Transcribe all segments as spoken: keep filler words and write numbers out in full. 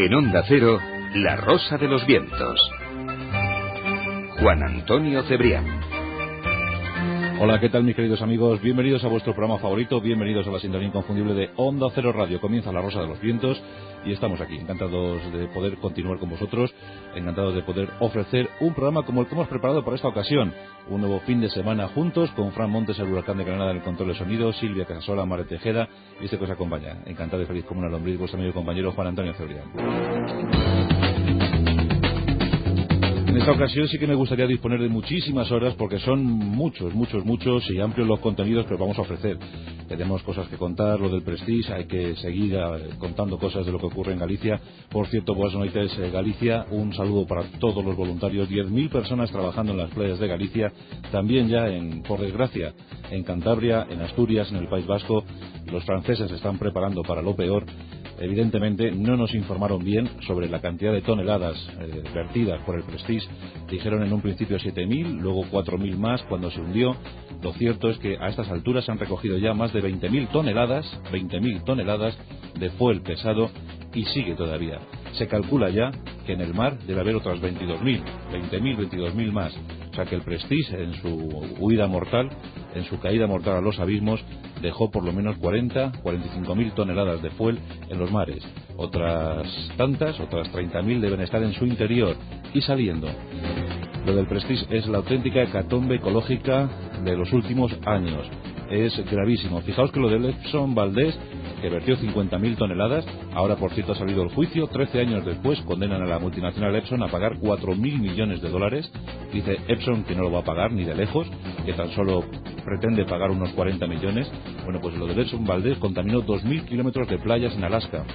En Onda Cero, La Rosa de los Vientos. Juan Antonio Cebrián. Hola, ¿qué tal mis queridos amigos? Bienvenidos a vuestro programa favorito, bienvenidos a la sintonía inconfundible de Onda Cero Radio. Comienza La Rosa de los Vientos y estamos aquí, encantados de poder continuar con vosotros, encantados de poder ofrecer un programa como el que hemos preparado para esta ocasión. Un nuevo fin de semana juntos con Fran Montes, el huracán de Granada en el control de sonido, Silvia Casasola, Mare Tejeda y este que os acompaña. Encantado y feliz como una lombriz, vuestro amigo y compañero Juan Antonio Cebrián. En esta ocasión sí que me gustaría disponer de muchísimas horas porque son muchos, muchos, muchos y amplios los contenidos que os vamos a ofrecer. Tenemos cosas que contar, lo del Prestige, hay que seguir eh, contando cosas de lo que ocurre en Galicia. Por cierto, Boas Noites eh, Galicia, un saludo para todos los voluntarios, diez mil personas trabajando en las playas de Galicia, también ya, en, por desgracia, en Cantabria, en Asturias, en el País Vasco. Los franceses se están preparando para lo peor. Evidentemente no nos informaron bien sobre la cantidad de toneladas eh, vertidas por el Prestige. Dijeron en un principio siete mil, luego cuatro mil más cuando se hundió. Lo cierto es que a estas alturas se han recogido ya más de veinte mil toneladas, veinte mil toneladas de fuel pesado y sigue todavía. Se calcula ya que en el mar debe haber otras veintidós mil, veinte mil, veintidós mil más. O sea que el Prestige en su huida mortal, en su caída mortal a los abismos, dejó por lo menos cuarenta, cuarenta y cinco mil toneladas de fuel en los mares. Otras tantas, otras treinta mil deben estar en su interior y saliendo. Lo del Prestige es la auténtica hecatombe ecológica de los últimos años. Es gravísimo. Fijaos que lo del Epson Valdés, que vertió cincuenta mil toneladas, ahora por cierto ha salido el juicio, trece años después condenan a la multinacional Epson a pagar cuatro mil millones de dólares. Dice Epson que no lo va a pagar ni de lejos, que tan solo pretende pagar unos cuarenta millones. Bueno, pues lo del Epson Valdés contaminó dos mil kilómetros de playas en Alaska.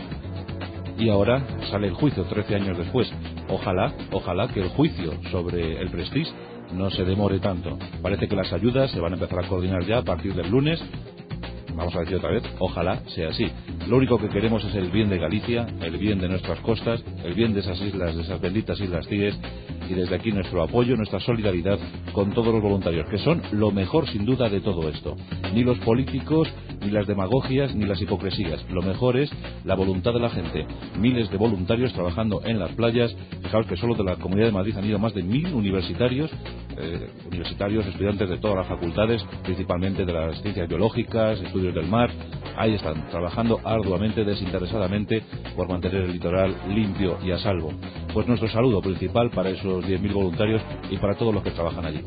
Y ahora sale el juicio trece años después. Ojalá, ojalá que el juicio sobre el Prestige no se demore tanto. Parece que las ayudas se van a empezar a coordinar ya a partir del lunes. Vamos a decir otra vez, ojalá sea así. Lo único que queremos es el bien de Galicia, el bien de nuestras costas, el bien de esas islas, de esas benditas Islas Cíes, y desde aquí nuestro apoyo, nuestra solidaridad con todos los voluntarios, que son lo mejor sin duda de todo esto. Ni los políticos, ni las demagogias, ni las hipocresías. Lo mejor es la voluntad de la gente. Miles de voluntarios trabajando en las playas. Fijaos que solo de la Comunidad de Madrid han ido más de mil universitarios, eh, universitarios, estudiantes de todas las facultades, principalmente de las ciencias biológicas, estudios del mar. Ahí están, trabajando arduamente, desinteresadamente, por mantener el litoral limpio y a salvo. Pues nuestro saludo principal para esos diez mil voluntarios y para todos los que trabajan allí.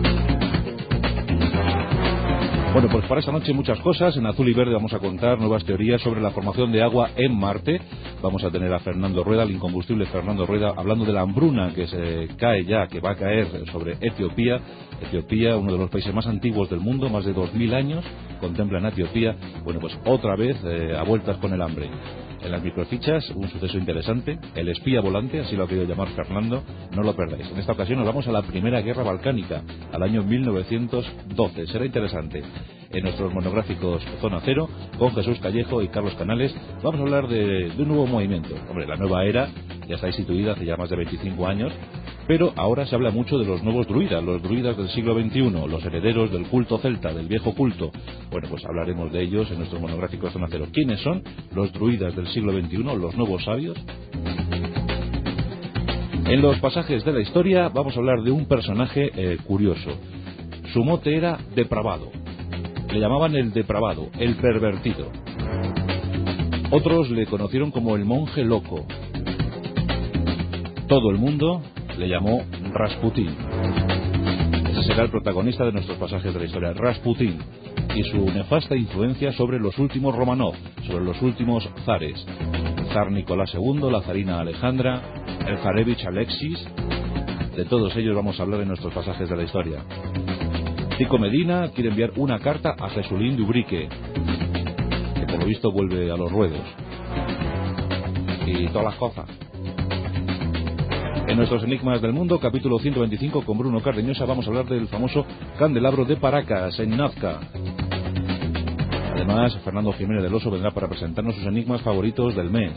Bueno, pues para esta noche muchas cosas. En Azul y Verde vamos a contar nuevas teorías sobre la formación de agua en Marte. Vamos a tener a Fernando Rueda, el incombustible Fernando Rueda, hablando de la hambruna que se cae ya, que va a caer sobre Etiopía. Etiopía, uno de los países más antiguos del mundo, más de dos mil años, contemplan a Etiopía. Bueno, pues otra vez eh, a vueltas con el hambre. En las microfichas, un suceso interesante, el espía volante, así lo ha querido llamar Fernando, no lo perdáis. En esta ocasión nos vamos a la Primera Guerra Balcánica, al año mil novecientos doce, será interesante. En nuestros monográficos Zona Cero, con Jesús Callejo y Carlos Canales, vamos a hablar de, de un nuevo movimiento. Hombre, la nueva era ya está instituida hace ya más de veinticinco años, pero ahora se habla mucho de los nuevos druidas, los druidas del siglo veintiuno, los herederos del culto celta, del viejo culto. Bueno, pues hablaremos de ellos en nuestros monográficos Zona Cero. ¿Quiénes son los druidas del siglo veintiuno, los nuevos sabios? En los pasajes de la historia vamos a hablar de un personaje eh, curioso. Su mote era depravado. Le llamaban el depravado, el pervertido. Otros le conocieron como el monje loco. Todo el mundo le llamó Rasputín. Ese será el protagonista de nuestros pasajes de la historia, Rasputín, y su nefasta influencia sobre los últimos Romanov, sobre los últimos zares. Zar Nicolás segundo, la zarina Alejandra, el zarevich Alexis. De todos ellos vamos a hablar en nuestros pasajes de la historia. Tico Medina quiere enviar una carta a Jesulín de Ubrique, que por lo visto vuelve a los ruedos. Y todas las cosas. En nuestros Enigmas del Mundo, capítulo ciento veinticinco, con Bruno Cardeñosa, vamos a hablar del famoso candelabro de Paracas, en Nazca. Además, Fernando Jiménez del Oso vendrá para presentarnos sus enigmas favoritos del mes.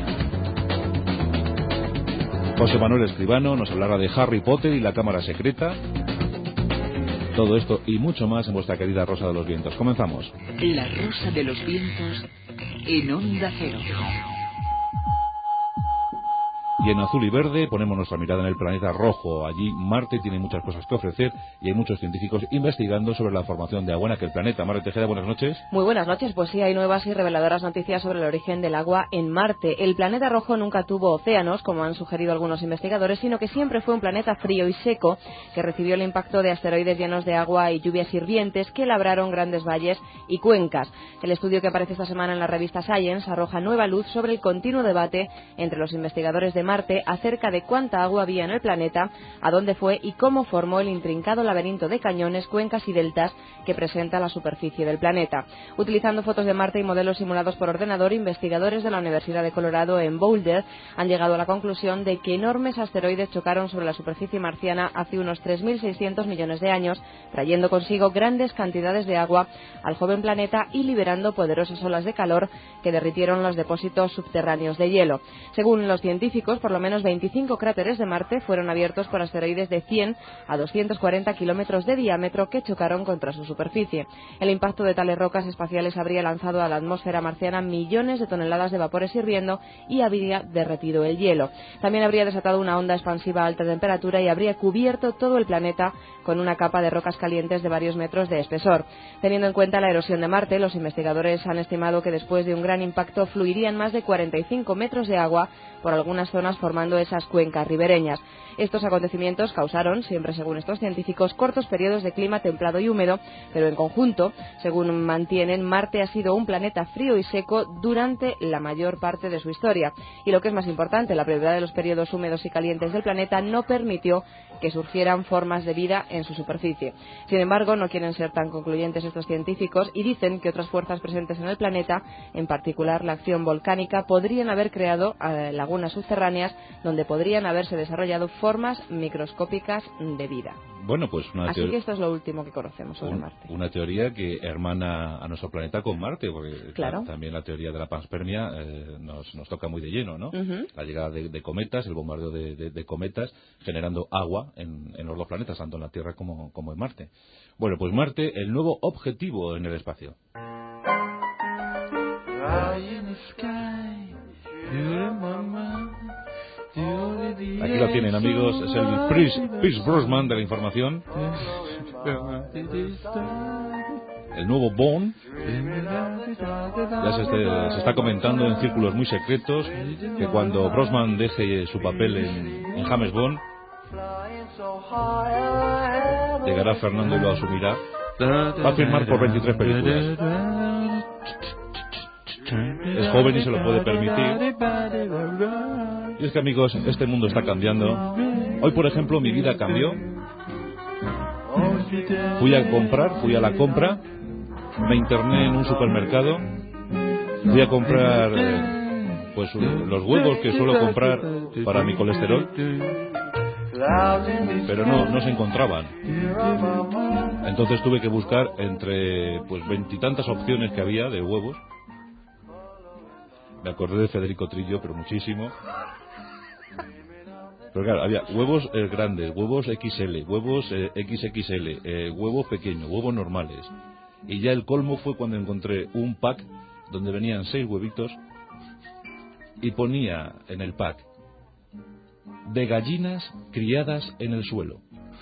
José Manuel Escribano nos hablará de Harry Potter y la Cámara Secreta. Todo esto y mucho más en vuestra querida Rosa de los Vientos. Comenzamos. La Rosa de los Vientos en Onda Cero. Y en azul y verde ponemos nuestra mirada en el planeta rojo. Allí Marte tiene muchas cosas que ofrecer y hay muchos científicos investigando sobre la formación de agua en aquel planeta. Marte Tejeda, buenas noches. Muy buenas noches. Pues sí, hay nuevas y reveladoras noticias sobre el origen del agua en Marte. El planeta rojo nunca tuvo océanos, como han sugerido algunos investigadores, sino que siempre fue un planeta frío y seco que recibió el impacto de asteroides llenos de agua y lluvias hirvientes que labraron grandes valles y cuencas. El estudio que aparece esta semana en la revista Science arroja nueva luz sobre el continuo debate entre los investigadores de Marte acerca de cuánta agua había en el planeta, a dónde fue y cómo formó el intrincado laberinto de cañones, cuencas y deltas que presenta la superficie del planeta. Utilizando fotos de Marte y modelos simulados por ordenador, investigadores de la Universidad de Colorado en Boulder han llegado a la conclusión de que enormes asteroides chocaron sobre la superficie marciana hace unos tres mil seiscientos millones de años, trayendo consigo grandes cantidades de agua al joven planeta y liberando poderosas olas de calor que derritieron los depósitos subterráneos de hielo. Según los científicos, por lo menos veinticinco cráteres de Marte fueron abiertos por asteroides de cien a doscientos cuarenta kilómetros de diámetro que chocaron contra su superficie. El impacto de tales rocas espaciales habría lanzado a la atmósfera marciana millones de toneladas de vapores hirviendo y habría derretido el hielo. También habría desatado una onda expansiva a alta temperatura y habría cubierto todo el planeta con una capa de rocas calientes de varios metros de espesor. Teniendo en cuenta la erosión de Marte, los investigadores han estimado que después de un gran impacto fluirían más de cuarenta y cinco metros de agua por algunas zonas formando esas cuencas ribereñas. Estos acontecimientos causaron, siempre según estos científicos, cortos periodos de clima templado y húmedo, pero en conjunto, según mantienen, Marte ha sido un planeta frío y seco durante la mayor parte de su historia. Y lo que es más importante, la brevedad de los periodos húmedos y calientes del planeta no permitió que surgieran formas de vida en su superficie. Sin embargo, no quieren ser tan concluyentes estos científicos y dicen que otras fuerzas presentes en el planeta, en particular la acción volcánica, podrían haber creado eh, lagunas subterráneas donde podrían haberse desarrollado formas microscópicas de vida. Bueno, pues una Así teor... que esto es lo último que conocemos sobre un, Marte. Una teoría que hermana a nuestro planeta con Marte, porque claro. también la teoría de la panspermia eh, nos, nos toca muy de lleno, ¿no? Uh-huh. La llegada de, de cometas, el bombardeo de, de, de cometas, generando agua en, en los dos planetas, tanto en la Tierra como, como en Marte. Bueno, pues Marte, el nuevo objetivo en el espacio. Aquí lo tienen, amigos, es el Pierce, Pierce Brosnan de la información. El nuevo Bond. Ya se, este, se está comentando en círculos muy secretos que cuando Brosnan deje su papel en, en James Bond, llegará Fernando y lo asumirá. Va a firmar por veintitrés películas. Es joven y se lo puede permitir. Y es que, amigos, este mundo está cambiando. Hoy, por ejemplo, mi vida cambió. Fui a comprar, fui a la compra, me interné en un supermercado, fui a comprar eh, pues los huevos que suelo comprar para mi colesterol, pero no, no se encontraban. Entonces tuve que buscar entre pues veintitantas opciones que había de huevos. Me acordé de Federico Trillo, pero muchísimo. Pero claro, había huevos eh, grandes, huevos equis ele, huevos eh, equis equis ele, eh, huevos pequeños, huevos normales. Y ya el colmo fue cuando encontré un pack donde venían seis huevitos y ponía en el pack de gallinas criadas en el suelo.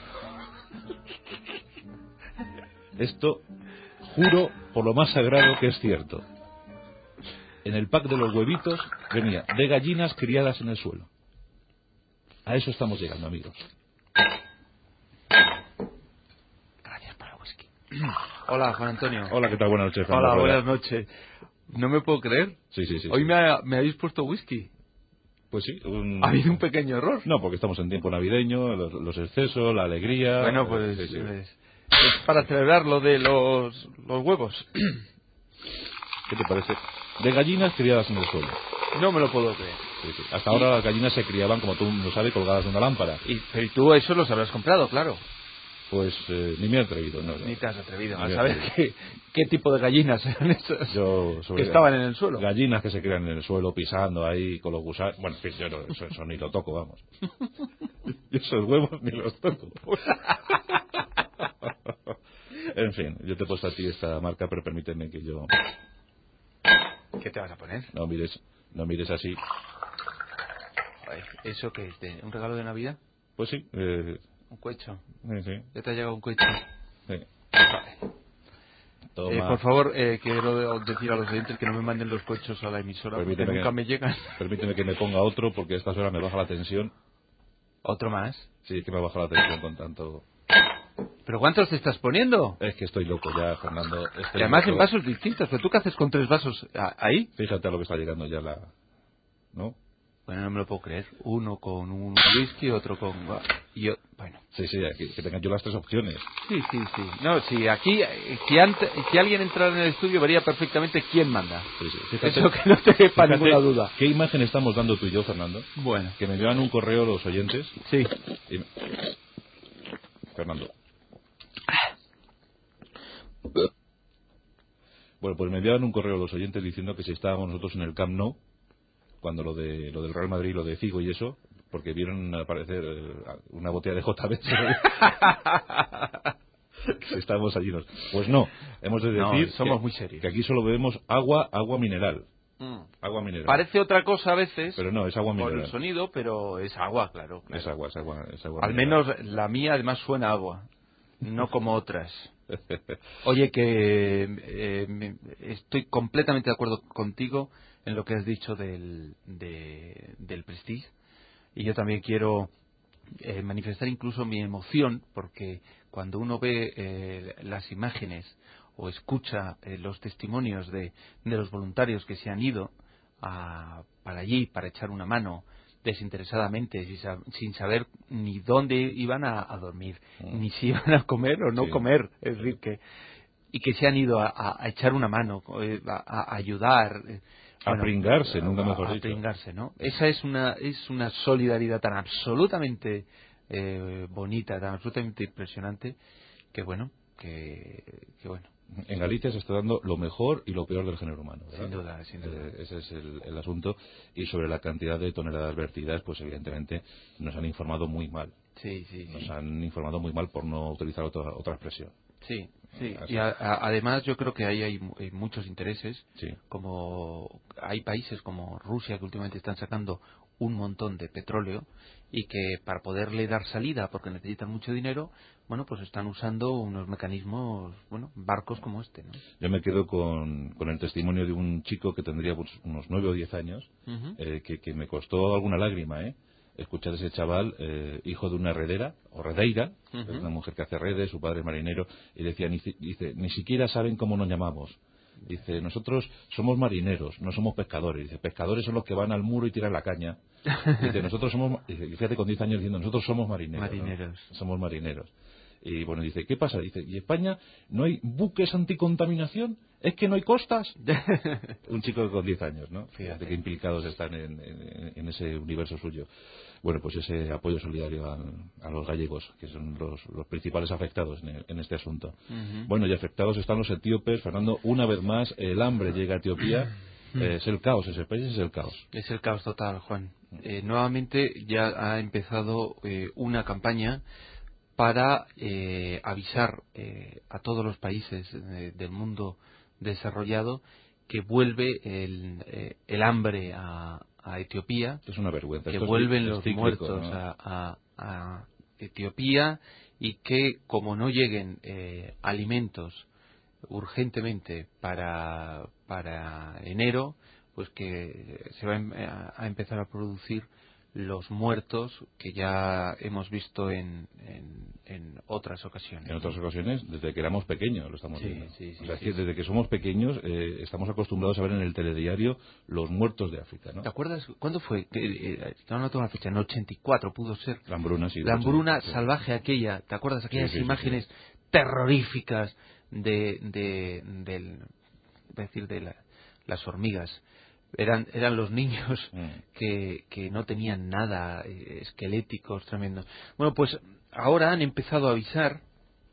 Esto, juro por lo más sagrado que es cierto. En el pack de los huevitos venía de gallinas criadas en el suelo. A eso estamos llegando, amigos. Gracias por el whisky. Hola, Juan Antonio. Hola, ¿qué tal? Buenas noches, Fernando. Hola, buenas noches. No me puedo creer. Sí, sí, sí. Hoy sí. Me, ha, me habéis puesto whisky. Pues sí. Un... ¿Ha habido un pequeño error? No, porque estamos en tiempo navideño, los, los excesos, la alegría... Bueno, pues sí, sí. Es, es para celebrar lo de los, los huevos. ¿Qué te parece? De gallinas criadas en el suelo. No me lo puedo creer. Sí, sí. Hasta ahora las gallinas se criaban, como tú lo sabes, colgadas de una lámpara. Y, pero tú eso los habrás comprado, claro. Pues eh, ni me he atrevido. No, no. Ni te has atrevido Ni a me he saber atrevido. qué, qué tipo de gallinas eran esas Yo, sobre que estaban en el suelo. Gallinas que se crían en el suelo, pisando ahí con los gusanos. Bueno, en fin, yo no, eso, eso ni lo toco, vamos. Yo esos huevos ni los toco. En fin, yo te he puesto a ti esta marca, pero permíteme que yo... ¿Qué te vas a poner? No mires, no mires así. Joder, ¿eso qué es? ¿De ¿Un regalo de Navidad? Pues sí. Eh, ¿Un cohecho? sí, sí. ¿Ya te ha llegado un cohecho? Sí. Vale. Toma. Eh, por favor, eh, quiero decir a los oyentes que no me manden los cohechos a la emisora Permíteme porque nunca que- me llegan. Permíteme que me ponga otro porque a estas horas me baja la tensión. ¿Otro más? Sí, es que me baja la tensión con tanto... ¿Pero cuántos te estás poniendo? Es que estoy loco ya, Fernando. Y Estoy además loco. en vasos distintos. ¿Pero tú qué haces con tres vasos a- ahí? Fíjate a lo que está llegando ya la... ¿No? Bueno, no me lo puedo creer. Uno con un whisky, otro con... Y yo... Bueno. Sí, sí, que, que tenga yo las tres opciones. Sí, sí, sí. No, sí, aquí, eh, si, ante- si alguien entrara en el estudio, vería perfectamente quién manda. Sí, sí. Fíjate, Eso que no te quepa fíjate ninguna duda. ¿Qué imagen estamos dando tú y yo, Fernando? Bueno. Que me envían un correo los oyentes. Sí. Y... Fernando. Bueno, pues me enviaban un correo los oyentes diciendo que si estábamos nosotros en el Camp Nou, cuando lo de lo del Real Madrid, lo de Figo y eso, porque vieron aparecer eh, una botella de J B. Si estábamos allí. Nos... Pues no, hemos de No, decir somos que, muy serios. que aquí solo bebemos agua, agua mineral. Mm. Agua mineral. Parece otra cosa a veces, Pero no, es agua por mineral. el sonido, pero es agua, claro. claro. Es agua, es agua, es agua Al mineral. menos la mía además suena a agua, no como otras. Oye, que eh, me- estoy completamente de acuerdo contigo en lo que has dicho del, de- del Prestige. Y yo también quiero eh, manifestar incluso mi emoción, porque cuando uno ve eh, las imágenes o escucha eh, los testimonios de, de los voluntarios que se han ido a- para allí, para echar una mano desinteresadamente, sin, sab- sin saber ni dónde iban a, a dormir, Mm. ni si iban a comer o no Sí. comer, es decir, que y que se han ido a, a- a echar una mano, eh, a, a ayudar. eh, A bueno, pringarse, nunca a- mejor a dicho. pringarse, ¿no? Esa es una es una solidaridad tan absolutamente eh, bonita, tan absolutamente impresionante, que bueno, que, que bueno. En Galicia se está dando lo mejor y lo peor del género humano, ¿verdad? Sin duda, sin duda. Eh, ese es el, el asunto. Y sobre la cantidad de toneladas vertidas, pues evidentemente nos han informado muy mal. Sí, sí, sí. Nos han informado muy mal por no utilizar otra, otra expresión. Sí, sí. Así. Y a- a- además yo creo que ahí hay mu- eh, muchos intereses, Sí. como hay países como Rusia que últimamente están sacando un montón de petróleo y que para poderle dar salida, porque necesitan mucho dinero, bueno, pues están usando unos mecanismos, bueno, barcos como este, ¿no? Yo me quedo con, con el testimonio de un chico que tendría pues, unos nueve o diez años, Ujú. eh, que, que me costó alguna lágrima, ¿eh? Escuchar a ese chaval, eh, hijo de una redera, o redeira, Ujú. es una mujer que hace redes, su padre es marinero, y decía, ni, si- dice, ni siquiera saben cómo nos llamamos. Dice, nosotros somos marineros, no somos pescadores. Dice, pescadores son los que van al muro y tiran la caña. Dice, nosotros somos, dice, y fíjate con diez años diciendo, nosotros somos marineros. ¿no? Marineros. Somos marineros. Y bueno, dice, ¿qué pasa? Dice, ¿y España no hay buques anticontaminación? ¿Es que no hay costas? Un chico con diez años, ¿no? Fíjate qué implicados están en, en- en ese universo suyo. Bueno, pues ese apoyo solidario a, a los gallegos, que son los, los principales afectados en, en este asunto. Ujú. Bueno, y afectados están los etíopes. Fernando, una vez más, el hambre llega a Etiopía. Eh, es el caos, ese país es el caos. Es el caos total, Juan. Eh, nuevamente ya ha empezado eh, una campaña para eh, avisar eh, a todos los países eh, del mundo desarrollado que vuelve el, eh, el hambre a, a Etiopía, Es una vergüenza. que Esto es- vuelven es los cíclico, muertos ¿no? a, a- a Etiopía y que como no lleguen eh, alimentos urgentemente para, para enero, pues que se va a em- a, a empezar a producir los muertos que ya hemos visto en, en, en otras ocasiones. En otras ocasiones, desde que éramos pequeños lo estamos Sí, viendo. sí, sí, o sea, sí, es que sí. desde que somos pequeños eh, estamos acostumbrados a ver en el telediario los muertos de África, ¿no? ¿Te acuerdas? ¿Cuándo fue? Que, eh, no, no tengo la fecha, en ochenta y cuatro pudo ser. La hambruna, sí. La de hambruna hecho, sí. salvaje aquella, ¿te acuerdas? Aquellas Sí, sí, sí, imágenes terroríficas de, de, del, es decir, de la- las hormigas. Eran, eran los niños Mm. que, que no tenían nada, eh, esqueléticos, tremendos. Bueno, pues ahora han empezado a avisar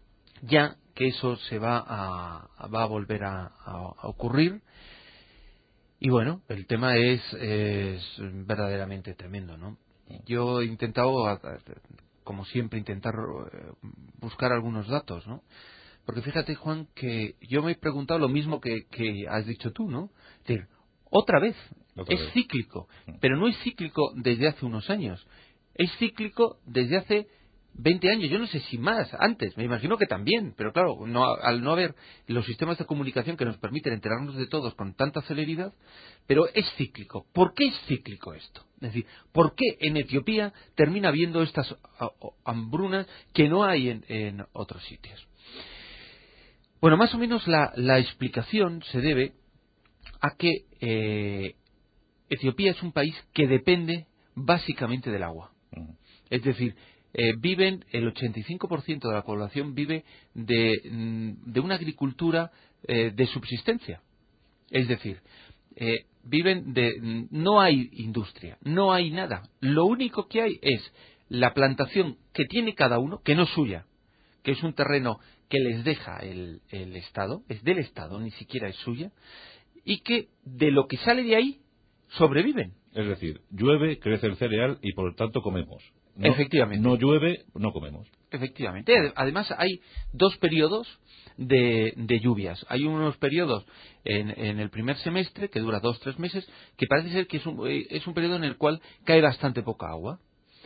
ya que eso se va a, a- va a volver a, a- a ocurrir. Y bueno, el tema es, es verdaderamente tremendo, ¿no? Yo he intentado, a- a- como siempre, intentar eh, buscar algunos datos, ¿no? Porque fíjate, Juan, que yo me he preguntado lo mismo que, que has dicho tú, ¿no? Es decir, otra vez Otra es vez. cíclico, pero no es cíclico desde hace unos años, es cíclico desde hace veinte años, yo no sé si más, antes, me imagino que también, pero claro, no, al no haber los sistemas de comunicación que nos permiten enterarnos de todos con tanta celeridad, pero es cíclico. ¿Por qué es cíclico esto? Es decir, ¿por qué en Etiopía termina habiendo estas hambrunas que no hay en, en otros sitios? Bueno, más o menos la, la explicación se debe a que eh, Etiopía es un país que depende básicamente del agua. Uh-huh. Es decir, eh, viven, el ochenta y cinco por ciento de la población vive de, de una agricultura eh, de subsistencia. Es decir, eh, viven de... no hay industria, no hay nada. Lo único que hay es la plantación que tiene cada uno, que no es suya, que es un terreno que les deja el, el Estado, es del Estado, ni siquiera es suya, y que de lo que sale de ahí sobreviven. Es decir, llueve, crece el cereal y por lo tanto comemos. No, Efectivamente. No llueve, no comemos. Efectivamente. Además hay dos periodos de, de lluvias. Hay unos periodos en, en el primer semestre, que dura dos, tres meses, que parece ser que es un, es un periodo en el cual cae bastante poca agua.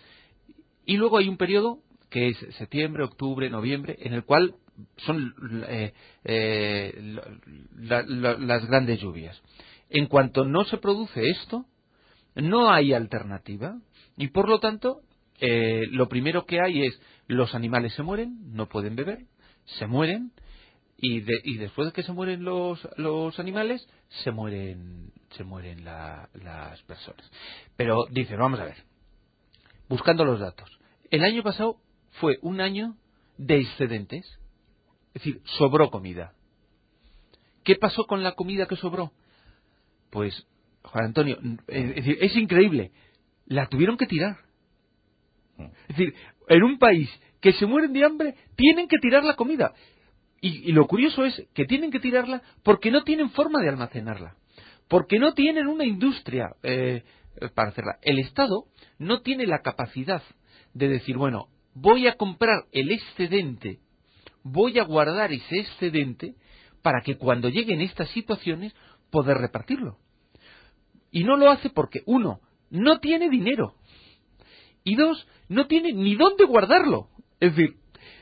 Y luego hay un periodo que es septiembre, octubre, noviembre, en el cual son eh, eh, la, la, las grandes lluvias. En cuanto no se produce esto, no hay alternativa y por lo tanto eh, lo primero que hay es los animales se mueren, no pueden beber, se mueren y, de, y después de que se mueren los, los animales se mueren se mueren la, las personas. Pero dicen, vamos a ver, buscando los datos, el año pasado fue un año de excedentes, es decir, sobró comida. ¿Qué pasó con la comida que sobró? Pues, Juan Antonio, es decir, es increíble, la tuvieron que tirar. Es decir, en un país que se mueren de hambre, tienen que tirar la comida. Y, y lo curioso es que tienen que tirarla porque no tienen forma de almacenarla. Porque no tienen una industria eh, para hacerla. El Estado no tiene la capacidad de decir, bueno, voy a comprar el excedente, voy a guardar ese excedente para que cuando lleguen estas situaciones poder repartirlo. Y no lo hace porque, uno, no tiene dinero. Y dos, no tiene ni dónde guardarlo. Es decir,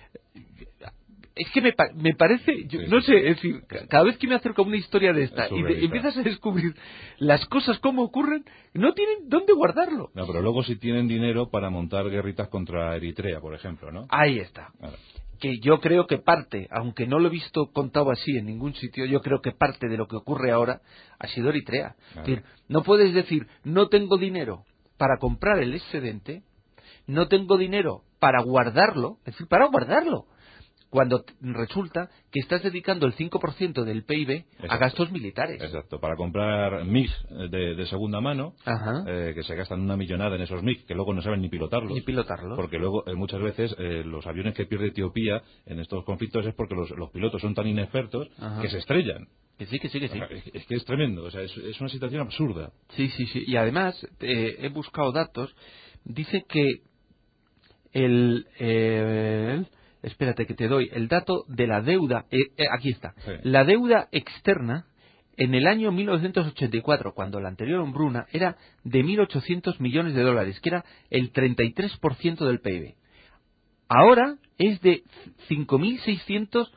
es que me, pa me parece, yo, sí, no sé, es decir, cada vez que me acerco a una historia de esta y de, empiezas a descubrir las cosas como ocurren, no tienen dónde guardarlo. No, pero luego sí tienen dinero para montar guerritas contra Eritrea, por ejemplo, ¿no? Ahí está. Claro. Que yo creo que parte, aunque no lo he visto contado así en ningún sitio, yo creo que parte de lo que ocurre ahora ha sido Eritrea. Claro. Es decir, no puedes decir, no tengo dinero para comprar el excedente, no tengo dinero para guardarlo, es decir, para guardarlo, cuando resulta que estás dedicando el cinco por ciento del P I B Exacto. a gastos militares. Exacto, para comprar M I Gs de, de segunda mano, eh, que se gastan una millonada en esos M I G, que luego no saben ni pilotarlos. Ni pilotarlos. Porque luego, eh, muchas veces, eh, los aviones que pierde Etiopía en estos conflictos es porque los, los pilotos son tan inexpertos Ajá. que se estrellan. Que sí, que sí, que sí. Es, es que es tremendo, o sea, es, es una situación absurda. Sí, sí, sí. Y además, eh, he buscado datos, dice que el... Eh, el espérate que te doy el dato de la deuda, eh, eh, aquí está, sí. La deuda externa en el año mil novecientos ochenta y cuatro, cuando la anterior hambruna, era de mil ochocientos millones de dólares, que era el treinta y tres por ciento del P I B. Ahora es de cinco mil seiscientos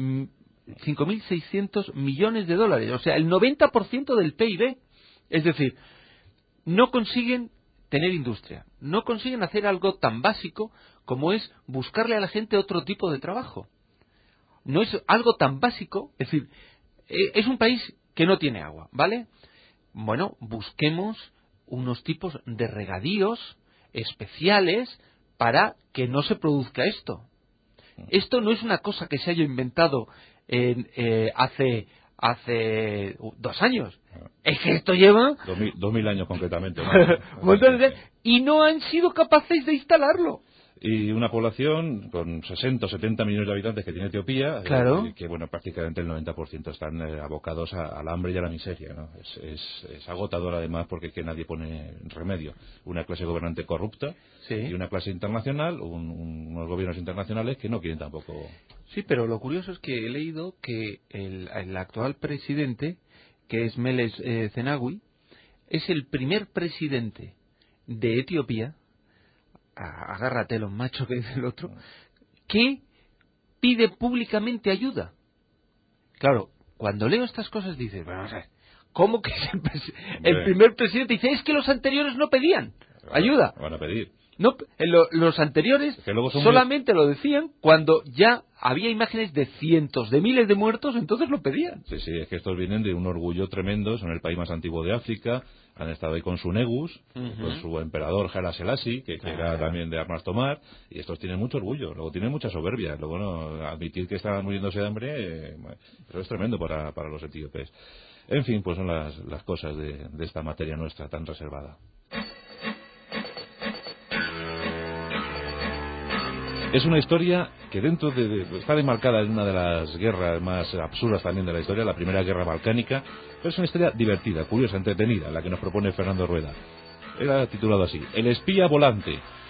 millones de dólares, o sea, el noventa por ciento del P I B. Es decir, no consiguen tener industria, no consiguen hacer algo tan básico como es buscarle a la gente otro tipo de trabajo. No es algo tan básico, es decir, es un país que no tiene agua, ¿vale? Bueno, busquemos unos tipos de regadíos especiales para que no se produzca esto. Esto no es una cosa que se haya inventado en, eh, hace hace dos años. Es que esto lleva dos mil, dos mil años concretamente, ¿no? Un montón de... y no han sido capaces de instalarlo. Y una población con sesenta o setenta millones de habitantes que tiene Etiopía, claro. eh, que bueno, prácticamente el noventa por ciento están eh, abocados a, al hambre y a la miseria, ¿no? Es, es, es agotador además porque es que nadie pone remedio. Una clase gobernante corrupta sí. y una clase internacional, un, un, unos gobiernos internacionales que no quieren tampoco... Sí, pero lo curioso es que he leído que el, el actual presidente, que es Meles eh, Zenawi, es el primer presidente de Etiopía, agárrate los machos que dice el otro, que pide públicamente ayuda. Claro, cuando leo estas cosas dices, bueno, vamos a ver, ¿cómo que el, pres el primer presidente dice, es que los anteriores no pedían ayuda? Van a pedir. No, lo, los anteriores solamente muy... lo decían cuando ya había imágenes de cientos de miles de muertos, entonces lo pedían. Sí, sí, es que estos vienen de un orgullo tremendo, son el país más antiguo de África, han estado ahí con su Negus, uh-huh. con su emperador Haile Selassie, que, que uh-huh. era también de armas tomar, y estos tienen mucho orgullo, luego tienen mucha soberbia, luego no, admitir que estaban muriéndose de hambre, eh, eso es tremendo para, para los etíopes. En fin, pues son las, las cosas de, de esta materia nuestra tan reservada. Es una historia que dentro de, de está demarcada en una de las guerras más absurdas también de la historia, la primera guerra balcánica, pero es una historia divertida, curiosa, entretenida, la que nos propone Fernando Rueda. Era titulado así, El espía volante.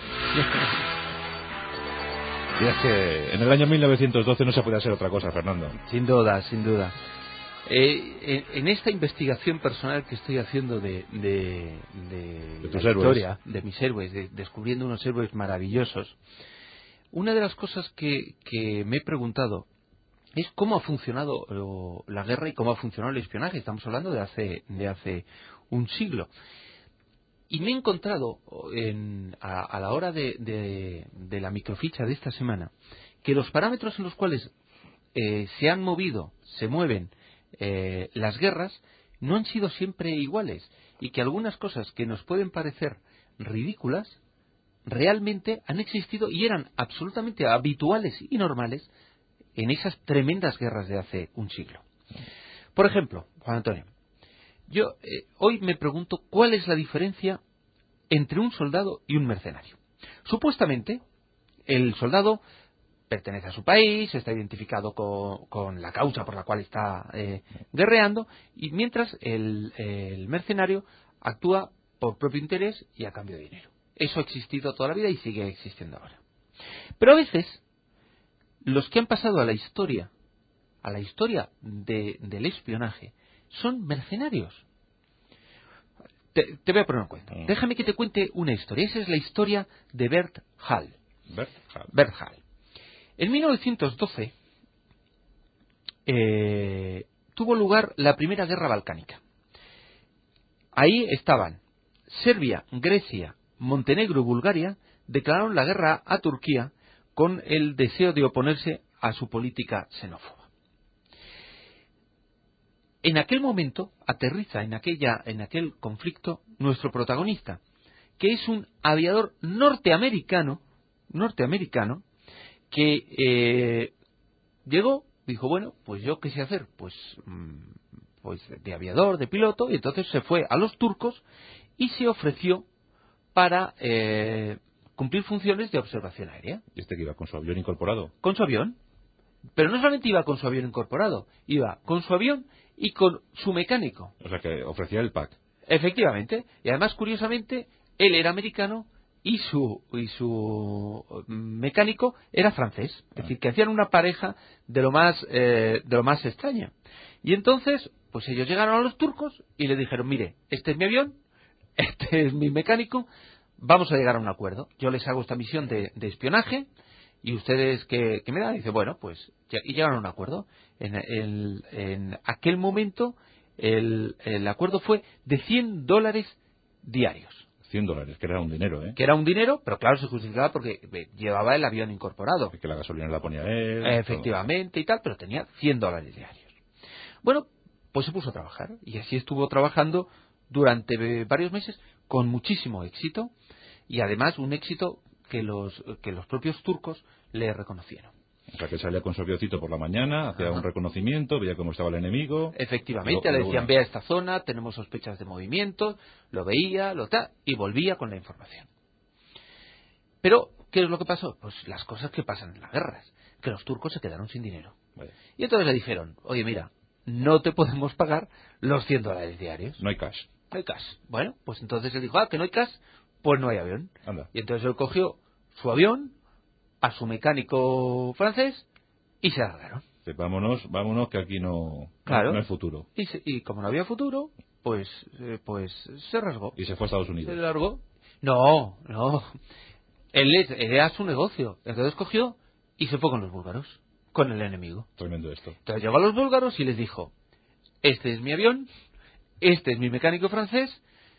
Y es que en el año mil novecientos doce no se puede hacer otra cosa, Fernando. Sin duda, sin duda. Eh, en esta investigación personal que estoy haciendo de, de, de, de tus la héroes. historia, de mis héroes, de, descubriendo unos héroes maravillosos, una de las cosas que, que me he preguntado es cómo ha funcionado lo, la guerra y cómo ha funcionado el espionaje. Estamos hablando de hace, de hace un siglo. Y me he encontrado en, a, a la hora de, de, de la microficha de esta semana que los parámetros en los cuales eh, se han movido, se mueven eh, las guerras no han sido siempre iguales y que algunas cosas que nos pueden parecer ridículas realmente han existido y eran absolutamente habituales y normales en esas tremendas guerras de hace un siglo. Por ejemplo, Juan Antonio, yo eh, hoy me pregunto cuál es la diferencia entre un soldado y un mercenario. Supuestamente, el soldado pertenece a su país, está identificado con, con la causa por la cual está eh, guerreando, y mientras el, el mercenario actúa por propio interés y a cambio de dinero. Eso ha existido toda la vida y sigue existiendo ahora. Pero a veces, los que han pasado a la historia, a la historia de, del espionaje, son mercenarios. Te, te voy a poner un cuento. Mm. Déjame que te cuente una historia. Esa es la historia de Bert Hall. Bert Hall. Bert Hall. En mil novecientos doce eh, tuvo lugar la Primera Guerra Balcánica. Ahí estaban Serbia, Grecia, Montenegro y Bulgaria declararon la guerra a Turquía con el deseo de oponerse a su política xenófoba. En aquel momento aterriza en aquella en aquel conflicto nuestro protagonista, que es un aviador norteamericano, norteamericano que eh, llegó, dijo, bueno, pues yo qué sé hacer, pues, pues de aviador, de piloto, y entonces se fue a los turcos y se ofreció para eh, cumplir funciones de observación aérea. ¿Y este que iba con su avión incorporado? Con su avión. Pero no solamente iba con su avión incorporado, iba con su avión y con su mecánico. O sea, que ofrecía el pack. Efectivamente. Y además, curiosamente, él era americano y su, y su mecánico era francés. Es ah. decir, que hacían una pareja de lo más, eh, de lo más extraña. Y entonces, pues ellos llegaron a los turcos y le dijeron, mire, este es mi avión, este es mi mecánico, vamos a llegar a un acuerdo. Yo les hago esta misión de, de espionaje y ustedes, ¿qué, qué me dan? Y dice, bueno, pues, y llegaron a un acuerdo. En, el, en aquel momento, el, el acuerdo fue de cien dólares diarios. cien dólares, que era un dinero, ¿eh? Que era un dinero, pero claro, se justificaba porque llevaba el avión incorporado. Que la gasolina la ponía él. Efectivamente, todo. Y tal, pero tenía cien dólares diarios. Bueno, pues se puso a trabajar. Y así estuvo trabajando durante varios meses con muchísimo éxito. Y además un éxito que los, que los propios turcos le reconocieron. O sea, que salía con su avioncito por la mañana, hacía Ajá. un reconocimiento, veía cómo estaba el enemigo. Efectivamente, lo, le decían, ve a esta zona, tenemos sospechas de movimiento, lo veía, lo tal, y volvía con la información. Pero, ¿qué es lo que pasó? Pues las cosas que pasan en las guerras, que los turcos se quedaron sin dinero. Vale. Y entonces le dijeron, oye, mira, no te podemos pagar los cien dólares diarios. No hay cash. No hay cash. Bueno, pues entonces él dijo, ah, que no hay cash, pues no hay avión. Anda. Y entonces él cogió su avión, a su mecánico francés y se largaron. Vámonos, vámonos, que aquí no, claro. no hay futuro. Y, se, y como no había futuro, pues, eh, pues se rasgó. Y se fue a Estados Unidos. Se largó. No, no. Él es- era su negocio. Entonces cogió y se fue con los búlgaros, con el enemigo. Tremendo esto. Entonces llegó a los búlgaros y les dijo: este es mi avión, este es mi mecánico francés,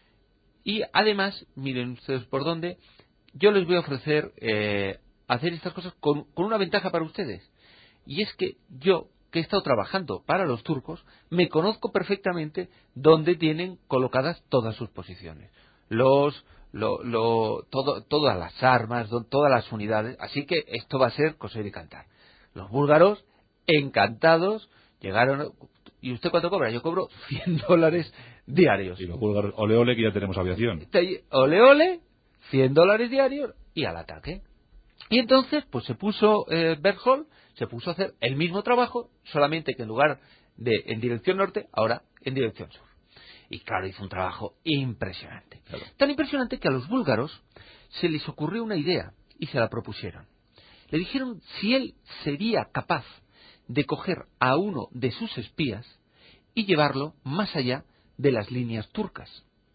y además, miren ustedes por dónde, yo les voy a ofrecer eh, hacer estas cosas con, con una ventaja para ustedes. Y es que yo, que he estado trabajando para los turcos, me conozco perfectamente dónde tienen colocadas todas sus posiciones. Los, lo, lo, todo, todas las armas, do- todas las unidades. Así que esto va a ser coser y cantar. Los búlgaros, encantados, llegaron. ¿Y usted cuánto cobra? Yo cobro cien dólares diarios. Y los búlgaros, ole ole, que ya tenemos aviación. Ole ole, cien dólares diarios y al ataque. Y entonces, pues se puso eh, Berthold, se puso a hacer el mismo trabajo, solamente que en lugar de en dirección norte, ahora en dirección sur. Y claro, hizo un trabajo impresionante. Claro. Tan impresionante que a los búlgaros se les ocurrió una idea y se la propusieron. Le dijeron si él sería capaz de coger a uno de sus espías y llevarlo más allá de las líneas turcas.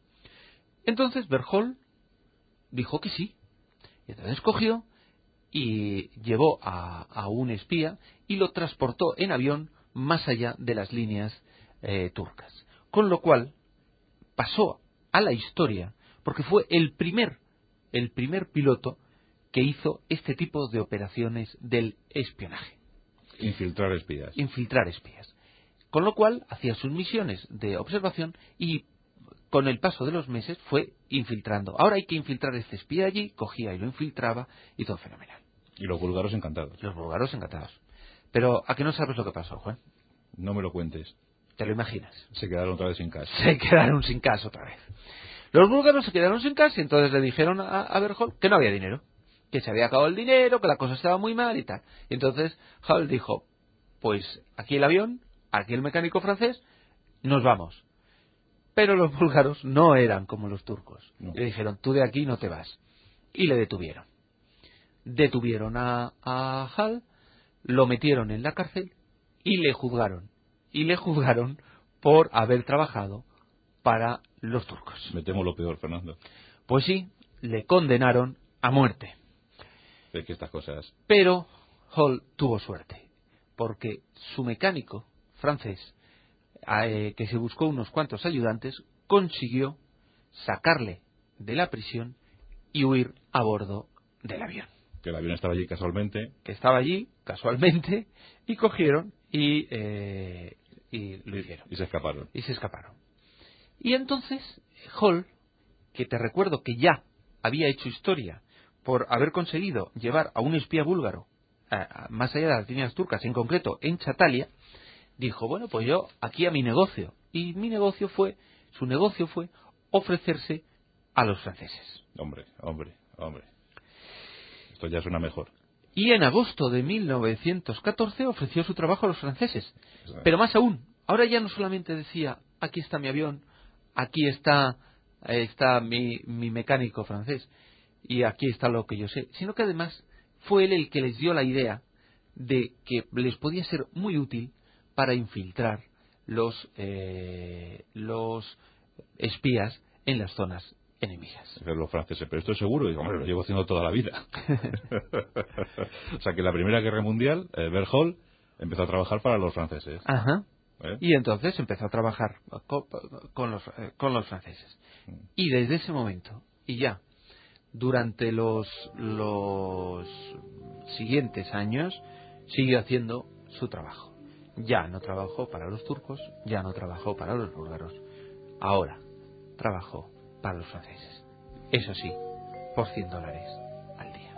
Entonces Berthold dijo que sí. Y entonces cogió y llevó a, a un espía y lo transportó en avión más allá de las líneas eh, turcas. Con lo cual pasó a la historia porque fue el primer, el primer piloto que hizo este tipo de operaciones del espionaje. Infiltrar espías. Infiltrar espías. Con lo cual hacía sus misiones de observación y con el paso de los meses fue infiltrando. Ahora hay que infiltrar este espía allí, cogía y lo infiltraba y todo fenomenal. Y los búlgaros encantados. Los búlgaros encantados. Pero ¿a qué no sabes lo que pasó, Juan? No me lo cuentes. ¿Te lo imaginas? Se quedaron otra vez sin casa. Se quedaron sin casa otra vez. Los búlgaros se quedaron sin casa y entonces le dijeron a, a Berthold que no había dinero, que se había acabado el dinero, que la cosa estaba muy mal y tal. Y entonces Hall dijo: pues aquí el avión, aquí el mecánico francés, nos vamos. Pero los búlgaros no eran como los turcos. No. Le dijeron: tú de aquí no te vas. Y le detuvieron. Detuvieron a, a Hall, lo metieron en la cárcel y le juzgaron. Y le juzgaron por haber trabajado para los turcos. Me temo lo peor, Fernando. Pues sí, le condenaron a muerte. Es que estas cosas... Pero Hall tuvo suerte, porque su mecánico francés, eh, que se buscó unos cuantos ayudantes, consiguió sacarle de la prisión y huir a bordo del avión. Que el avión estaba allí casualmente. Que estaba allí, casualmente, y cogieron y, eh, y lo hicieron. Y se escaparon. Y se escaparon. Y entonces Hall, que te recuerdo que ya había hecho historia por haber conseguido llevar a un espía búlgaro a, a, más allá de las líneas turcas, en concreto en Chatalia, dijo: bueno, pues yo aquí a mi negocio. Y mi negocio fue, su negocio fue ofrecerse a los franceses. Hombre, hombre, hombre. Esto ya suena mejor. Y en agosto de mil novecientos catorce ofreció su trabajo a los franceses. Eso es. Pero más aún, ahora ya no solamente decía: aquí está mi avión, aquí está, está mi, mi mecánico francés, y aquí está lo que yo sé, sino que además fue él el que les dio la idea de que les podía ser muy útil para infiltrar los, eh, los espías en las zonas enemigas. Los franceses, pero esto es seguro. Y, hombre, lo llevo haciendo toda la vida. O sea que en la Primera Guerra Mundial, eh, Berthold empezó a trabajar para los franceses. Ajá. ¿Eh? Y entonces empezó a trabajar con, con, los, eh, con los franceses. Y desde ese momento, y ya, durante los, los siguientes años, siguió haciendo su trabajo. Ya no trabajó para los turcos, ya no trabajó para los búlgaros. Ahora trabajó para los franceses. Eso sí, por cien dólares al día.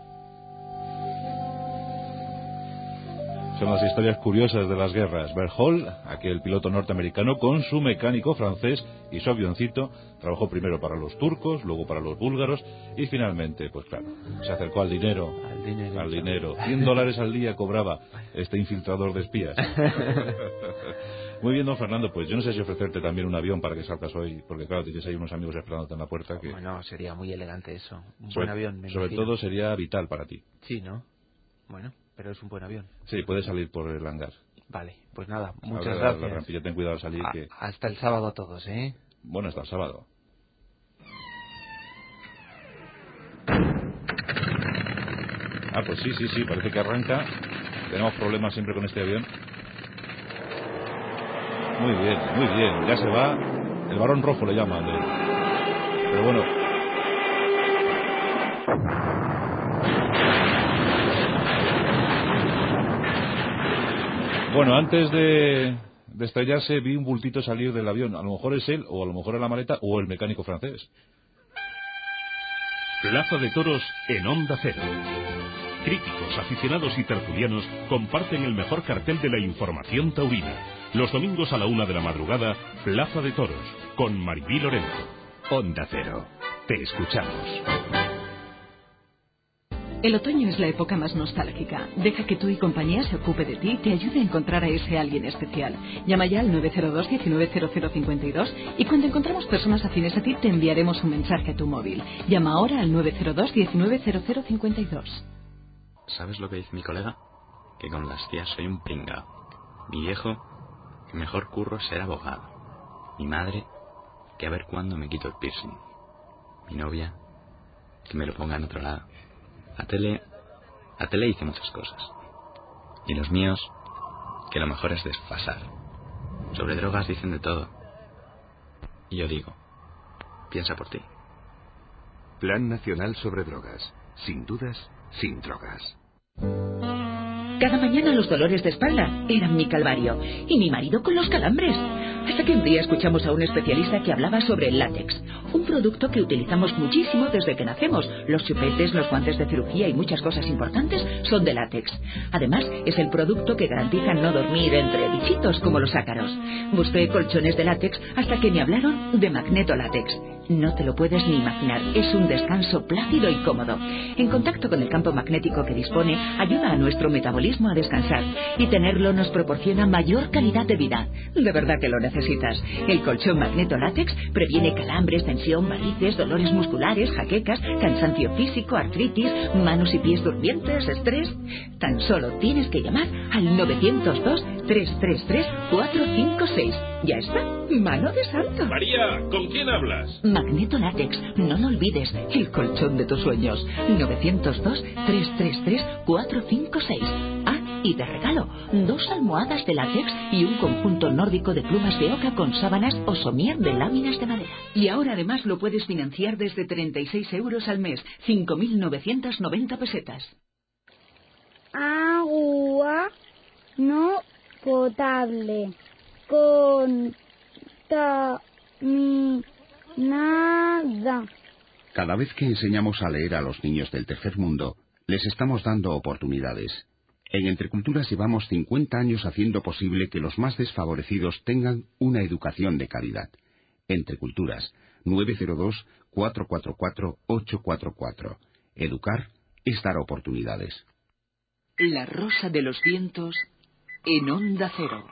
Son las historias curiosas de las guerras. Berthold, aquel piloto norteamericano, con su mecánico francés y su avioncito, trabajó primero para los turcos, luego para los búlgaros y finalmente, pues claro, se acercó al dinero. Al dinero. Al dinero. cien dólares al día cobraba este infiltrador de espías. Muy bien, don Fernando, pues yo no sé si ofrecerte también un avión para que salgas hoy, porque claro, tienes ahí unos amigos esperándote en la puerta. Que... Bueno, sería muy elegante eso. Un sobre, buen avión, me Sobre imagino. todo sería vital para ti. Sí, ¿no? Bueno, pero es un buen avión. Sí, puedes salir por el hangar. Vale, pues nada, muchas Ahora, gracias. La rampilla, ten cuidado al salir. A, que... Hasta el sábado a todos, ¿eh? bueno, hasta el sábado. Ah, pues sí, sí, sí, parece que arranca. Tenemos problemas siempre con este avión. Muy bien, muy bien, ya se va. El varón rojo le llaman. Pero bueno. Bueno, antes de, de estrellarse vi un bultito salir del avión. A lo mejor es él, o a lo mejor es la maleta, o el mecánico francés. Plaza de Toros en Onda Cero. Críticos, aficionados y tertulianos comparten el mejor cartel de la información taurina. Los domingos a la una de la madrugada, Plaza de Toros, con Maribí Lorenzo. Onda Cero. Te escuchamos. El otoño es la época más nostálgica. Deja que tú y compañía se ocupe de ti y te ayude a encontrar a ese alguien especial. Llama ya al nueve cero dos, diecinueve cero cero cincuenta y dos y cuando encontramos personas afines a ti te enviaremos un mensaje a tu móvil. Llama ahora al nueve cero dos, diecinueve cero cero cincuenta y dos. ¿Sabes lo que dice mi colega? Que con las tías soy un pringao. Mi viejo, que mejor curro ser abogado. Mi madre, que a ver cuándo me quito el piercing. Mi novia, que me lo ponga en otro lado. La tele, la tele dice muchas cosas. Y los míos, que lo mejor es desfasar. Sobre drogas dicen de todo. Y yo digo, piensa por ti. Plan Nacional sobre Drogas. Sin dudas, sin drogas. Cada mañana los dolores de espalda eran mi calvario. Y mi marido con los calambres. Hasta que un día escuchamos a un especialista que hablaba sobre el látex. Un producto que utilizamos muchísimo desde que nacemos. Los chupetes, los guantes de cirugía y muchas cosas importantes son de látex. Además, es el producto que garantiza no dormir entre bichitos como los ácaros. Busqué colchones de látex hasta que me hablaron de Magneto Látex. No te lo puedes ni imaginar, es un descanso plácido y cómodo. En contacto con el campo magnético que dispone, ayuda a nuestro metabolismo a descansar. Y tenerlo nos proporciona mayor calidad de vida. De verdad que lo necesitas. El colchón Magneto Látex previene calambres, tensión, varices, dolores musculares, jaquecas, cansancio físico, artritis, manos y pies durmientes, estrés. Tan solo tienes que llamar al nueve cero dos, tres tres tres, cuatro cinco seis. Ya está, mano de santo. María, ¿con quién hablas? Magneto Látex, no lo olvides, el colchón de tus sueños. nueve cero dos, tres tres tres, cuatro cinco seis. Ah, y de regalo, dos almohadas de látex y un conjunto nórdico de plumas de oca con sábanas o somier de láminas de madera. Y ahora además lo puedes financiar desde treinta y seis euros al mes, cinco mil novecientas noventa pesetas. Agua no potable. Contaminada. Cada vez que enseñamos a leer a los niños del tercer mundo, les estamos dando oportunidades. En Entre Culturas llevamos cincuenta años haciendo posible que los más desfavorecidos tengan una educación de calidad. Entre Culturas, nueve cero dos, cuatro cuatro cuatro, ocho cuatro cuatro. Educar es dar oportunidades. La Rosa de los Vientos en Onda Cero.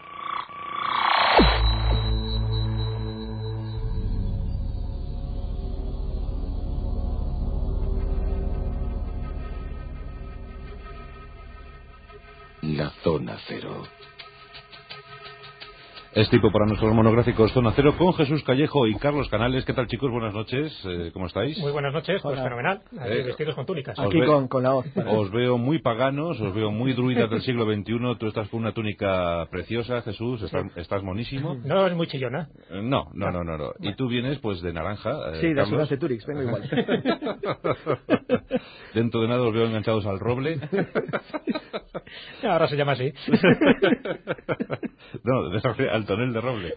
La Zona Cero. Es tiempo para nuestros monográficos Zona Cero con Jesús Callejo y Carlos Canales. ¿Qué tal, chicos? Buenas noches. Eh, ¿Cómo estáis? Muy buenas noches. Pues Hola. Fenomenal. Aquí Eh, vestidos con túnicas. Aquí ve, con, con la hoz. Os veo muy paganos, os veo muy druidas del siglo veintiuno. Tú estás con una túnica preciosa, Jesús. Estás, Sí. estás monísimo. No es muy chillona. Eh, No, no, no, no. no. Y tú vienes, pues, de naranja. Eh, Sí, de Carlos. Asunción Turix, vengo igual. Dentro de nada os veo enganchados al roble. Ahora se llama así. No, de- al tonel de roble.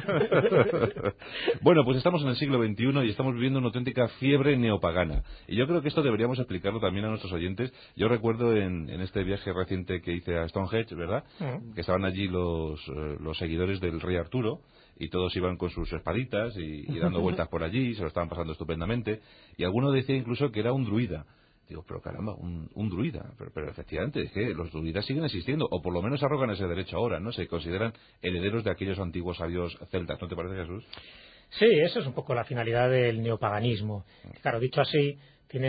Bueno, pues estamos en el siglo veintiuno y estamos viviendo una auténtica fiebre neopagana. Y yo creo que esto deberíamos explicarlo también a nuestros oyentes. Yo recuerdo en, en este viaje reciente que hice a Stonehenge, ¿verdad? Mm. Que estaban allí los, eh, los seguidores del rey Arturo y todos iban con sus espaditas y, y dando vueltas por allí, se lo estaban pasando estupendamente. Y alguno decía incluso que era un druida. Digo, pero caramba, un, un druida. Pero, pero efectivamente, es que los druidas siguen existiendo, o por lo menos arrogan ese derecho ahora, ¿no? Se consideran herederos de aquellos antiguos sabios celtas, ¿no te parece, Jesús? Sí, eso es un poco la finalidad del neopaganismo. Claro, dicho así,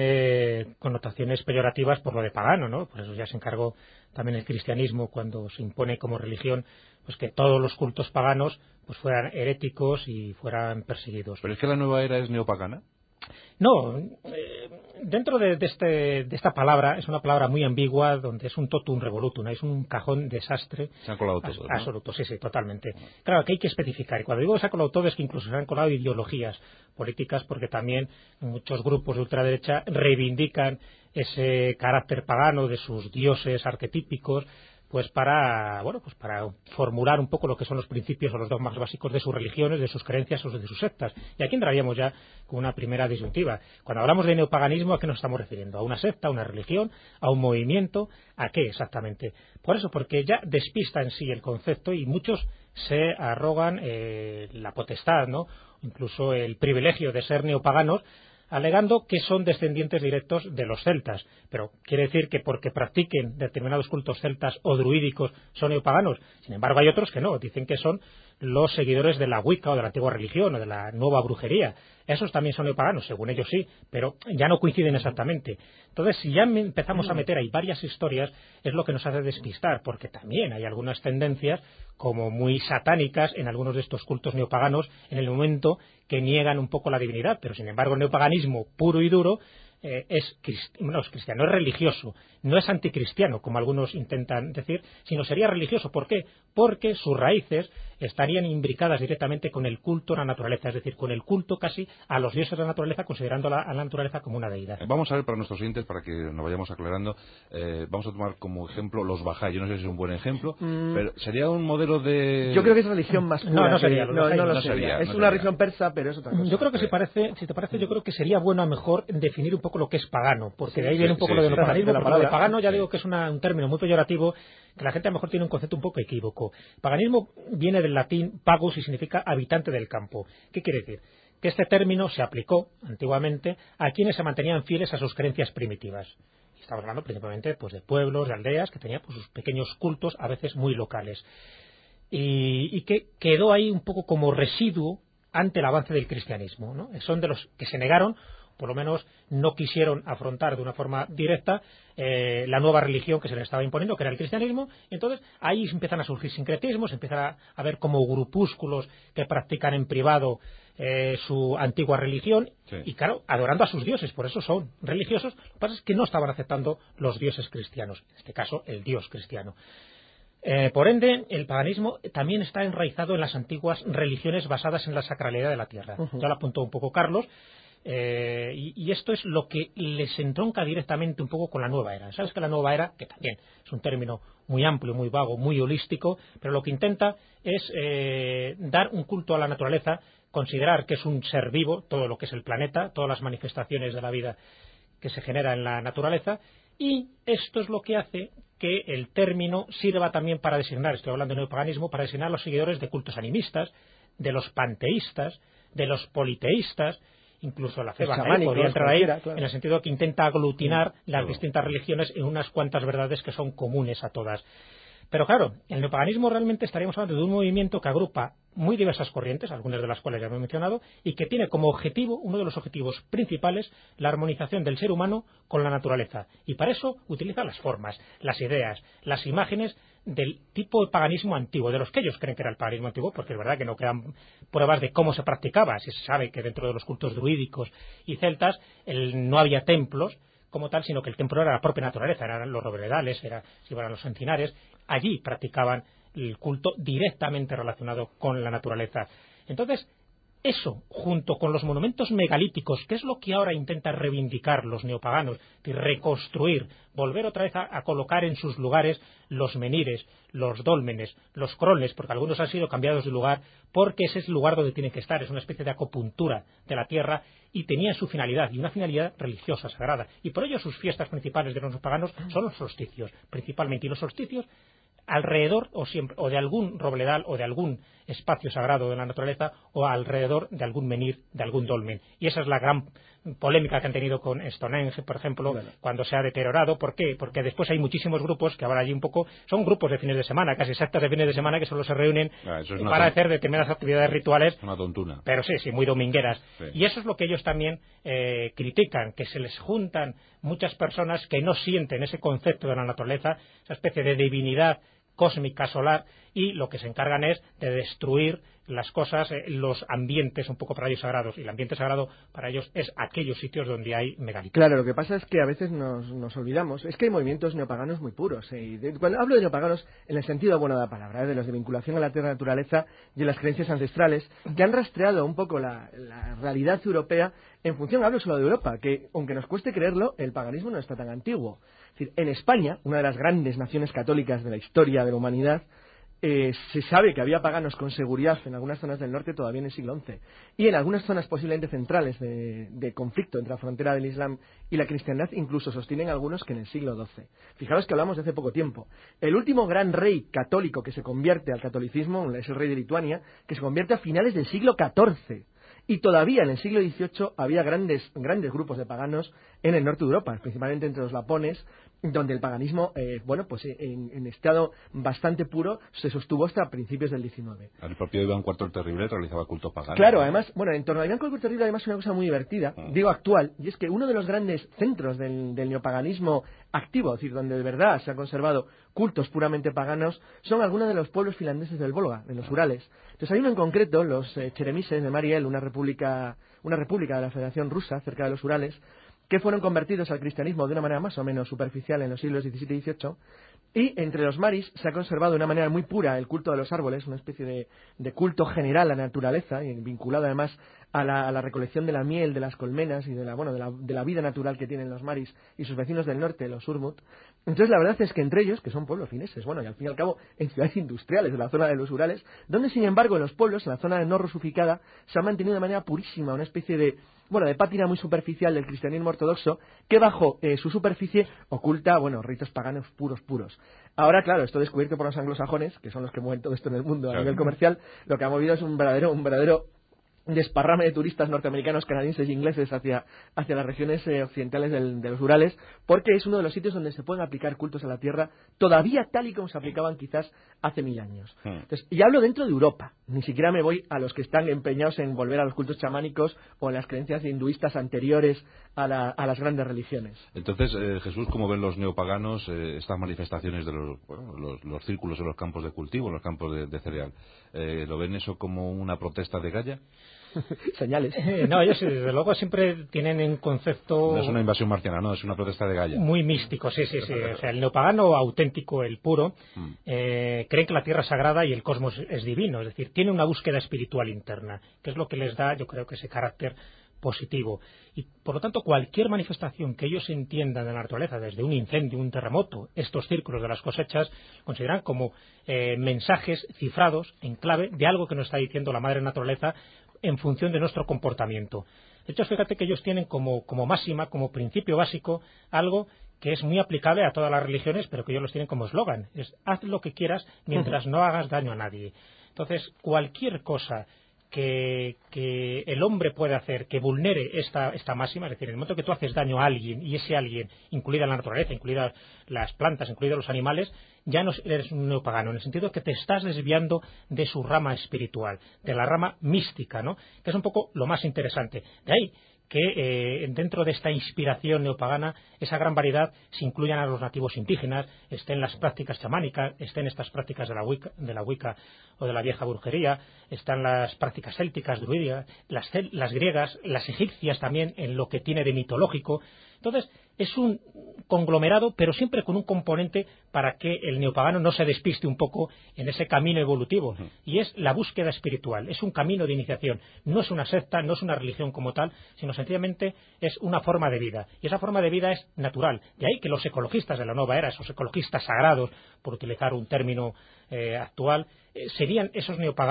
tiene connotaciones peyorativas por lo de pagano, ¿no? Por eso ya se encargó también el cristianismo cuando se impone como religión, pues que todos los cultos paganos pues fueran heréticos y fueran perseguidos. ¿Pero es que la nueva era es neopagana? No, eh, dentro de, de, este, de esta palabra, es una palabra muy ambigua, donde es un totum revolutum, es un cajón desastre. Se han colado todos, ¿no? Absoluto, sí, sí, totalmente. Claro, que hay que especificar. Y cuando digo que se ha colado todo, es que incluso se han colado ideologías políticas, porque también muchos grupos de ultraderecha reivindican ese carácter pagano de sus dioses arquetípicos, pues para bueno pues para formular un poco lo que son los principios o los dogmas básicos de sus religiones, de sus creencias o de sus sectas. Y aquí entraríamos ya con una primera disyuntiva. Cuando hablamos de neopaganismo, ¿a qué nos estamos refiriendo? ¿A una secta, a una religión, a un movimiento? ¿A qué exactamente? Por eso, porque ya despista en sí el concepto y muchos se arrogan eh, la potestad, ¿no? Incluso el privilegio de ser neopaganos, alegando que son descendientes directos de los celtas. Pero quiere decir que porque practiquen determinados cultos celtas o druídicos son neopaganos. Sin embargo, hay otros que no, dicen que son los seguidores de la Wicca o de la antigua religión o de la nueva brujería. Esos también son neopaganos, según ellos sí, pero ya no coinciden exactamente. Entonces, si ya empezamos a meter ahí varias historias, es lo que nos hace despistar, porque también hay algunas tendencias como muy satánicas en algunos de estos cultos neopaganos en el momento que niegan un poco la divinidad, pero sin embargo el neopaganismo puro y duro eh, es, cristi no, es cristiano, es religioso, no es anticristiano, como algunos intentan decir, sino sería religioso. ¿Por qué? Porque sus raíces estarían imbricadas directamente con el culto a la naturaleza, es decir, con el culto casi a los dioses de la naturaleza, considerando la, a la naturaleza como una deidad. Vamos a ver para nuestros oyentes, para que nos vayamos aclarando, eh, vamos a tomar como ejemplo los Bahá'í. Yo no sé si es un buen ejemplo, mm. pero sería un modelo de... Yo creo que es religión más pura. No, no sería. Que... No, no, lo no sería. sería. Es no una sería. religión persa, pero es otra cosa. Yo creo que si, parece, si te parece, yo creo que sería bueno a mejor definir un poco lo que es pagano, porque sí, de ahí sí, viene un poco sí, lo de sí, paganismo, la palabra de pagano ya sí. digo que es una, un término muy peyorativo, que la gente a lo mejor tiene un concepto un poco equívoco. Paganismo viene del latín pagus y significa habitante del campo. ¿Qué quiere decir? Que este término se aplicó antiguamente a quienes se mantenían fieles a sus creencias primitivas. Estamos hablando principalmente pues, de pueblos, de aldeas, que tenían pues, sus pequeños cultos, a veces muy locales. Y, y que quedó ahí un poco como residuo ante el avance del cristianismo, ¿no? Son de los que se negaron, por lo menos no quisieron afrontar de una forma directa eh, la nueva religión que se les estaba imponiendo, que era el cristianismo, y entonces ahí empiezan a surgir sincretismos, empiezan a, a ver como grupúsculos que practican en privado eh, su antigua religión, sí. y claro, adorando a sus dioses, por eso son religiosos. Lo que pasa es que no estaban aceptando los dioses cristianos, en este caso el dios cristiano. Eh, por ende, el paganismo también está enraizado en las antiguas religiones basadas en la sacralidad de la tierra. Uh-huh. Ya lo apuntó un poco Carlos. Eh, y, y esto es lo que les entronca directamente un poco con la nueva era. Sabes que la nueva era, que también es un término muy amplio, muy vago, muy holístico, pero lo que intenta es eh, dar un culto a la naturaleza, considerar que es un ser vivo, todo lo que es el planeta, todas las manifestaciones de la vida que se genera en la naturaleza, y esto es lo que hace que el término sirva también para designar, estoy hablando de neopaganismo, para designar a los seguidores de cultos animistas, de los panteístas, de los politeístas, incluso la fe bahá'í podría entrar ahí, claro. En el sentido que intenta aglutinar sí, las claro. distintas religiones en unas cuantas verdades que son comunes a todas. Pero claro, el neopaganismo realmente estaríamos hablando de un movimiento que agrupa muy diversas corrientes, algunas de las cuales ya he mencionado, y que tiene como objetivo, uno de los objetivos principales, la armonización del ser humano con la naturaleza. Y para eso utiliza las formas, las ideas, las imágenes del tipo de paganismo antiguo, de los que ellos creen que era el paganismo antiguo, porque es verdad que no quedan pruebas de cómo se practicaba. Se sabe que dentro de los cultos druídicos y celtas el, no había templos como tal, sino que el templo era la propia naturaleza, eran los robledales, era, si eran los encinares, allí practicaban el culto directamente relacionado con la naturaleza. Entonces, eso, junto con los monumentos megalíticos, que es lo que ahora intentan reivindicar los neopaganos, de reconstruir, volver otra vez a, a colocar en sus lugares los menires, los dólmenes, los crones, porque algunos han sido cambiados de lugar, porque ese es el lugar donde tienen que estar, es una especie de acupuntura de la tierra, y tenía su finalidad, y una finalidad religiosa, sagrada. Y por ello sus fiestas principales de los paganos son los solsticios, principalmente, y los solsticios alrededor o, siempre, o de algún robledal o de algún espacio sagrado de la naturaleza o alrededor de algún menhir, de algún dolmen. Y esa es la gran polémica que han tenido con Stonehenge, por ejemplo, bueno. cuando se ha deteriorado. ¿Por qué? Porque después hay muchísimos grupos que ahora allí un poco son grupos de fines de semana, casi sectas de fines de semana que solo se reúnen ah, para hacer determinadas actividades rituales. Una tontuna. Pero sí, sí, muy domingueras. Sí. Y eso es lo que ellos también eh, critican, que se les juntan muchas personas que no sienten ese concepto de la naturaleza, esa especie de divinidad cósmica solar, y lo que se encargan es de destruir las cosas, eh, los ambientes un poco para ellos sagrados, y el ambiente sagrado para ellos es aquellos sitios donde hay megalitos. Claro, lo que pasa es que a veces nos, nos olvidamos, es que hay movimientos neopaganos muy puros, eh, y de, cuando hablo de neopaganos en el sentido bueno de la palabra, eh, de los de vinculación a la tierra naturaleza y a las creencias ancestrales, que han rastreado un poco la, la realidad europea en función, hablo solo de Europa, que aunque nos cueste creerlo, el paganismo no está tan antiguo. Es decir, en España, una de las grandes naciones católicas de la historia de la humanidad, Eh, se sabe que había paganos con seguridad en algunas zonas del norte todavía en el siglo once, y en algunas zonas posiblemente centrales de, de conflicto entre la frontera del Islam y la cristiandad, incluso sostienen algunos que en el siglo doce. Fijaros que hablamos de hace poco tiempo. El último gran rey católico que se convierte al catolicismo es el rey de Lituania, que se convierte a finales del siglo catorce. Y todavía en el siglo dieciocho había grandes, grandes grupos de paganos en el norte de Europa, principalmente entre los lapones, donde el paganismo, eh, bueno, pues en, en estado bastante puro se sostuvo hasta principios del diecinueve. El propio Iván cuarto el Terrible realizaba culto pagano. Claro, además, bueno, en torno a Iván cuarto el Terrible además una cosa muy divertida, ah. digo actual, y es que uno de los grandes centros del, del neopaganismo activo, es decir, donde de verdad se han conservado cultos puramente paganos, son algunos de los pueblos finlandeses del Volga, en los Urales. Entonces hay uno en concreto, los eh, Cheremises de Mariel, una república, una república de la Federación Rusa, cerca de los Urales, que fueron convertidos al cristianismo de una manera más o menos superficial en los siglos diecisiete y dieciocho, y entre los maris se ha conservado de una manera muy pura el culto de los árboles, una especie de, de culto general a la naturaleza, y vinculado además a la, a la recolección de la miel, de las colmenas y de la, bueno, de la, de la vida natural que tienen los maris y sus vecinos del norte, los Urmut. Entonces la verdad es que entre ellos, que son pueblos fineses, bueno, y al fin y al cabo en ciudades industriales de la zona de los Urales, donde sin embargo en los pueblos, en la zona no rusificada, se ha mantenido de manera purísima una especie de bueno, de pátina muy superficial del cristianismo ortodoxo, que bajo eh, su superficie oculta, bueno, ritos paganos puros, puros. Ahora, claro, esto descubierto por los anglosajones, que son los que mueven todo esto en el mundo a claro. nivel comercial, lo que ha movido es un verdadero, un verdadero desparrame de turistas norteamericanos, canadienses e ingleses hacia, hacia las regiones eh, occidentales del, de los Urales, porque es uno de los sitios donde se pueden aplicar cultos a la tierra todavía tal y como se aplicaban quizás hace mil años. Hmm. Entonces, y hablo dentro de Europa, ni siquiera me voy a los que están empeñados en volver a los cultos chamánicos o en las creencias hinduistas anteriores a, la, a las grandes religiones. Entonces, eh, Jesús, ¿cómo ven los neopaganos eh, estas manifestaciones de los, bueno, los, los círculos en los campos de cultivo, en los campos de, de cereal? Eh, ¿Lo ven eso como una protesta de Gaia? Señales. Eh, no, ellos desde luego siempre tienen un concepto... No es una invasión marciana, no, es una protesta de Gaia. Muy místico, sí, sí, sí. O sea, el neopagano auténtico, el puro, mm. eh, cree que la tierra es sagrada y el cosmos es divino. Es decir, tiene una búsqueda espiritual interna, que es lo que les da, yo creo que ese carácter positivo. Y por lo tanto, cualquier manifestación que ellos entiendan de la naturaleza, desde un incendio, un terremoto, estos círculos de las cosechas, consideran como eh, mensajes cifrados en clave de algo que nos está diciendo la madre naturaleza en función de nuestro comportamiento. De hecho, fíjate que ellos tienen como, como máxima, como principio básico, algo que es muy aplicable a todas las religiones, pero que ellos los tienen como eslogan. Es, haz lo que quieras mientras no hagas daño a nadie. Entonces, cualquier cosa que, que el hombre puede hacer que vulnere esta, esta máxima, es decir, en el momento que tú haces daño a alguien, y ese alguien, incluida la naturaleza, incluida las plantas, incluidos los animales, ya no eres un neopagano, en el sentido que te estás desviando de su rama espiritual, de la rama mística, ¿no? Que es un poco lo más interesante. De ahí que eh, dentro de esta inspiración neopagana, esa gran variedad se incluyan a los nativos indígenas, estén las prácticas chamánicas, estén estas prácticas de la Wicca, de la Wicca o de la vieja brujería, están las prácticas célticas, druídicas, las, las griegas, las egipcias también, en lo que tiene de mitológico. Entonces, es un conglomerado, pero siempre con un componente para que el neopagano no se despiste un poco en ese camino evolutivo. Y es la búsqueda espiritual, es un camino de iniciación. No es una secta, no es una religión como tal, sino sencillamente es una forma de vida. Y esa forma de vida es natural. De ahí que los ecologistas de la nueva era, esos ecologistas sagrados, por utilizar un término eh, actual, eh, serían esos neopaganos,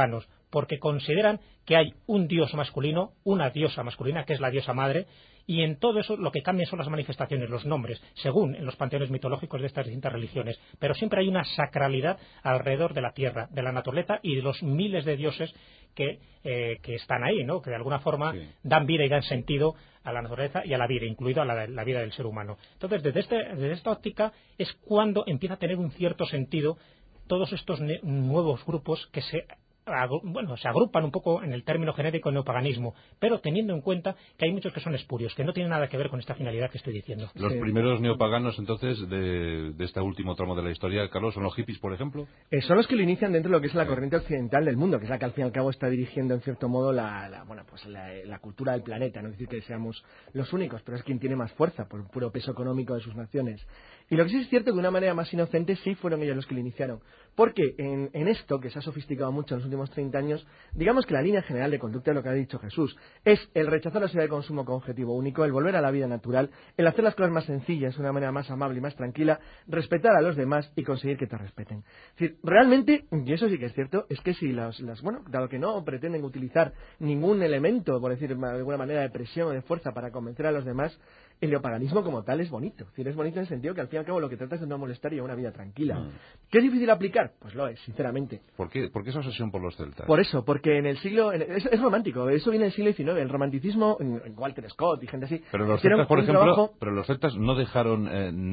porque consideran que hay un dios masculino, una diosa masculina, que es la diosa madre, y en todo eso lo que cambian son las manifestaciones, los nombres, según en los panteones mitológicos de estas distintas religiones. Pero siempre hay una sacralidad alrededor de la tierra, de la naturaleza y de los miles de dioses que, eh, que están ahí, ¿no? Que de alguna forma sí. dan vida y dan sentido a la naturaleza y a la vida, incluido a la, la vida del ser humano. Entonces, desde, este, desde esta óptica es cuando empieza a tener un cierto sentido todos estos nuevos grupos que se bueno, se agrupan un poco en el término genérico neopaganismo, pero teniendo en cuenta que hay muchos que son espurios, que no tienen nada que ver con esta finalidad que estoy diciendo. Los sí. primeros neopaganos, entonces, de, de este último tramo de la historia, Carlos, ¿son los hippies, por ejemplo? Eh, son los que lo inician dentro de lo que es la corriente occidental del mundo, que es la que al fin y al cabo está dirigiendo, en cierto modo, la, la bueno, pues la, la cultura del planeta. No es decir que seamos los únicos, pero es quien tiene más fuerza por el puro peso económico de sus naciones. Y lo que sí es cierto, que de una manera más inocente, sí fueron ellos los que lo iniciaron. Porque en, en esto, que se ha sofisticado mucho en los últimos treinta años, digamos que la línea general de conducta, lo que ha dicho Jesús, es el rechazar la sociedad de consumo con objetivo único, el volver a la vida natural, el hacer las cosas más sencillas, de una manera más amable y más tranquila, respetar a los demás y conseguir que te respeten. Es decir, realmente, y eso sí que es cierto, es que si las, las bueno, dado que no pretenden utilizar ningún elemento, por decir de alguna manera, de presión o de fuerza para convencer a los demás, el neopaganismo como tal es bonito. Es decir, es bonito en el sentido que al fin y al cabo lo que trata es de no molestar y una vida tranquila. Mm. ¿Qué es difícil aplicar? Pues lo es, sinceramente. ¿Por qué, ¿Por qué esa obsesión por los celtas? Por eso, porque en el siglo... En, es, es romántico, eso viene del siglo diecinueve. El romanticismo, en, en Walter Scott y gente así... Pero los celtas, por ejemplo, trabajo... pero los celtas no dejaron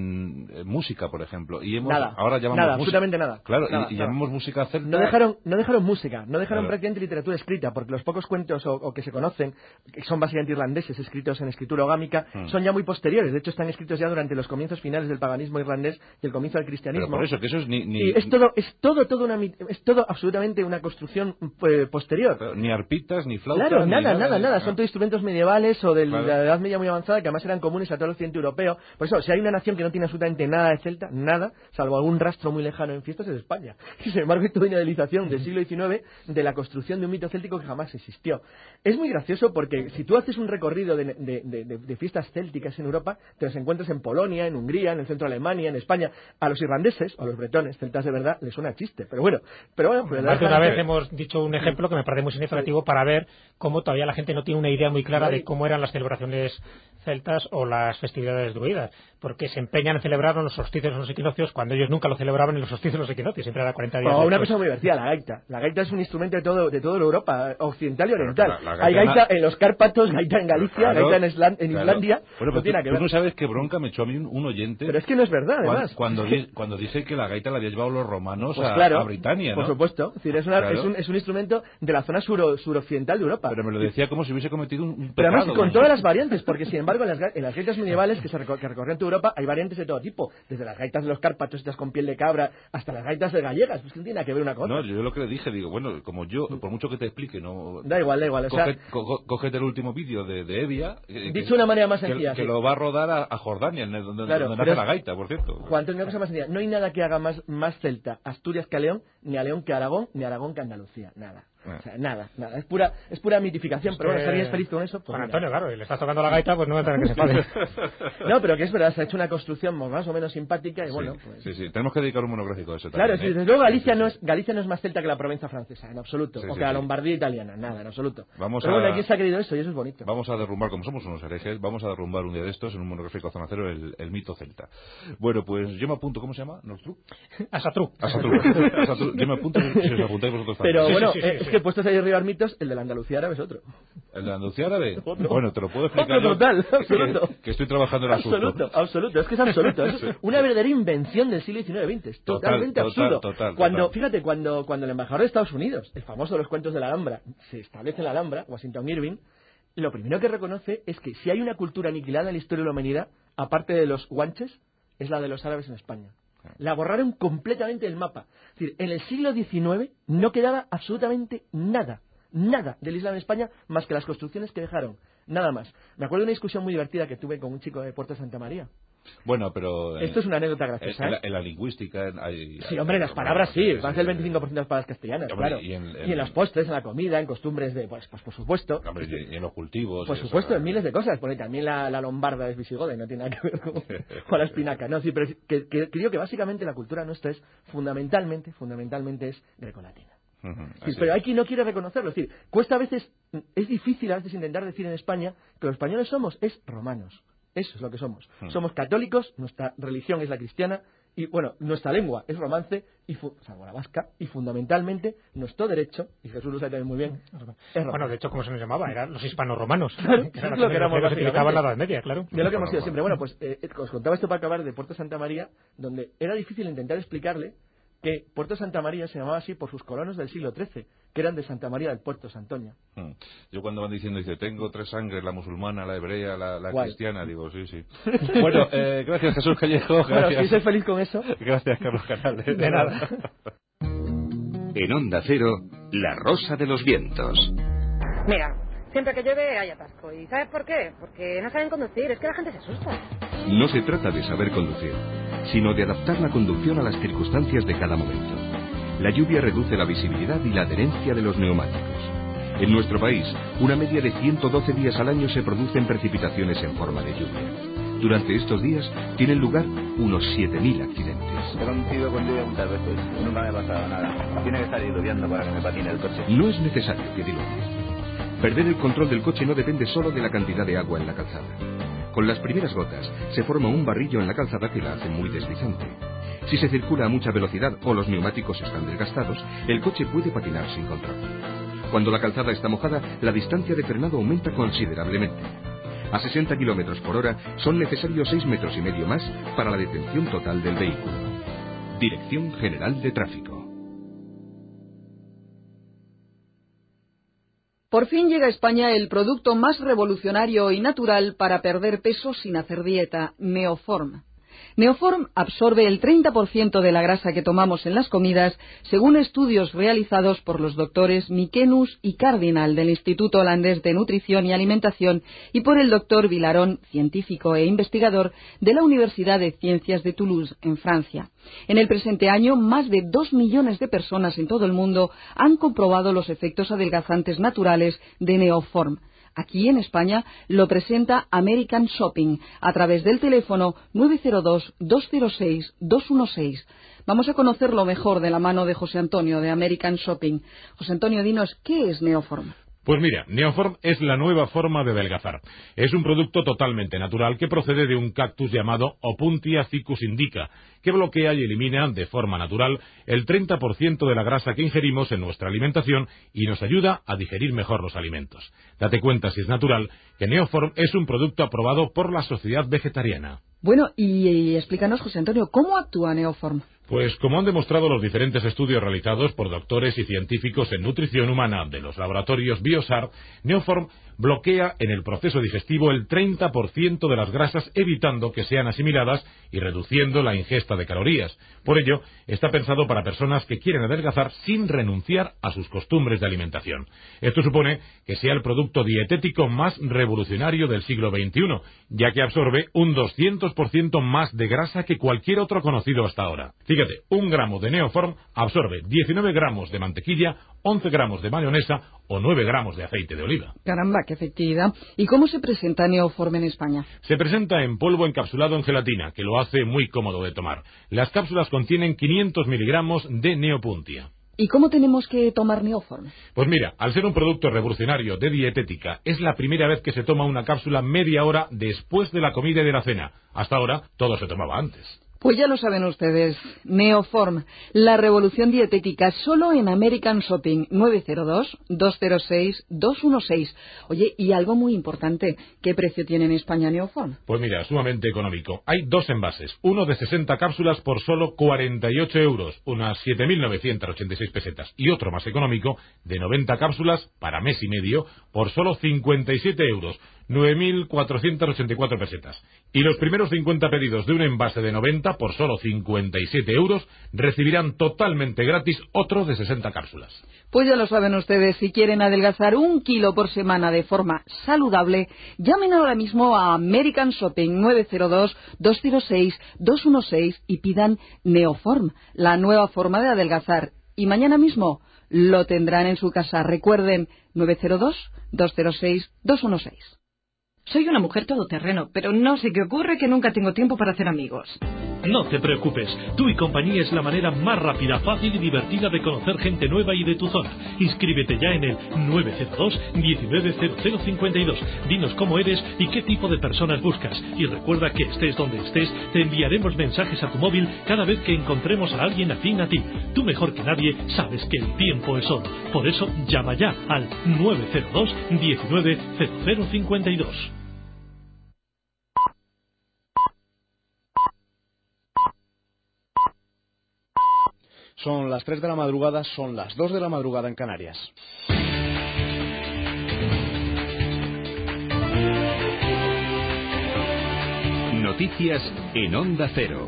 eh, música, por ejemplo. Y hemos, nada, ahora llamamos nada, música, absolutamente nada. Claro, nada, y, y nada. llamamos música celta... No dejaron, no dejaron música, no dejaron claro. prácticamente literatura escrita, porque los pocos cuentos o, o que se conocen, que son básicamente irlandeses, escritos en escritura ogámica, hmm. son ya muy posteriores. De hecho, están escritos ya durante los comienzos finales del paganismo irlandés y el comienzo del cristianismo. Pero por eso, que eso es ni... ni... Y es todo, es todo, todo una, es todo absolutamente una construcción eh, posterior. Pero ni arpitas, ni flautas... Claro, ni nada, nada, nada, ni... nada. Son todos instrumentos medievales o de claro. la Edad Media muy avanzada, que además eran comunes a todo el occidente europeo. Por eso, si hay una nación que no tiene absolutamente nada de celta, nada, salvo algún rastro muy lejano en fiestas, es España. Y sin embargo, hay toda una idealización del siglo diecinueve de la construcción de un mito céltico que jamás existió. Es muy gracioso porque si tú haces un recorrido de, de, de, de, de fiestas célticas en Europa, te los encuentras en Polonia, en Hungría, en el centro de Alemania, en España. A los irlandeses, o a los bretones, celtas de verdad, les suena chiste. Pero bueno, pero bueno. Pues más de una vez hemos dicho un ejemplo que me parece muy significativo para ver cómo todavía la gente no tiene una idea muy clara de cómo eran las celebraciones celtas o las festividades druidas, porque se empeñan en celebrar los solsticios o los equinoccios cuando ellos nunca lo celebraban en los solsticios o los equinoccios, siempre era cuarenta días. No, después. Una cosa muy divertida, la gaita. La gaita es un instrumento de todo de toda Europa occidental y oriental. La, la gaita Hay gaita na... en los Cárpatos, gaita en Galicia, claro, gaita en, Island, en claro. Islandia. Bueno, no tiene tú, que tú ver. no sabes qué bronca me echó a mí un, un oyente. Pero es que no es verdad, además. Cuando, cuando, di, cuando dice que la gaita la había llevado los romanos pues a, claro, a Britania, ¿no? Por supuesto. Es, decir, es, una, claro. es, un, es un instrumento de la zona suro, suroccidental de Europa. Pero me lo decía como si hubiese cometido un, un pecado. Pero además con todas las variantes, porque sin embargo en las, en las gaitas medievales que, se recor que recorren toda Europa hay variantes de todo tipo. Desde las gaitas de los Cárpatos, estas con piel de cabra, hasta las gaitas de gallegas. Pues que no tiene nada que ver una cosa. No, yo lo que le dije, digo, bueno, como yo, por mucho que te explique, no... Da igual, da igual. O coge, sea, co cógete el último vídeo de, de Evia. Eh, dicho que, de una manera más sencilla. Que, que sí. lo va a rodar a, a Jordania, donde, claro, donde nace la gaita, por cierto. Juan Antonio, una cosa más sencilla. No hay nada que haga más, más celta Asturias que a León, ni a León que a Aragón, ni a Aragón que a Andalucía. Nada. O sea, nada, nada. Es pura, es pura mitificación, pero bueno, si alguien es feliz con eso... Pues Juan Antonio, claro, y le estás tocando la gaita, pues no va a tener que se pase. No, pero que es verdad, se ha hecho una construcción más o menos simpática y sí, bueno... Pues... Sí, sí, tenemos que dedicar un monográfico a eso claro, también. sí, ¿eh? desde luego Galicia, sí, sí, no sí. es, Galicia no es más celta que la Provenza francesa, en absoluto, sí, o sí, que la sí. Lombardía italiana, nada, en absoluto. Vamos pero a... bueno, aquí se ha querido eso y eso es bonito. Vamos a derrumbar, como somos unos herejes, vamos a derrumbar un día de estos en un monográfico Zona Cero el, el mito celta. Bueno, pues yo me apunto, ¿cómo se llama? ¿Nostru? Asatru. Asatru. Asatru. Yo me apunto si os apuntáis vosotros también. Pero sí, bueno, sí, sí, eh, sí, es sí. que puestos a derribar mitos, el de la Andalucía árabe es otro. ¿El de la Andalucía árabe? Otro. Bueno, te lo puedo explicar. Otro total, yo, absoluto. Que, que estoy trabajando en el asunto. Absoluto, absoluto. Es que es absoluto. Es una verdadera invención del siglo diecinueve veinte. Es totalmente total, absurdo. Total, total, cuando, total. Fíjate, cuando, cuando el embajador de Estados Unidos, el famoso de los cuentos de la Alhambra, se establece en la Alhambra, Washington Irving, lo primero que reconoce es que si hay una cultura aniquilada en la historia de la humanidad, aparte de los guanches, es la de los árabes en España. La borraron completamente del mapa. Es decir, en el siglo diecinueve no quedaba absolutamente nada. Nada del Islam en España más que las construcciones que dejaron. Nada más. Me acuerdo de una discusión muy divertida que tuve con un chico de Puerto Santa María. Bueno, pero... Esto es una anécdota graciosa, en, ¿eh? en la lingüística... Hay, sí, hombre, en las palabras sí. sí, Van a ser el veinticinco por ciento de las palabras castellanas, hombre, claro. Y en, en, y en los postres, en la comida, en costumbres de... Pues, pues por supuesto. Hombre, y en los cultivos... Por supuesto, en miles de cosas. Porque también la, la lombarda es visigoda y no tiene nada que ver con, con la espinaca. No, sí, pero que, que, creo que básicamente la cultura nuestra es fundamentalmente, fundamentalmente es grecolatina. Uh-huh. Sí, pero hay quien no quiere reconocerlo. Es decir, cuesta a veces, es difícil a veces intentar decir en España que los españoles somos es romanos. Eso es lo que somos. Uh-huh. Somos católicos, nuestra religión es la cristiana, y bueno, nuestra lengua es romance, y fu- salvo la vasca, y fundamentalmente nuestro derecho, y Jesús lo sabe también muy bien, es romance. Bueno, de hecho, ¿cómo se nos llamaba? Eran los hispano-romanos. Claro, que era lo que éramos que se utilizaba en la Edad Media, claro. De lo que hemos sido siempre. Bueno, pues eh, os contaba esto para acabar de Puerto Santa María, donde era difícil intentar explicarle que Puerto Santa María se llamaba así por sus colonos del siglo trece, que eran de Santa María del Puerto Santoña. Hmm. Yo cuando van diciendo, dice, tengo tres sangres, la musulmana, la hebrea, la, la cristiana, digo, sí, sí. Bueno, eh, gracias Jesús Callejo. Gracias. Bueno, si soy feliz con eso. Gracias Carlos Canales. De nada. En Onda Cero, La Rosa de los Vientos. Mira, siempre que llueve hay atasco. ¿Y sabes por qué? Porque no saben conducir, es que la gente se asusta. No se trata de saber conducir, sino de adaptar la conducción a las circunstancias de cada momento. La lluvia reduce la visibilidad y la adherencia de los neumáticos. En nuestro país, una media de ciento doce días al año se producen precipitaciones en forma de lluvia. Durante estos días tienen lugar unos siete mil accidentes. He conducido con lluvia muchas veces y nunca me ha pasado nada. Tiene que estar diluviando para que me patine el coche. No es necesario que diluvie. Perder el control del coche no depende solo de la cantidad de agua en la calzada. Con las primeras gotas se forma un barrillo en la calzada que la hace muy deslizante. Si se circula a mucha velocidad o los neumáticos están desgastados, el coche puede patinar sin control. Cuando la calzada está mojada, la distancia de frenado aumenta considerablemente. A sesenta kilómetros por hora son necesarios seis metros y medio más para la detención total del vehículo. Dirección General de Tráfico. Por fin llega a España el producto más revolucionario y natural para perder peso sin hacer dieta, Neoform. Neoform absorbe el treinta por ciento de la grasa que tomamos en las comidas, según estudios realizados por los doctores Mikenus y Cardinal del Instituto Holandés de Nutrición y Alimentación y por el doctor Vilarón, científico e investigador de la Universidad de Ciencias de Toulouse, en Francia. En el presente año, más de dos millones de personas en todo el mundo han comprobado los efectos adelgazantes naturales de Neoform. Aquí en España lo presenta American Shopping a través del teléfono nueve cero dos, dos cero seis, dos uno seis. Vamos a conocerlo mejor de la mano de José Antonio de American Shopping. José Antonio, dinos, ¿qué es Neoform? Pues mira, Neoform es la nueva forma de adelgazar. Es un producto totalmente natural que procede de un cactus llamado Opuntia ficus indica, que bloquea y elimina de forma natural el treinta por ciento de la grasa que ingerimos en nuestra alimentación y nos ayuda a digerir mejor los alimentos. Date cuenta, si es natural, que Neoform es un producto aprobado por la Sociedad Vegetariana. Bueno, y, y explícanos, José Antonio, ¿cómo actúa Neoform? Pues como han demostrado los diferentes estudios realizados por doctores y científicos en nutrición humana de los laboratorios Biosar, Neoform bloquea en el proceso digestivo el treinta por ciento de las grasas, evitando que sean asimiladas y reduciendo la ingesta de calorías. Por ello, está pensado para personas que quieren adelgazar sin renunciar a sus costumbres de alimentación. Esto supone que sea el producto dietético más revolucionario del siglo veintiuno, ya que absorbe un doscientos por ciento más de grasa que cualquier otro conocido hasta ahora. Fíjate, un gramo de Neoform absorbe diecinueve gramos de mantequilla, once gramos de mayonesa o nueve gramos de aceite de oliva. Caramba, qué efectividad. ¿Y cómo se presenta Neoform en España? Se presenta en polvo encapsulado en gelatina, que lo hace muy cómodo de tomar. Las cápsulas contienen quinientos miligramos de Neopuntia. ¿Y cómo tenemos que tomar Neoform? Pues mira, al ser un producto revolucionario de dietética, es la primera vez que se toma una cápsula media hora después de la comida y de la cena. Hasta ahora, todo se tomaba antes. Pues ya lo saben ustedes, Neoform, la revolución dietética, solo en American Shopping, nueve cero dos, dos cero seis, dos uno seis. Oye, y algo muy importante, ¿qué precio tiene en España Neoform? Pues mira, sumamente económico. Hay dos envases, uno de sesenta cápsulas por solo cuarenta y ocho euros, unas siete mil novecientas ochenta y seis pesetas, y otro más económico, de noventa cápsulas para mes y medio, por solo cincuenta y siete euros, nueve mil cuatrocientas ochenta y cuatro pesetas. Y los primeros cincuenta pedidos de un envase de noventa por solo cincuenta y siete euros recibirán totalmente gratis otro de sesenta cápsulas. Pues ya lo saben ustedes, si quieren adelgazar un kilo por semana de forma saludable, llamen ahora mismo a American Shopping nueve cero dos, dos cero seis, dos uno seis y pidan Neoform, la nueva forma de adelgazar. Y mañana mismo lo tendrán en su casa. Recuerden, nueve cero dos, dos cero seis, dos uno seis. Soy una mujer todoterreno, pero no sé qué ocurre que nunca tengo tiempo para hacer amigos. No te preocupes, Tú y Compañía es la manera más rápida, fácil y divertida de conocer gente nueva y de tu zona. Inscríbete ya en el nueve cero dos, diecinueve cero cero cincuenta y dos. Dinos cómo eres y qué tipo de personas buscas. Y recuerda que estés donde estés, te enviaremos mensajes a tu móvil cada vez que encontremos a alguien afín a ti. Tú mejor que nadie sabes que el tiempo es oro. Por eso llama ya al nueve cero dos, diecinueve cero cero cincuenta y dos. Son las tres de la madrugada, son las dos de la madrugada en Canarias. Noticias en Onda Cero.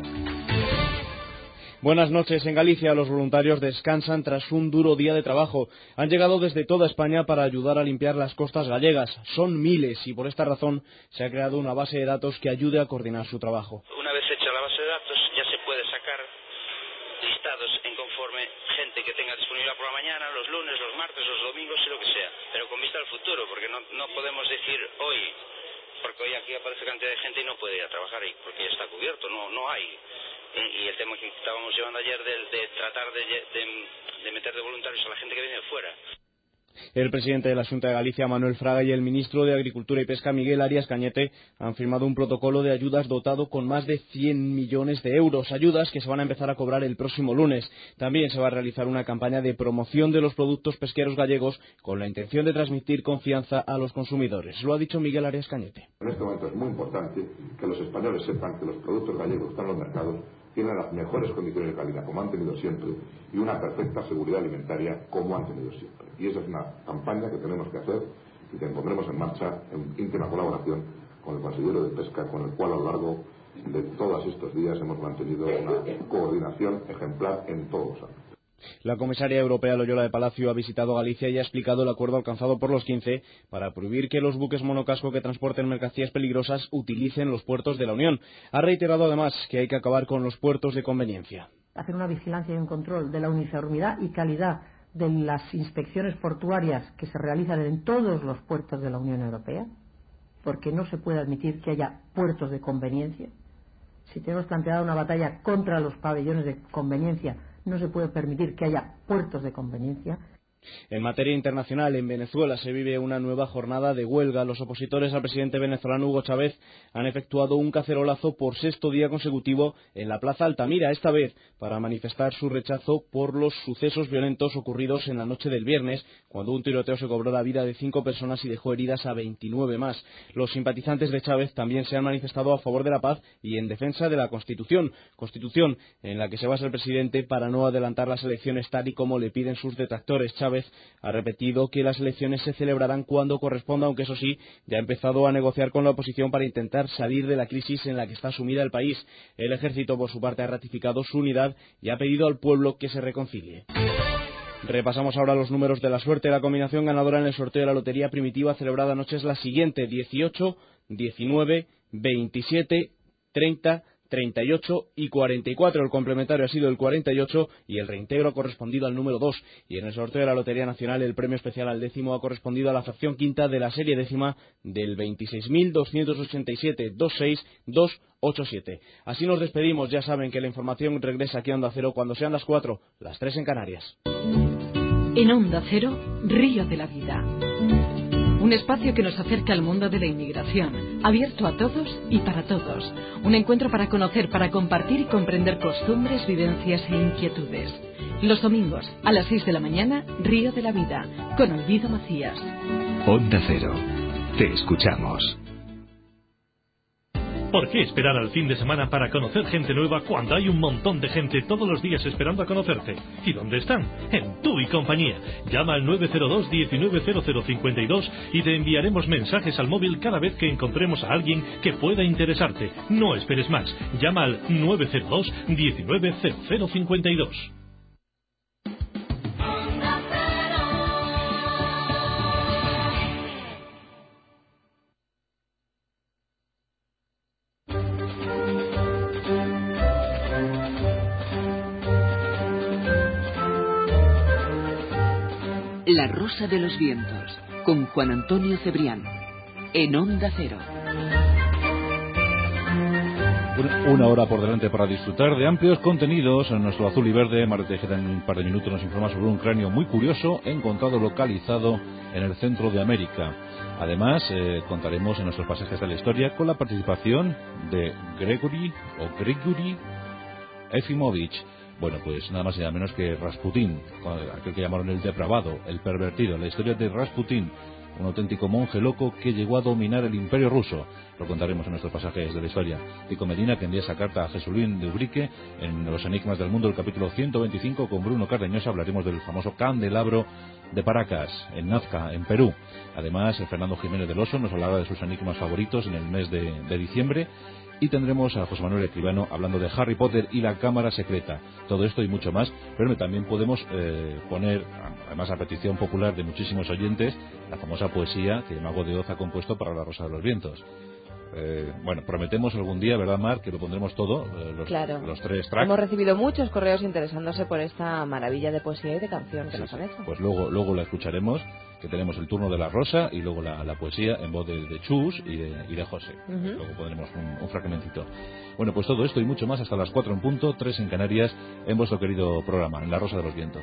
Buenas noches. En Galicia los voluntarios descansan tras un duro día de trabajo. Han llegado desde toda España para ayudar a limpiar las costas gallegas. Son miles y por esta razón se ha creado una base de datos que ayude a coordinar su trabajo. Una vez hecha la base de datos ya se puede sacar listados en conforme gente que tenga disponibilidad por la mañana, los lunes, los martes, los domingos y lo que sea. Pero con vista al futuro, porque no, no podemos decir hoy, porque hoy aquí aparece cantidad de gente y no puede ir a trabajar ahí, porque ya está cubierto, no, no hay. Y el tema que estábamos llevando ayer de, de tratar de, de, de meter de voluntarios a la gente que viene de fuera. El presidente de la Xunta de Galicia, Manuel Fraga, y el ministro de Agricultura y Pesca, Miguel Arias Cañete, han firmado un protocolo de ayudas dotado con más de cien millones de euros, ayudas que se van a empezar a cobrar el próximo lunes. También se va a realizar una campaña de promoción de los productos pesqueros gallegos con la intención de transmitir confianza a los consumidores. Lo ha dicho Miguel Arias Cañete. En este momento es muy importante que los españoles sepan que los productos gallegos están en los mercados, tienen las mejores condiciones de calidad, como han tenido siempre, y una perfecta seguridad alimentaria, como han tenido siempre. Y esa es una campaña que tenemos que hacer y que pondremos en marcha en íntima colaboración con el consejero de Pesca, con el cual a lo largo de todos estos días hemos mantenido una coordinación ejemplar en todos los ámbitos. La comisaria europea Loyola de Palacio ha visitado Galicia y ha explicado el acuerdo alcanzado por los quince para prohibir que los buques monocasco que transporten mercancías peligrosas utilicen los puertos de la Unión. Ha reiterado además que hay que acabar con los puertos de conveniencia. Hacer una vigilancia y un control de la uniformidad y calidad de las inspecciones portuarias que se realizan en todos los puertos de la Unión Europea, porque no se puede admitir que haya puertos de conveniencia. Si tenemos planteada una batalla contra los pabellones de conveniencia, no se puede permitir que haya puertos de conveniencia. En materia internacional, en Venezuela se vive una nueva jornada de huelga. Los opositores al presidente venezolano Hugo Chávez han efectuado un cacerolazo por sexto día consecutivo en la Plaza Altamira, esta vez para manifestar su rechazo por los sucesos violentos ocurridos en la noche del viernes, cuando un tiroteo se cobró la vida de cinco personas y dejó heridas a veintinueve más. Los simpatizantes de Chávez también se han manifestado a favor de la paz y en defensa de la Constitución, Constitución en la que se basa el presidente para no adelantar las elecciones tal y como le piden sus detractores. Chávez ha repetido que las elecciones se celebrarán cuando corresponda, aunque eso sí, ya ha empezado a negociar con la oposición para intentar salir de la crisis en la que está sumida el país. El ejército, por su parte, ha ratificado su unidad y ha pedido al pueblo que se reconcilie. Repasamos ahora los números de la suerte. La combinación ganadora en el sorteo de la lotería primitiva celebrada anoche es la siguiente: dieciocho, diecinueve, veintisiete, treinta, treinta y ocho y cuarenta y cuatro. El complementario ha sido el cuarenta y ocho y el reintegro ha correspondido al número dos. Y en el sorteo de la Lotería Nacional el premio especial al décimo ha correspondido a la fracción quinta de la serie décima del veintiséis mil doscientos ochenta y siete, veintiséis mil doscientos ochenta y siete. Así nos despedimos. Ya saben que la información regresa aquí a Onda Cero cuando sean las cuatro, las tres en Canarias. En Onda Cero, Río de la Vida. Un espacio que nos acerca al mundo de la inmigración, abierto a todos y para todos. Un encuentro para conocer, para compartir y comprender costumbres, vivencias e inquietudes. Los domingos, a las seis de la mañana, Río de la Vida, con Olvido Macías. Onda Cero. Te escuchamos. ¿Por qué esperar al fin de semana para conocer gente nueva cuando hay un montón de gente todos los días esperando a conocerte? ¿Y dónde están? En Tú y Compañía. Llama al nueve cero dos, diecinueve cero cero cincuenta y dos y te enviaremos mensajes al móvil cada vez que encontremos a alguien que pueda interesarte. No esperes más. Llama al nueve cero dos, diecinueve cero cero cincuenta y dos. La Rosa de los Vientos, con Juan Antonio Cebrián, en Onda Cero. Una, una hora por delante para disfrutar de amplios contenidos. En nuestro azul y verde, María Tejeda en un par de minutos nos informa sobre un cráneo muy curioso encontrado localizado en el centro de América. Además, eh, contaremos en nuestros pasajes de la historia con la participación de Gregory o Grigory Efimovich. Bueno, pues nada más y nada menos que Rasputín, aquel que llamaron el depravado, el pervertido. La historia de Rasputín, un auténtico monje loco que llegó a dominar el imperio ruso. Lo contaremos en nuestros pasajes de la historia. Tico Medina, que envía esa carta a Jesulín de Ubrique en Los Enigmas del Mundo, el capítulo ciento veinticinco. Con Bruno Cardeñosa hablaremos del famoso candelabro de Paracas, en Nazca, en Perú. Además, Fernando Jiménez del Oso nos hablará de sus enigmas favoritos en el mes de, de diciembre. Y tendremos a José Manuel Escribano hablando de Harry Potter y la Cámara Secreta. Todo esto y mucho más, pero también podemos eh, poner, además a petición popular de muchísimos oyentes, la famosa poesía que Mago de Oz ha compuesto para La Rosa de los Vientos. Eh, bueno, prometemos algún día, ¿verdad, Mar?, que lo pondremos todo, eh, los, claro. los tres tracks. Hemos recibido muchos correos interesándose por esta maravilla de poesía y de canción que sí, nos sí. han hecho. Pues luego, luego la escucharemos, que tenemos el turno de la Rosa y luego la, la poesía en voz de, de Chus y de, y de José. Uh-huh. Luego pondremos un, un fragmentito. Bueno, pues todo esto y mucho más hasta las cuatro en punto, tres en Canarias, en vuestro querido programa, en La Rosa de los Vientos.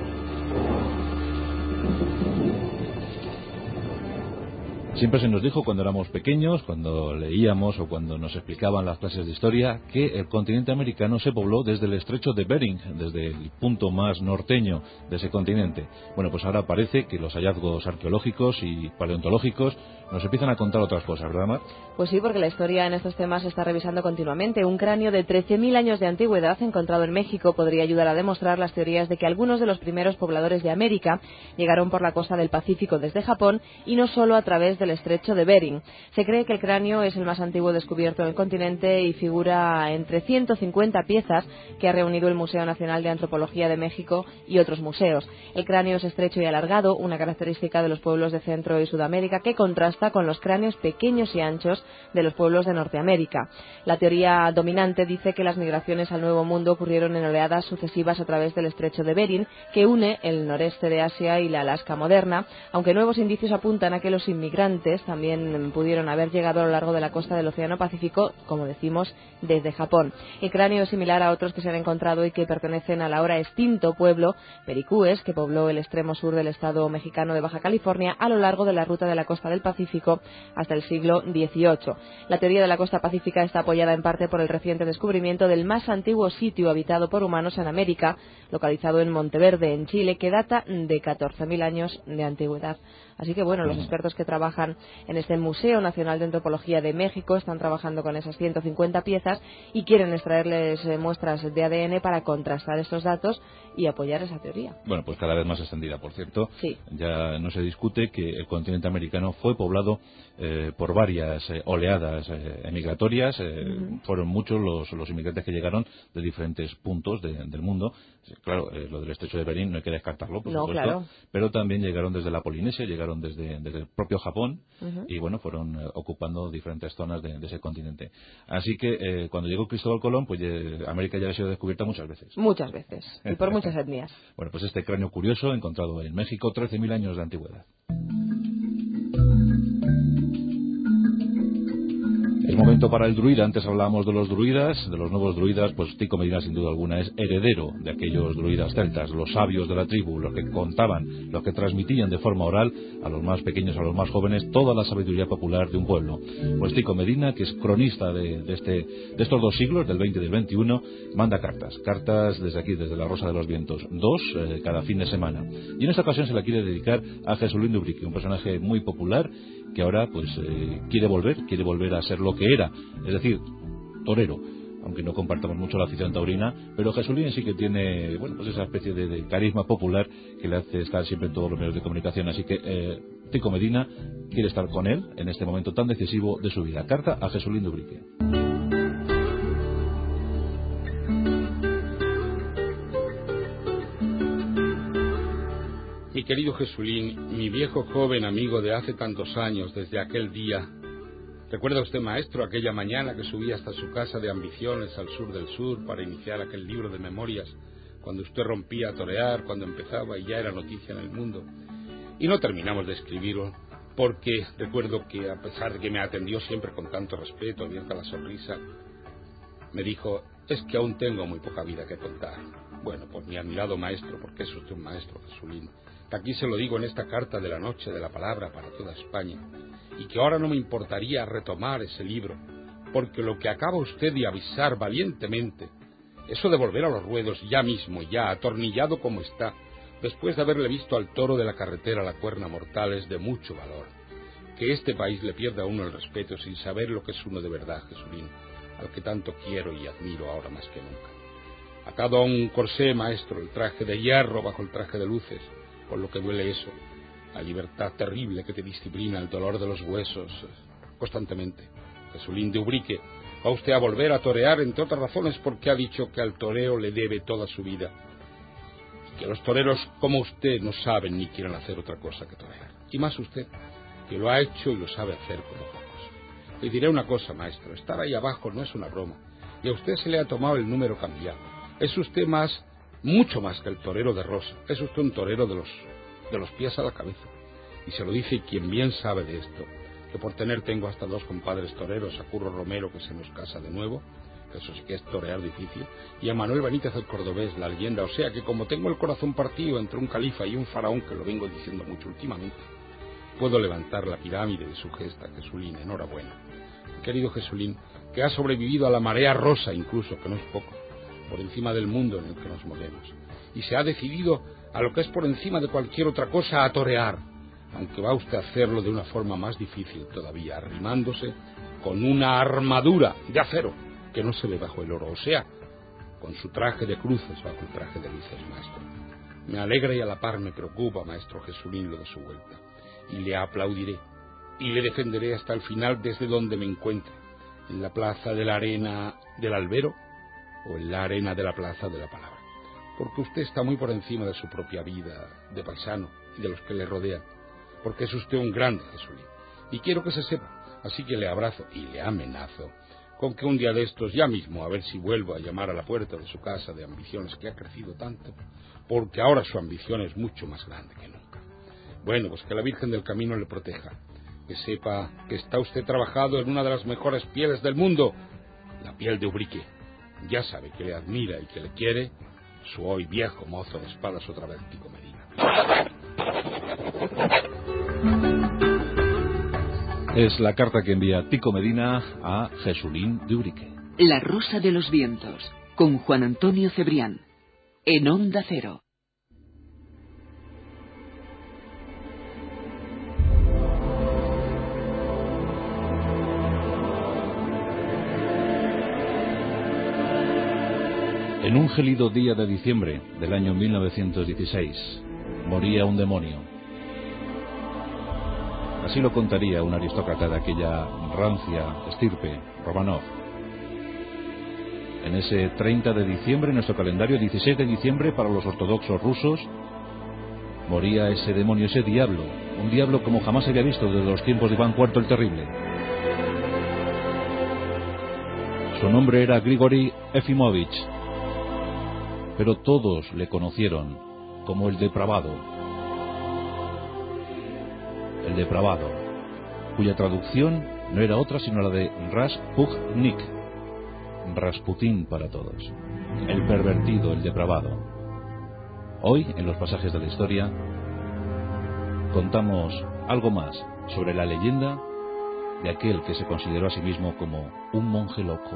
Siempre se nos dijo cuando éramos pequeños, cuando leíamos o cuando nos explicaban las clases de historia, que el continente americano se pobló desde el estrecho de Bering, desde el punto más norteño de ese continente. Bueno, pues ahora parece que los hallazgos arqueológicos y paleontológicos nos empiezan a contar otras cosas, ¿verdad, Mar? Pues sí, porque la historia en estos temas se está revisando continuamente. Un cráneo de trece mil años de antigüedad encontrado en México podría ayudar a demostrar las teorías de que algunos de los primeros pobladores de América llegaron por la costa del Pacífico desde Japón y no solo a través del estrecho de Bering. Se cree que el cráneo es el más antiguo descubierto en el continente y figura entre ciento cincuenta piezas que ha reunido el Museo Nacional de Antropología de México y otros museos. El cráneo es estrecho y alargado, una característica de los pueblos de Centro y Sudamérica que contrasta con los cráneos pequeños y anchos de los pueblos de Norteamérica. La teoría dominante dice que las migraciones al Nuevo Mundo ocurrieron en oleadas sucesivas a través del estrecho de Bering, que une el noreste de Asia y la Alaska moderna, aunque nuevos indicios apuntan a que los inmigrantes también pudieron haber llegado a lo largo de la costa del Océano Pacífico, como decimos, desde Japón. El cráneo es similar a otros que se han encontrado y que pertenecen al ahora extinto pueblo Pericúes, que pobló el extremo sur del estado mexicano de Baja California a lo largo de la ruta de la costa del Pacífico hasta el siglo dieciocho. La teoría de la costa pacífica está apoyada en parte por el reciente descubrimiento del más antiguo sitio habitado por humanos en América, localizado en Monteverde, en Chile, que data de catorce mil años de antigüedad. Así que bueno, los expertos que trabajan en este Museo Nacional de Antropología de México están trabajando con esas ciento cincuenta piezas y quieren extraerles eh, muestras de A D N para contrastar estos datos y apoyar esa teoría. Bueno, pues cada vez más extendida, por cierto. Sí. Ya no se discute que el continente americano fue poblado eh, por varias eh, oleadas eh, emigratorias. Eh, uh-huh. Fueron muchos los, los inmigrantes que llegaron de diferentes puntos de, del mundo. Claro, eh, lo del estrecho de Bering no hay que descartarlo, por no, supuesto. Claro. Pero también llegaron desde la Polinesia, llegaron desde, desde el propio Japón uh-huh. y bueno, fueron eh, ocupando diferentes zonas de, de ese continente. Así que eh, cuando llegó Cristóbal Colón, pues eh, América ya había sido descubierta muchas veces. Muchas veces, y por muchas etnias. Bueno, pues este cráneo curioso encontrado en México, trece mil años de antigüedad. Es momento para el druida. Antes hablábamos de los druidas, de los nuevos druidas. Pues Tico Medina, sin duda alguna, es heredero de aquellos druidas celtas, los sabios de la tribu, los que contaban, los que transmitían de forma oral a los más pequeños, a los más jóvenes, toda la sabiduría popular de un pueblo. Pues Tico Medina, que es cronista de, de, este, de estos dos siglos, del veinte y del veintiuno, manda cartas, cartas desde aquí, desde La Rosa de los Vientos, dos eh, cada fin de semana. Y en esta ocasión se la quiere dedicar a Jesulín de Ubrique, un personaje muy popular que ahora pues eh, quiere volver, quiere volver a ser lo que era, es decir, torero, aunque no compartamos mucho la afición taurina, pero Jesulín sí que tiene, bueno, pues esa especie de, de carisma popular que le hace estar siempre en todos los medios de comunicación, así que eh, Tico Medina quiere estar con él en este momento tan decisivo de su vida. Carta a Jesulín de Ubrique. Mi querido Jesulín, mi viejo joven amigo de hace tantos años, desde aquel día. ¿Recuerda usted, maestro, aquella mañana que subí hasta su casa de ambiciones al sur del sur para iniciar aquel libro de memorias, cuando usted rompía a torear, cuando empezaba y ya era noticia en el mundo? Y no terminamos de escribirlo, porque recuerdo que, a pesar de que me atendió siempre con tanto respeto, abierta la sonrisa, Me dijo, es que aún tengo muy poca vida que contar. Bueno, pues mi admirado maestro, porque es usted un maestro, Jesulín, que aquí se lo digo en esta carta de la noche de la palabra para toda España, y que ahora no me importaría retomar ese libro, porque lo que acaba usted de avisar valientemente, eso de volver a los ruedos ya mismo, ya atornillado como está, después de haberle visto al toro de la carretera a la cuerna mortal, es de mucho valor. Que este país le pierda a uno el respeto sin saber lo que es uno de verdad, Jesulín, al que tanto quiero y admiro ahora más que nunca. Atado a un corsé, maestro, el traje de hierro bajo el traje de luces, con lo que duele eso, la libertad terrible que te disciplina, el dolor de los huesos, constantemente. Jesulín de Ubrique, va usted a volver a torear, entre otras razones porque ha dicho que al toreo le debe toda su vida, y que los toreros como usted no saben ni quieren hacer otra cosa que torear. Y más usted, que lo ha hecho y lo sabe hacer como pocos. Le diré una cosa, maestro, estar ahí abajo no es una broma, y a usted se le ha tomado el número cambiado. Es usted más, mucho más que el torero de Rosa. Es usted un torero de los, de los pies a la cabeza. Y se lo dice quien bien sabe de esto, que por tener tengo hasta dos compadres toreros, a Curro Romero, que se nos casa de nuevo, que eso sí que es torear difícil, y a Manuel Benítez el Cordobés, la leyenda. O sea que como tengo el corazón partido entre un califa y un faraón, que lo vengo diciendo mucho últimamente, puedo levantar la pirámide de su gesta, Jesulín. Enhorabuena. Querido Jesulín, que ha sobrevivido a la marea rosa incluso, que no es poco, por encima del mundo en el que nos movemos, y se ha decidido a lo que es por encima de cualquier otra cosa, a torear, aunque va usted a hacerlo de una forma más difícil todavía, arrimándose con una armadura de acero que no se ve bajo el oro, o sea, con su traje de cruces bajo el traje de luces, maestro. Me alegra y a la par me preocupa, maestro Jesulín, lo de su vuelta, y le aplaudiré y le defenderé hasta el final desde donde me encuentre, en la plaza de la arena del Albero o en la arena de la plaza de la Palabra, porque usted está muy por encima de su propia vida de paisano y de los que le rodean, porque es usted un grande, Jesulín, y quiero que se sepa, así que le abrazo y le amenazo con que un día de estos, ya mismo, a ver si vuelvo a llamar a la puerta de su casa de ambiciones que ha crecido tanto, porque ahora su ambición es mucho más grande que nunca. Bueno, pues que la Virgen del Camino le proteja, que sepa que está usted trabajado en una de las mejores pieles del mundo, la piel de Ubrique. Ya sabe que le admira y que le quiere su hoy viejo mozo de espadas, otra vez Tico Medina. Es la carta que envía Tico Medina a Jesulín de Ubrique. La Rosa de los Vientos, con Juan Antonio Cebrián, en Onda Cero. En un gélido día de diciembre del año mil novecientos dieciséis, moría un demonio. Así lo contaría un aristócrata de aquella rancia estirpe, Romanov. En ese treinta de diciembre, en nuestro calendario, dieciséis de diciembre para los ortodoxos rusos, moría ese demonio, ese diablo, un diablo como jamás se había visto desde los tiempos de Iván cuarto el Terrible. Su nombre era Grigori Efimovich, pero todos le conocieron como el depravado. El depravado, cuya traducción no era otra sino la de Rasputnik, Rasputín para todos, el pervertido, el depravado. Hoy, en los pasajes de la historia, contamos algo más sobre la leyenda de aquel que se consideró a sí mismo como un monje loco.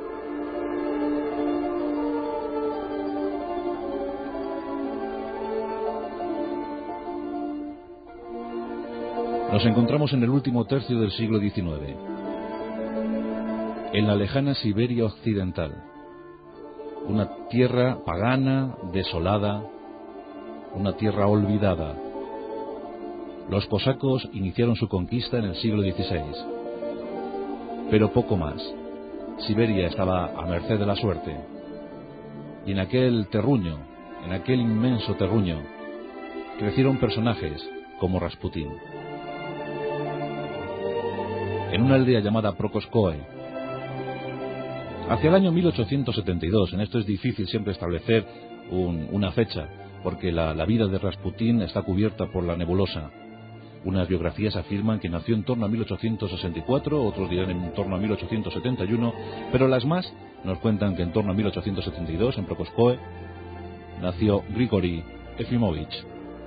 Nos encontramos en el último tercio del siglo diecinueve, en la lejana Siberia occidental, una tierra pagana, desolada, una tierra olvidada. Los cosacos iniciaron su conquista en el siglo dieciséis, pero poco más. Siberia estaba a merced de la suerte, y en aquel terruño, en aquel inmenso terruño, crecieron personajes como Rasputín. En una aldea llamada Prokoskoe, hacia el año mil ochocientos setenta y dos, en esto es difícil siempre establecer un, una fecha, porque la, la vida de Rasputín está cubierta por la nebulosa, Unas biografías afirman que nació en torno a mil ochocientos sesenta y cuatro, otros dirán en torno a mil ochocientos setenta y uno, pero las más nos cuentan que en torno a mil ochocientos setenta y dos, en Prokoskoe, nació Grigori Efimovich.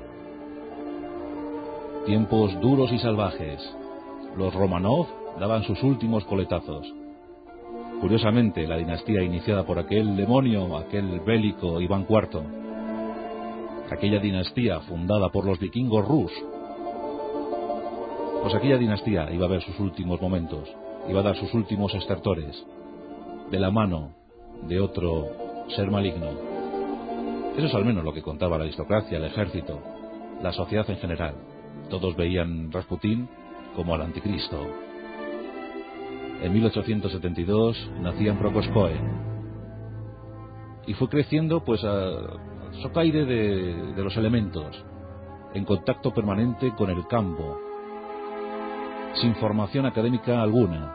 Tiempos duros y salvajes. Los Romanov daban sus últimos coletazos. Curiosamente, la dinastía iniciada por aquel demonio, aquel bélico Iván cuarto, aquella dinastía fundada por los vikingos Rus, pues aquella dinastía iba a ver sus últimos momentos, iba a dar sus últimos estertores, de la mano de otro ser maligno. Eso es al menos lo que contaba la aristocracia, el ejército, la sociedad en general. Todos veían Rasputín como al anticristo. En mil ochocientos setenta y dos nacía en Prokoskoe y fue creciendo pues a socaire de, de los elementos, en contacto permanente con el campo, sin formación académica alguna.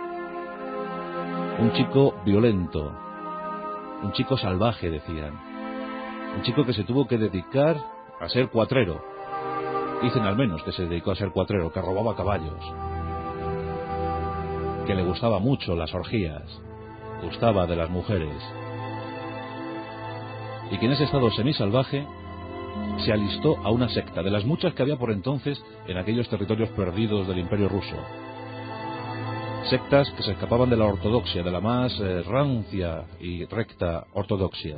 Un chico violento, un chico salvaje, decían, un chico que se tuvo que dedicar a ser cuatrero. Dicen al menos que se dedicó a ser cuatrero, que robaba caballos, que le gustaba mucho las orgías, gustaba de las mujeres, y que en ese estado semisalvaje se alistó a una secta, de las muchas que había por entonces en aquellos territorios perdidos del Imperio Ruso. Sectas que se escapaban de la ortodoxia, de la más eh, rancia y recta ortodoxia.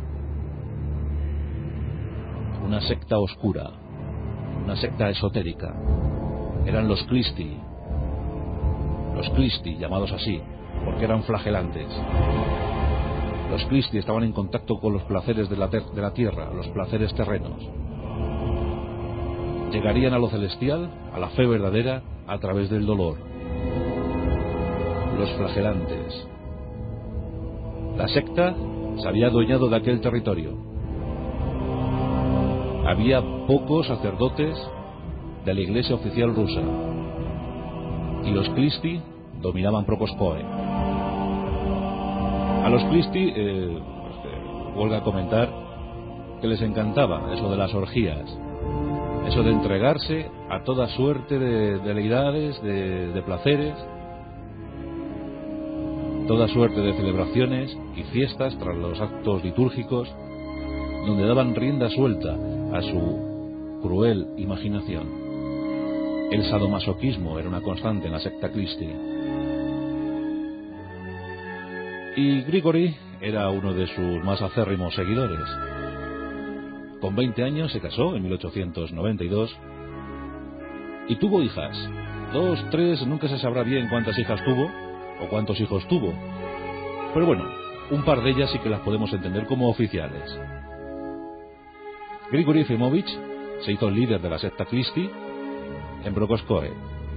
Una secta oscura, una secta esotérica. Eran los Klisti, los Klisti llamados así, porque eran flagelantes. Los Klisti estaban en contacto con los placeres de la, de la tierra, los placeres terrenos. Llegarían a lo celestial, a la fe verdadera, a través del dolor. Los flagelantes. La secta se había adueñado de aquel territorio. Había pocos sacerdotes de la iglesia oficial rusa y los Klisti dominaban Prokoskoe. A los Klisti, eh, vuelvo a comentar, que les encantaba eso de las orgías, eso de entregarse a toda suerte de, de deidades, de, de placeres, toda suerte de celebraciones y fiestas tras los actos litúrgicos, donde daban rienda suelta a su cruel imaginación. El sadomasoquismo era una constante en la secta Klisti. Y Grigori era uno de sus más acérrimos seguidores. Con veinte años se casó en mil ochocientos noventa y dos y tuvo hijas. Dos, tres, nunca se sabrá bien cuántas hijas tuvo o cuántos hijos tuvo. Pero bueno, un par de ellas sí que las podemos entender como oficiales. Grigori Efimovich se hizo líder de la secta Klisti en Prokoskoe.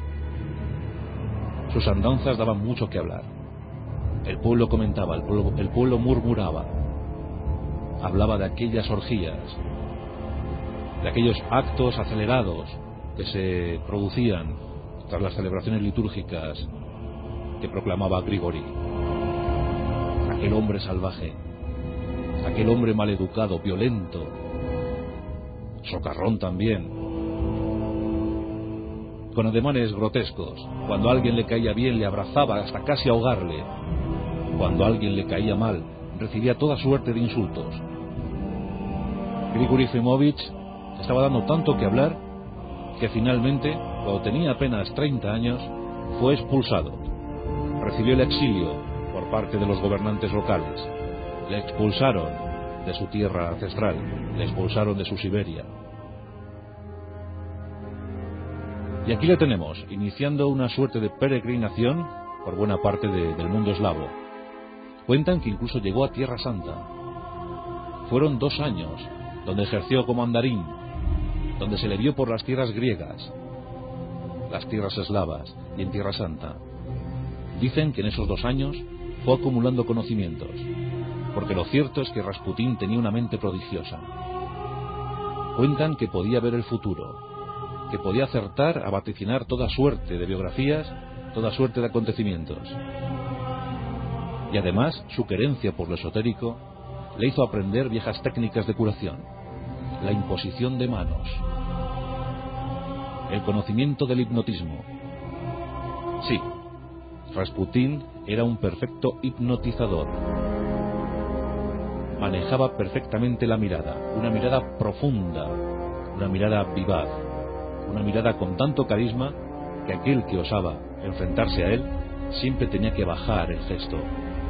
Sus andanzas daban mucho que hablar. El pueblo comentaba, el pueblo, el pueblo murmuraba, hablaba de aquellas orgías, de aquellos actos acelerados que se producían tras las celebraciones litúrgicas que proclamaba Grigori. Aquel hombre salvaje, aquel hombre maleducado, violento, socarrón también, con ademanes grotescos. Cuando a alguien le caía bien le abrazaba hasta casi ahogarle. Cuando a alguien le caía mal recibía toda suerte de insultos. Grigori Efimovich estaba dando tanto que hablar que finalmente, cuando tenía apenas treinta años, fue expulsado. Recibió el exilio por parte de los gobernantes locales. Le expulsaron de su tierra ancestral, le expulsaron de su Siberia. Y aquí le tenemos, iniciando una suerte de peregrinación por buena parte de, del mundo eslavo. Cuentan que incluso llegó a Tierra Santa. Fueron dos años donde ejerció como andarín, donde se le vio por las tierras griegas, las tierras eslavas y en Tierra Santa. Dicen que en esos dos años fue acumulando conocimientos, porque lo cierto es que Rasputín tenía una mente prodigiosa. Cuentan que podía ver el futuro, que podía acertar a vaticinar toda suerte de biografías, toda suerte de acontecimientos. Y además, su querencia por lo esotérico le hizo aprender viejas técnicas de curación, la imposición de manos. el conocimiento del hipnotismo. Sí, Rasputín era un perfecto hipnotizador. Manejaba perfectamente la mirada, una mirada profunda, una mirada vivaz, una mirada con tanto carisma que aquel que osaba enfrentarse a él siempre tenía que bajar el gesto.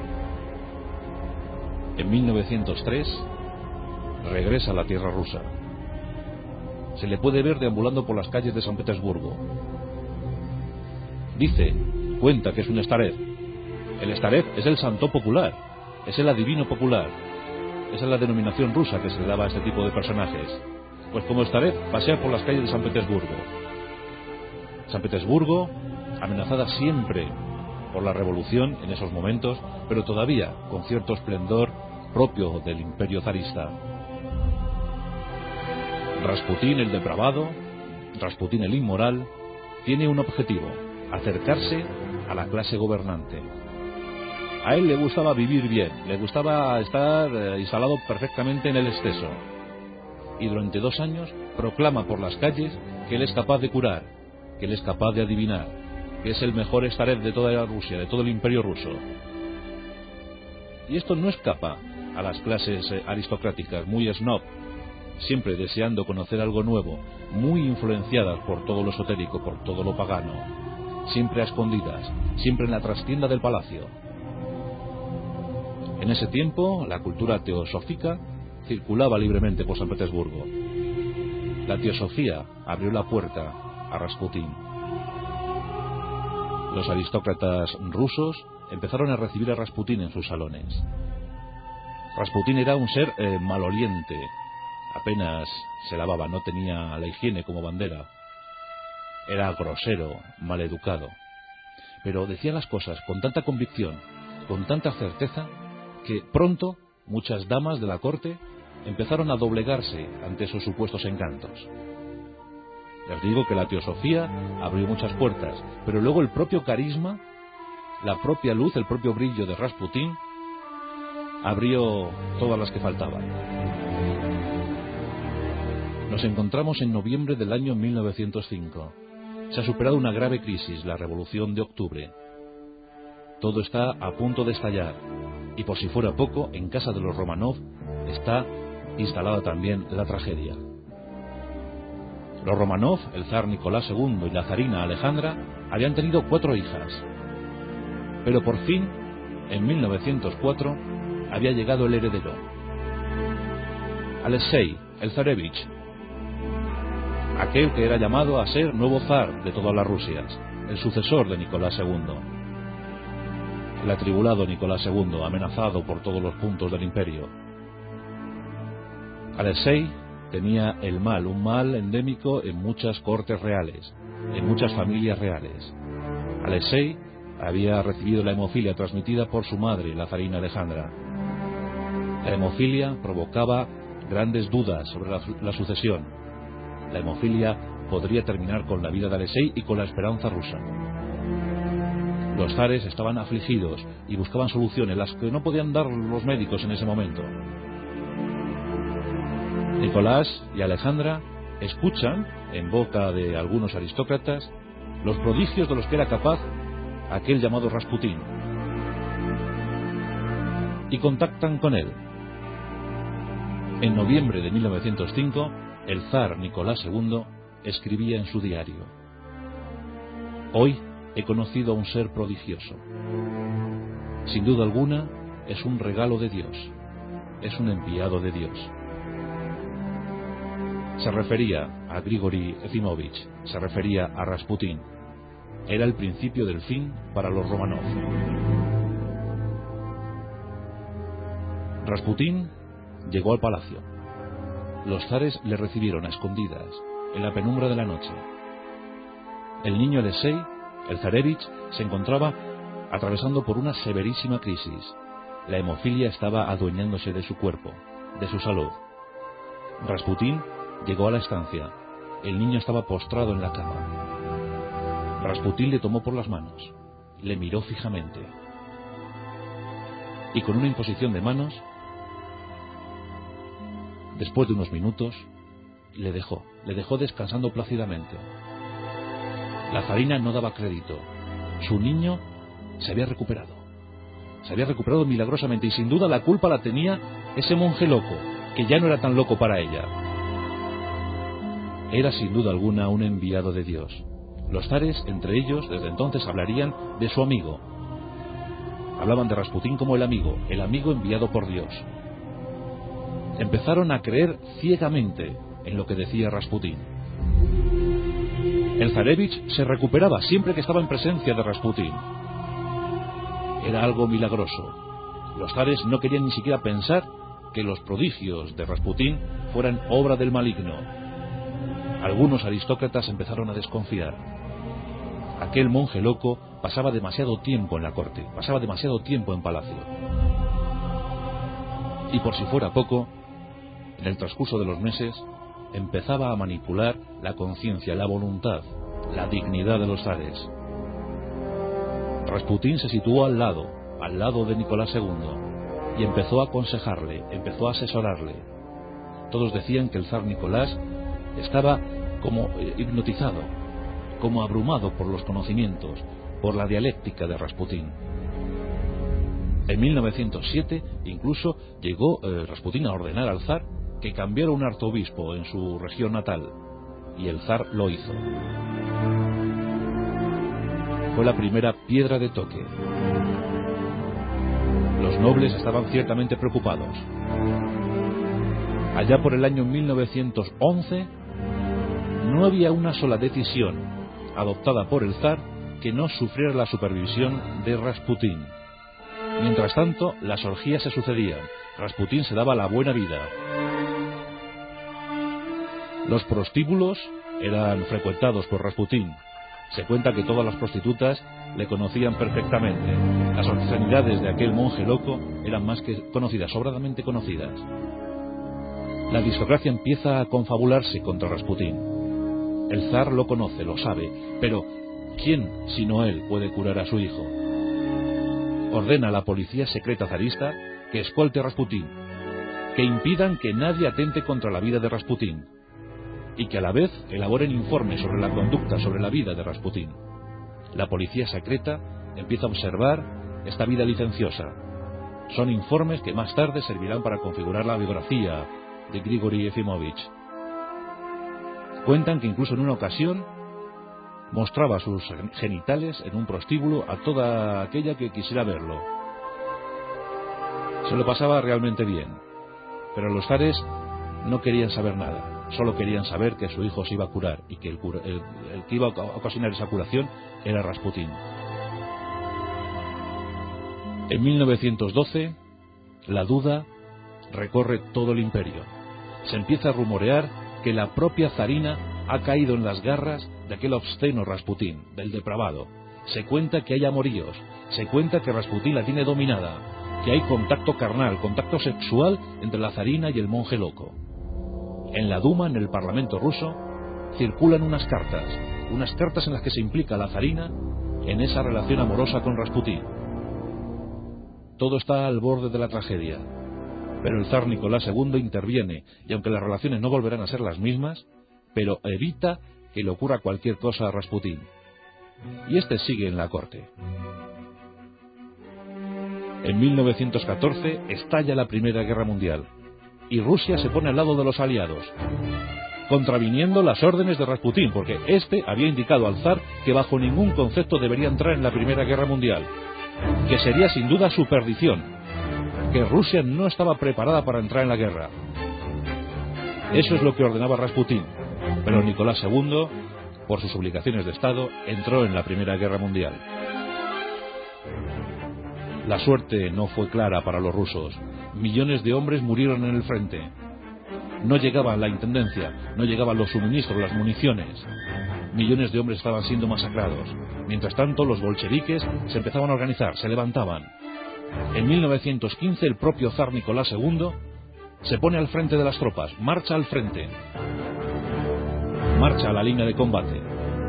En mil novecientos tres regresa a la tierra rusa. Se le puede ver deambulando por las calles de San Petersburgo. Dice, cuenta que es un starev. El starev es el santo popular, es el adivino popular. Esa es la denominación rusa que se le daba a este tipo de personajes. Pues como starev pasea por las calles de San Petersburgo. San Petersburgo, amenazada siempre por la revolución en esos momentos, pero todavía con cierto esplendor propio del imperio zarista. Rasputín el depravado, Rasputín el inmoral, tiene un objetivo: acercarse a la clase gobernante. A él le gustaba vivir bien, le gustaba estar eh, instalado perfectamente en el exceso. Y durante dos años proclama por las calles que él es capaz de curar, que él es capaz de adivinar, que es el mejor starev de toda la Rusia, de todo el imperio ruso. Y esto no escapa a las clases eh, aristocráticas, muy snob, siempre deseando conocer algo nuevo, muy influenciadas por todo lo esotérico, por todo lo pagano, siempre a escondidas, siempre en la trastienda del palacio. En ese tiempo, la cultura teosófica circulaba libremente por San Petersburgo. La teosofía abrió la puerta a Rasputín. Los aristócratas rusos empezaron a recibir a Rasputín en sus salones. Rasputín era un ser eh, maloliente, apenas se lavaba, no tenía la higiene como bandera. Era grosero, maleducado, pero decía las cosas con tanta convicción, con tanta certeza, que pronto muchas damas de la corte empezaron a doblegarse ante esos supuestos encantos. Les digo que la teosofía abrió muchas puertas, pero luego el propio carisma, la propia luz, el propio brillo de Rasputín abrió todas las que faltaban. Nos encontramos en noviembre del año mil novecientos cinco. Se ha superado una grave crisis, la Revolución de Octubre. Todo está a punto de estallar, y por si fuera poco, en casa de los Romanov está instalada también la tragedia. Los Romanov, el zar Nicolás segundo y la zarina Alejandra, habían tenido cuatro hijas. Pero por fin, en mil novecientos cuatro, había llegado el heredero. Alexei, el zarevich, aquel que era llamado a ser nuevo zar de todas las Rusias, el sucesor de Nicolás segundo. El atribulado Nicolás segundo, amenazado por todos los puntos del imperio. Alexei tenía el mal, un mal endémico en muchas cortes reales, en muchas familias reales. Alexei había recibido la hemofilia transmitida por su madre, la zarina Alejandra. La hemofilia provocaba grandes dudas sobre la, la sucesión. La hemofilia podría terminar con la vida de Alexei y con la esperanza rusa. Los zares estaban afligidos y buscaban soluciones, las que no podían dar los médicos en ese momento. Nicolás y Alejandra escuchan, en boca de algunos aristócratas, los prodigios de los que era capaz aquel llamado Rasputín, y contactan con él. En noviembre de mil novecientos cinco, el zar Nicolás segundo escribía en su diario: hoy he conocido a un ser prodigioso. Sin duda alguna, es un regalo de Dios, es un enviado de Dios. Se refería a Grigori Efimovich, se refería a Rasputín. Era el principio del fin para los Romanov. Rasputín llegó al palacio. Los zares le recibieron a escondidas, en la penumbra de la noche. El niño Alexei, el zarevich, se encontraba atravesando por una severísima crisis. La hemofilia estaba adueñándose de su cuerpo, de su salud. Rasputín llegó a la estancia. El niño estaba postrado en la cama. Rasputín le tomó por las manos, le miró fijamente y con una imposición de manos, después de unos minutos, le dejó, le dejó descansando plácidamente. La zarina no daba crédito. Su niño se había recuperado. Se había recuperado milagrosamente y sin duda la culpa la tenía ese monje loco, que ya no era tan loco para ella. Era sin duda alguna un enviado de Dios. Los zares, entre ellos, desde entonces hablarían de su amigo. Hablaban de Rasputín como el amigo, el amigo enviado por Dios. Empezaron a creer ciegamente en lo que decía Rasputín. El zarevich se recuperaba siempre que estaba en presencia de Rasputín. Era algo milagroso. Los zares no querían ni siquiera pensar que los prodigios de Rasputín fueran obra del maligno. Algunos aristócratas empezaron a desconfiar. Aquel monje loco pasaba demasiado tiempo en la corte, pasaba demasiado tiempo en palacio. Y por si fuera poco, en el transcurso de los meses, empezaba a manipular la conciencia, la voluntad, la dignidad de los zares. Rasputín se situó al lado, al lado de Nicolás segundo, y empezó a aconsejarle, empezó a asesorarle. Todos decían que el zar Nicolás estaba como hipnotizado, como abrumado por los conocimientos, por la dialéctica de Rasputín. En mil novecientos siete incluso llegó eh, Rasputín a ordenar al zar que cambiara un arzobispo en su región natal, y el zar lo hizo. Fue la primera piedra de toque. Los nobles estaban ciertamente preocupados. Allá por el año mil novecientos once no había una sola decisión adoptada por el zar que no sufriera la supervisión de Rasputín. Mientras tanto, las orgías se sucedían. Rasputín se daba la buena vida. Los prostíbulos eran frecuentados por Rasputín. Se cuenta que todas las prostitutas le conocían perfectamente. Las obscenidades de aquel monje loco eran más que conocidas, sobradamente conocidas. La aristocracia empieza a confabularse contra Rasputín. El zar lo conoce, lo sabe, pero ¿quién, sino él, puede curar a su hijo? Ordena a la policía secreta zarista que escolte a Rasputín, que impidan que nadie atente contra la vida de Rasputín, y que a la vez elaboren informes sobre la conducta, sobre la vida de Rasputín. La policía secreta empieza a observar esta vida licenciosa. Son informes que más tarde servirán para configurar la biografía de Grigori Efimovich. Cuentan que incluso en una ocasión mostraba sus genitales en un prostíbulo a toda aquella que quisiera verlo. Se lo pasaba realmente bien, pero los zares no querían saber nada. Solo querían saber que su hijo se iba a curar y que el, cura, el, el que iba a ocasionar esa curación era Rasputín. En mil novecientos doce, la duda recorre todo el imperio. Se empieza a rumorear que la propia zarina ha caído en las garras de aquel obsceno Rasputín, del depravado. Se cuenta que hay amoríos, se cuenta que Rasputín la tiene dominada, que hay contacto carnal, contacto sexual entre la zarina y el monje loco. En la Duma, en el Parlamento ruso, circulan unas cartas, unas cartas en las que se implica la zarina en esa relación amorosa con Rasputín. Todo está al borde de la tragedia, pero el zar Nicolás segundo interviene, y aunque las relaciones no volverán a ser las mismas, pero evita que le ocurra cualquier cosa a Rasputín. Y este sigue en la corte. En mil novecientos catorce estalla la Primera Guerra Mundial, y Rusia se pone al lado de los aliados, contraviniendo las órdenes de Rasputín, porque éste había indicado al zar que bajo ningún concepto debería entrar en la Primera Guerra Mundial, que sería sin duda su perdición, que Rusia no estaba preparada para entrar en la guerra. Eso es lo que ordenaba Rasputín, pero Nicolás segundo, por sus obligaciones de Estado, entró en la Primera Guerra Mundial. La suerte no fue clara para los rusos. Millones de hombres murieron en el frente. No llegaba la intendencia, no llegaban los suministros, las municiones. Millones de hombres estaban siendo masacrados. Mientras tanto, los bolcheviques se empezaban a organizar, se levantaban. En mil novecientos quince, el propio zar Nicolás segundo se pone al frente de las tropas, marcha al frente, marcha a la línea de combate,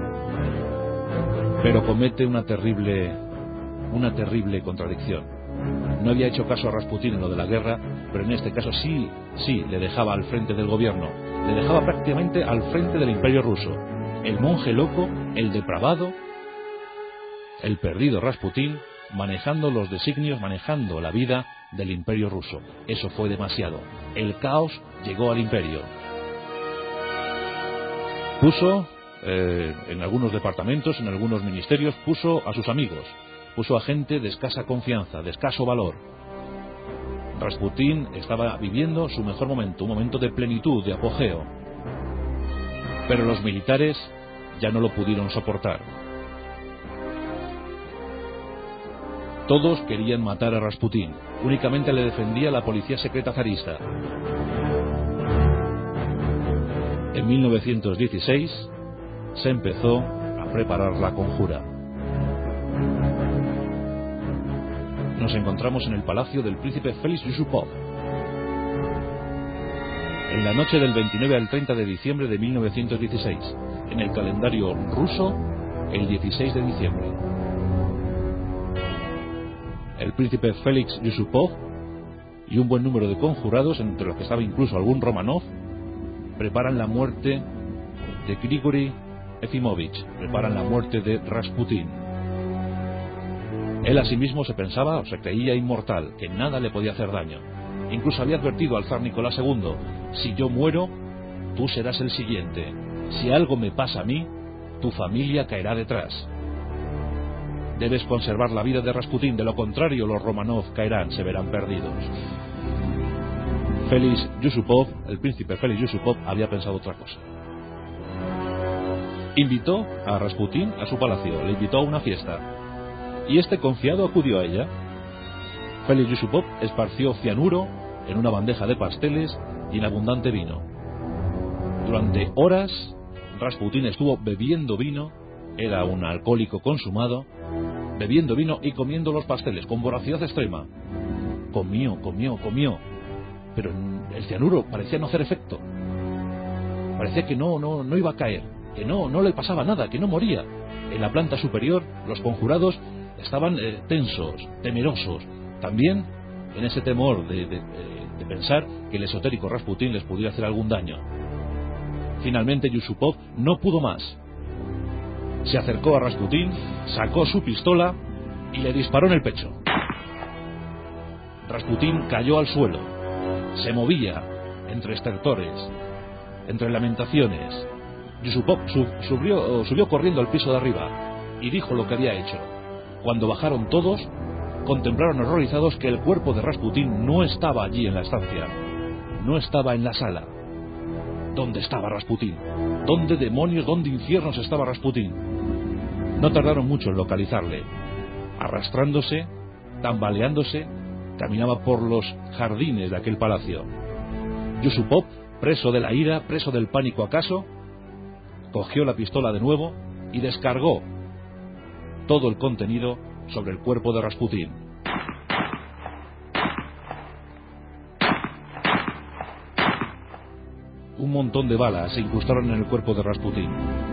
pero comete una terrible, una terrible contradicción. No había hecho caso a Rasputín en lo de la guerra, pero en este caso sí, sí, le dejaba al frente del gobierno, le dejaba prácticamente al frente del Imperio ruso, el monje loco, el depravado, el perdido Rasputín, manejando los designios, manejando la vida del Imperio ruso. Eso fue demasiado. El caos llegó al Imperio. Puso eh, en algunos departamentos, en algunos ministerios, puso a sus amigos, puso a gente de escasa confianza, de escaso valor. Rasputín estaba viviendo su mejor momento, un momento de plenitud, de apogeo. Pero los militares ya no lo pudieron soportar. Todos querían matar a Rasputín. Únicamente le defendía la policía secreta zarista. En mil novecientos dieciséis se empezó a preparar la conjura. Nos encontramos en el palacio del príncipe Félix Yusupov. En la noche del veintinueve al treinta de diciembre de mil novecientos dieciséis. En el calendario ruso, el dieciséis de diciembre. El príncipe Félix Yusupov y un buen número de conjurados, entre los que estaba incluso algún Romanov, preparan la muerte de Grigori Efimovich, preparan la muerte de Rasputín. Él asimismo se pensaba o se creía inmortal, que nada le podía hacer daño. Incluso había advertido al zar Nicolás segundo: si yo muero, tú serás el siguiente. Si algo me pasa a mí, tu familia caerá detrás. Debes conservar la vida de Rasputín, de lo contrario los Romanov caerán, se verán perdidos. Félix Yusupov, el príncipe Félix Yusupov, había pensado otra cosa. Invitó a Rasputín a su palacio, le invitó a una fiesta. Y este confiado acudió a ella. Félix Yusupov esparció cianuro en una bandeja de pasteles y en abundante vino. Durante horas, Rasputín estuvo bebiendo vino, era un alcohólico consumado, bebiendo vino y comiendo los pasteles con voracidad extrema. Comió, comió, comió, pero el cianuro parecía no hacer efecto. Parecía que no, no, no iba a caer, que no, no le pasaba nada, que no moría. En la planta superior, los conjurados estaban eh, tensos, temerosos, también en ese temor de, de, de pensar que el esotérico Rasputín les pudiera hacer algún daño. Finalmente Yusupov no pudo más. Se acercó a Rasputín, sacó su pistola y le disparó en el pecho. Rasputín cayó al suelo. Se movía entre estertores, entre lamentaciones. Yusupov sub, subió, subió corriendo al piso de arriba y dijo lo que había hecho. Cuando bajaron todos, contemplaron horrorizados que el cuerpo de Rasputín no estaba allí en la estancia, no estaba en la sala. ¿Dónde estaba Rasputín? ¿Dónde demonios, dónde infiernos estaba Rasputín? No tardaron mucho en localizarle. Arrastrándose, tambaleándose, caminaba por los jardines de aquel palacio. Yusupov, preso de la ira, preso del pánico acaso, cogió la pistola de nuevo y descargó todo el contenido sobre el cuerpo de Rasputín. Un montón de balas se incrustaron en el cuerpo de Rasputín.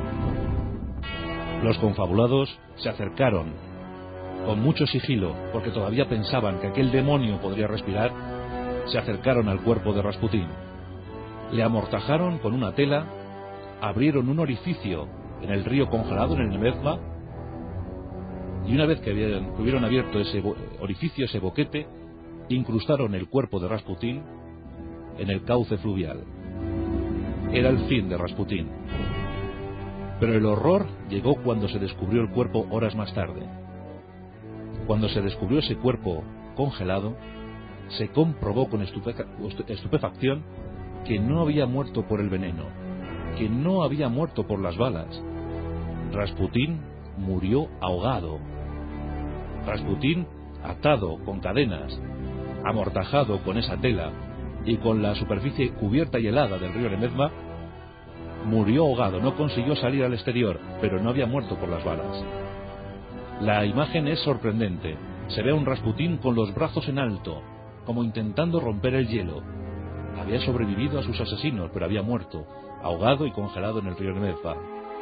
Los confabulados se acercaron con mucho sigilo, porque todavía pensaban que aquel demonio podría respirar. Se acercaron al cuerpo de Rasputín. Le amortajaron con una tela, abrieron un orificio en el río congelado, en el Nevezma, y una vez que, habían, que hubieron abierto ese orificio, ese boquete, incrustaron el cuerpo de Rasputín en el cauce fluvial. Era el fin de Rasputín. Pero el horror llegó cuando se descubrió el cuerpo horas más tarde. Cuando se descubrió ese cuerpo congelado, se comprobó con estupefa- estupefacción que no había muerto por el veneno, que no había muerto por las balas. Rasputín murió ahogado. Rasputín, atado con cadenas, amortajado con esa tela y con la superficie cubierta y helada del río Nevezma, murió ahogado, no consiguió salir al exterior, pero no había muerto por las balas. La imagen es sorprendente. Se ve a un Rasputín con los brazos en alto, como intentando romper el hielo. Había sobrevivido a sus asesinos, pero había muerto, ahogado y congelado en el río Nevezma.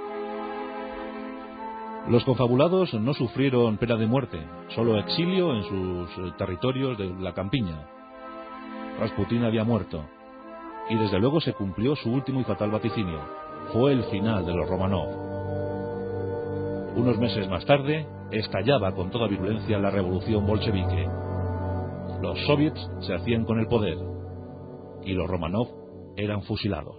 Los confabulados no sufrieron pena de muerte, solo exilio en sus territorios de la campiña. Rasputín había muerto, y desde luego se cumplió su último y fatal vaticinio. fue el final de los Romanov. Unos meses más tarde, estallaba con toda virulencia la revolución bolchevique. Los soviets se hacían con el poder y los Romanov eran fusilados.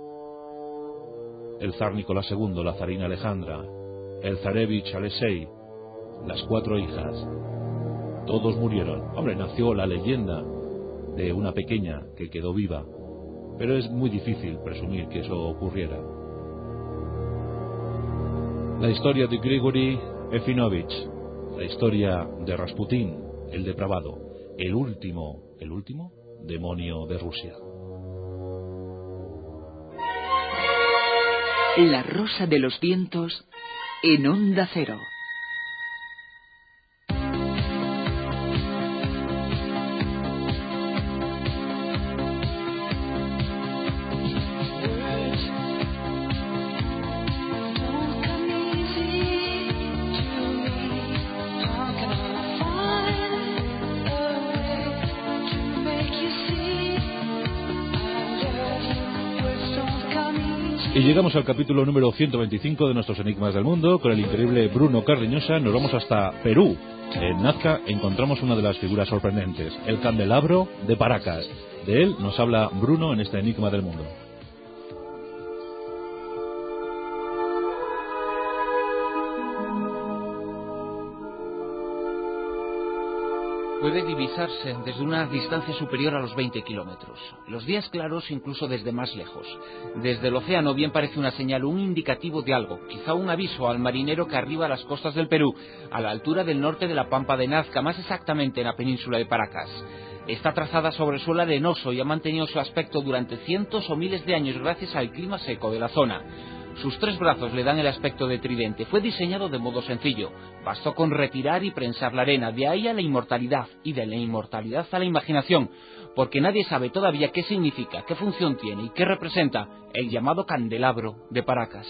El zar Nicolás segundo, la zarina Alejandra, el zarevich Alexei, las cuatro hijas, todos murieron. Hombre, nació la leyenda de una pequeña que quedó viva, pero es muy difícil presumir que eso ocurriera. La historia de Grigori Efinovich, la historia de Rasputín, el depravado, el último, el último demonio de Rusia. La rosa de los vientos en Onda Cero. Y llegamos al capítulo número ciento veinticinco de nuestros Enigmas del Mundo. Con el increíble Bruno Cardeñosa nos vamos hasta Perú. En Nazca encontramos una de las figuras sorprendentes, el candelabro de Paracas. De él nos habla Bruno en este Enigma del Mundo. Puede divisarse desde una distancia superior a los veinte kilómetros. Los días claros incluso desde más lejos. Desde el océano bien parece una señal, un indicativo de algo, quizá un aviso al marinero que arriba a las costas del Perú, a la altura del norte de la Pampa de Nazca, más exactamente en la península de Paracas. Está trazada sobre suelo arenoso y ha mantenido su aspecto durante cientos o miles de años gracias al clima seco de la zona. Sus tres brazos le dan el aspecto de tridente. Fue diseñado de modo sencillo. Bastó con retirar y prensar la arena. De ahí a la inmortalidad, y de la inmortalidad a la imaginación. Porque nadie sabe todavía qué significa, qué función tiene y qué representa el llamado candelabro de Paracas.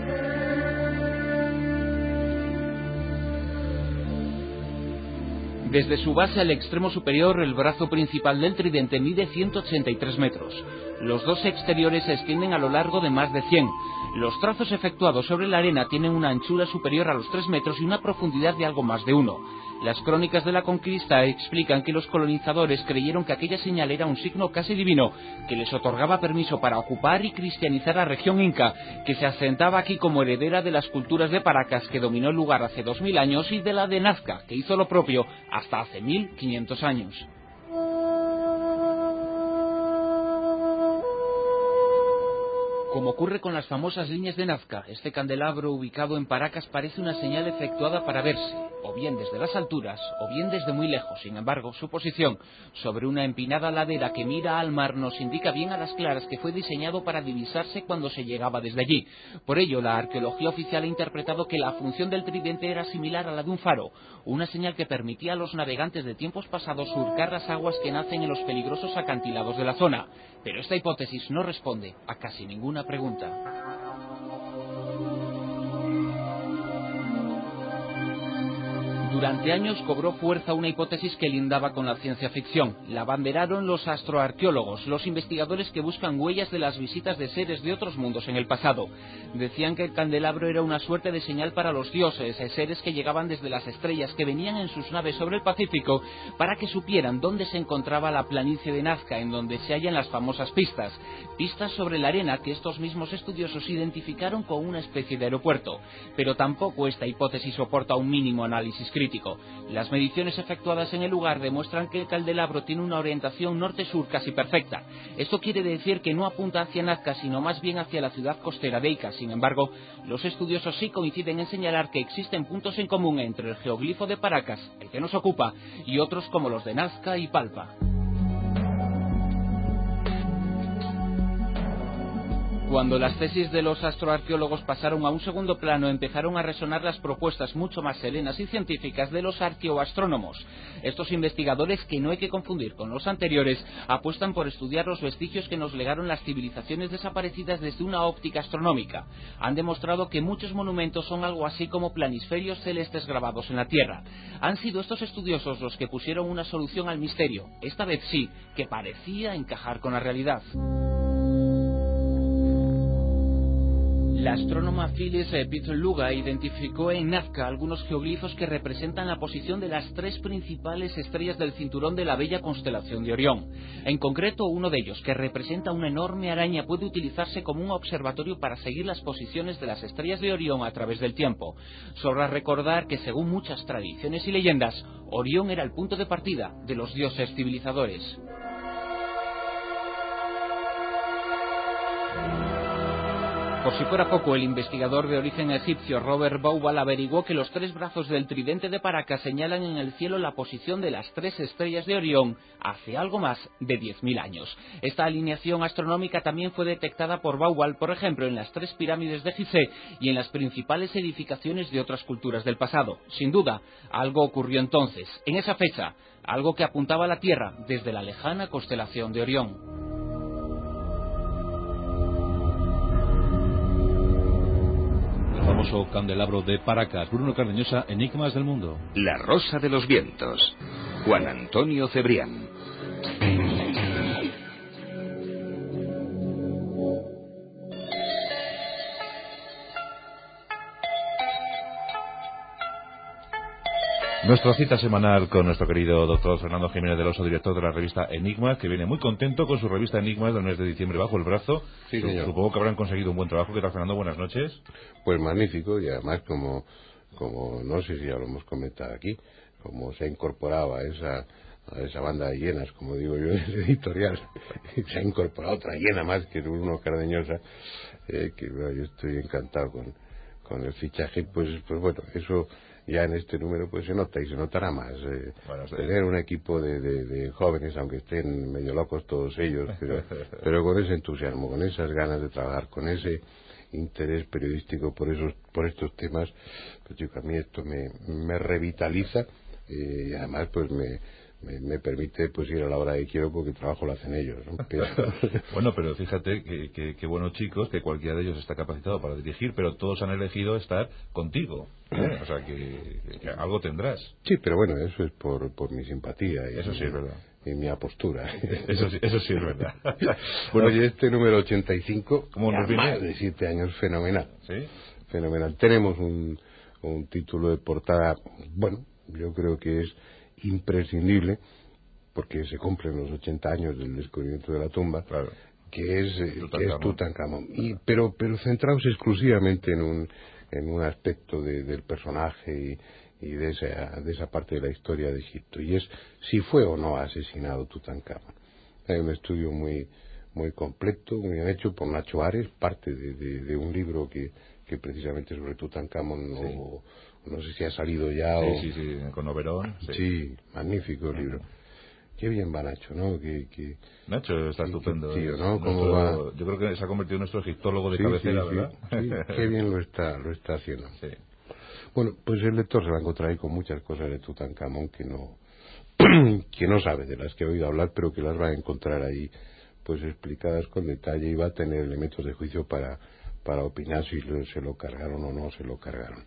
Desde su base al extremo superior, el brazo principal del tridente mide ciento ochenta y tres metros. Los dos exteriores se extienden a lo largo de más de cien. Los trazos efectuados sobre la arena tienen una anchura superior a los tres metros y una profundidad de algo más de uno. Las crónicas de la conquista explican que los colonizadores creyeron que aquella señal era un signo casi divino, que les otorgaba permiso para ocupar y cristianizar la región inca, que se asentaba aquí como heredera de las culturas de Paracas, que dominó el lugar hace dos mil años, y de la de Nazca, que hizo lo propio hasta hace mil quinientos años. Como ocurre con las famosas líneas de Nazca, este candelabro ubicado en Paracas parece una señal efectuada para verse, o bien desde las alturas, o bien desde muy lejos. Sin embargo, su posición sobre una empinada ladera que mira al mar nos indica bien a las claras que fue diseñado para divisarse cuando se llegaba desde allí. Por ello, la arqueología oficial ha interpretado que la función del tridente era similar a la de un faro, una señal que permitía a los navegantes de tiempos pasados surcar las aguas que nacen en los peligrosos acantilados de la zona. Pero esta hipótesis no responde a casi ninguna pregunta. Durante años cobró fuerza una hipótesis que lindaba con la ciencia ficción. La abanderaron los astroarqueólogos, los investigadores que buscan huellas de las visitas de seres de otros mundos en el pasado. Decían que el candelabro era una suerte de señal para los dioses, seres que llegaban desde las estrellas, que venían en sus naves sobre el Pacífico para que supieran dónde se encontraba la planicie de Nazca, en donde se hallan las famosas pistas. Pistas sobre la arena que estos mismos estudiosos identificaron con una especie de aeropuerto. Pero tampoco esta hipótesis soporta un mínimo análisis crítico. Las mediciones efectuadas en el lugar demuestran que el candelabro tiene una orientación norte-sur casi perfecta. Esto quiere decir que no apunta hacia Nazca, sino más bien hacia la ciudad costera de Ica. Sin embargo, los estudiosos sí coinciden en señalar que existen puntos en común entre el geoglifo de Paracas, el que nos ocupa, y otros como los de Nazca y Palpa. Cuando las tesis de los astroarqueólogos pasaron a un segundo plano, empezaron a resonar las propuestas mucho más serenas y científicas de los arqueoastrónomos. Estos investigadores, que no hay que confundir con los anteriores, apuestan por estudiar los vestigios que nos legaron las civilizaciones desaparecidas desde una óptica astronómica. Han demostrado que muchos monumentos son algo así como planisferios celestes grabados en la Tierra. Han sido estos estudiosos los que pusieron una solución al misterio, esta vez sí, que parecía encajar con la realidad. La astrónoma Phyllis Pietluga identificó en Nazca algunos geoglifos que representan la posición de las tres principales estrellas del cinturón de la bella constelación de Orión. En concreto, uno de ellos, que representa una enorme araña, puede utilizarse como un observatorio para seguir las posiciones de las estrellas de Orión a través del tiempo. Sobra recordar que, según muchas tradiciones y leyendas, Orión era el punto de partida de los dioses civilizadores. Por si fuera poco, el investigador de origen egipcio Robert Bauval averiguó que los tres brazos del tridente de Paracas señalan en el cielo la posición de las tres estrellas de Orión hace algo más de diez mil años. Esta alineación astronómica también fue detectada por Bauval, por ejemplo, en las tres pirámides de Gizeh y en las principales edificaciones de otras culturas del pasado. Sin duda, algo ocurrió entonces, en esa fecha, algo que apuntaba a la Tierra desde la lejana constelación de Orión. Famoso candelabro de Paracas. Bruno Cardeñosa, Enigmas del Mundo. La Rosa de los Vientos. Juan Antonio Cebrián. Nuestra cita semanal con nuestro querido doctor Fernando Jiménez del Oso, director de la revista Enigmas, que viene muy contento con su revista Enigmas del mes de diciembre bajo el brazo. Sí, señor. Supongo que habrán conseguido un buen trabajo. ¿Qué tal, Fernando? Buenas noches. Pues magnífico, y además como, como no sé si ya lo hemos comentado aquí, como se ha incorporado a esa, a esa banda de hienas, como digo yo en el editorial, se ha incorporado otra hiena más que Bruno Cardeñosa, eh, que bueno, yo estoy encantado con, con el fichaje, pues, pues bueno, eso ya en este número pues se nota y se notará más. Eh, bueno, sí. Tener un equipo de, de, de jóvenes, aunque estén medio locos todos ellos, pero, pero con ese entusiasmo, con esas ganas de trabajar, con ese interés periodístico por esos por estos temas, pues yo, a mí esto me, me revitaliza eh, y además pues me Me, me permite pues ir a la hora que quiero porque el trabajo lo hacen ellos, ¿no? Pero... Bueno, pero fíjate que, que, que buenos chicos, que cualquiera de ellos está capacitado para dirigir, pero todos han elegido estar contigo, ¿eh? O sea que, que algo tendrás. Sí, pero bueno, eso es por, por mi simpatía y, eso sí es verdad, y mi apostura. Eso sí, eso sí es verdad. Bueno, oye, este número ochenta y cinco, ¿cómo nos viene? Más de siete años, fenomenal. ¿Sí? Fenomenal. Tenemos un, un título de portada, bueno, yo creo que es imprescindible porque se cumplen los ochenta años del descubrimiento de la tumba, claro, que es eh, que es Tutankamón, y pero pero centrados exclusivamente en un en un aspecto de, del personaje y, y de esa de esa parte de la historia de Egipto, y es si fue o no asesinado Tutankamón. Hay un estudio muy muy completo, muy bien hecho por Nacho Ares, parte de, de, de un libro que que precisamente sobre Tutankamón, sí, o no sé si ha salido ya sí, o... Sí, sí, con Oberón. Sí, sí, magnífico el libro. Qué bien va Nacho, ¿no? Que, que, Nacho está estupendo. Tío, ¿no? ¿Cómo nuestro, va? Yo creo que se ha convertido en nuestro egiptólogo de sí, cabecera, sí, ¿verdad? Sí, sí. Qué bien lo está, lo está haciendo. Sí. Bueno, pues el lector se va a encontrar ahí con muchas cosas de Tutankamón que no, que no sabe, de las que ha oído hablar, pero que las va a encontrar ahí pues explicadas con detalle, y va a tener elementos de juicio para, para opinar si lo, se lo cargaron o no se lo cargaron.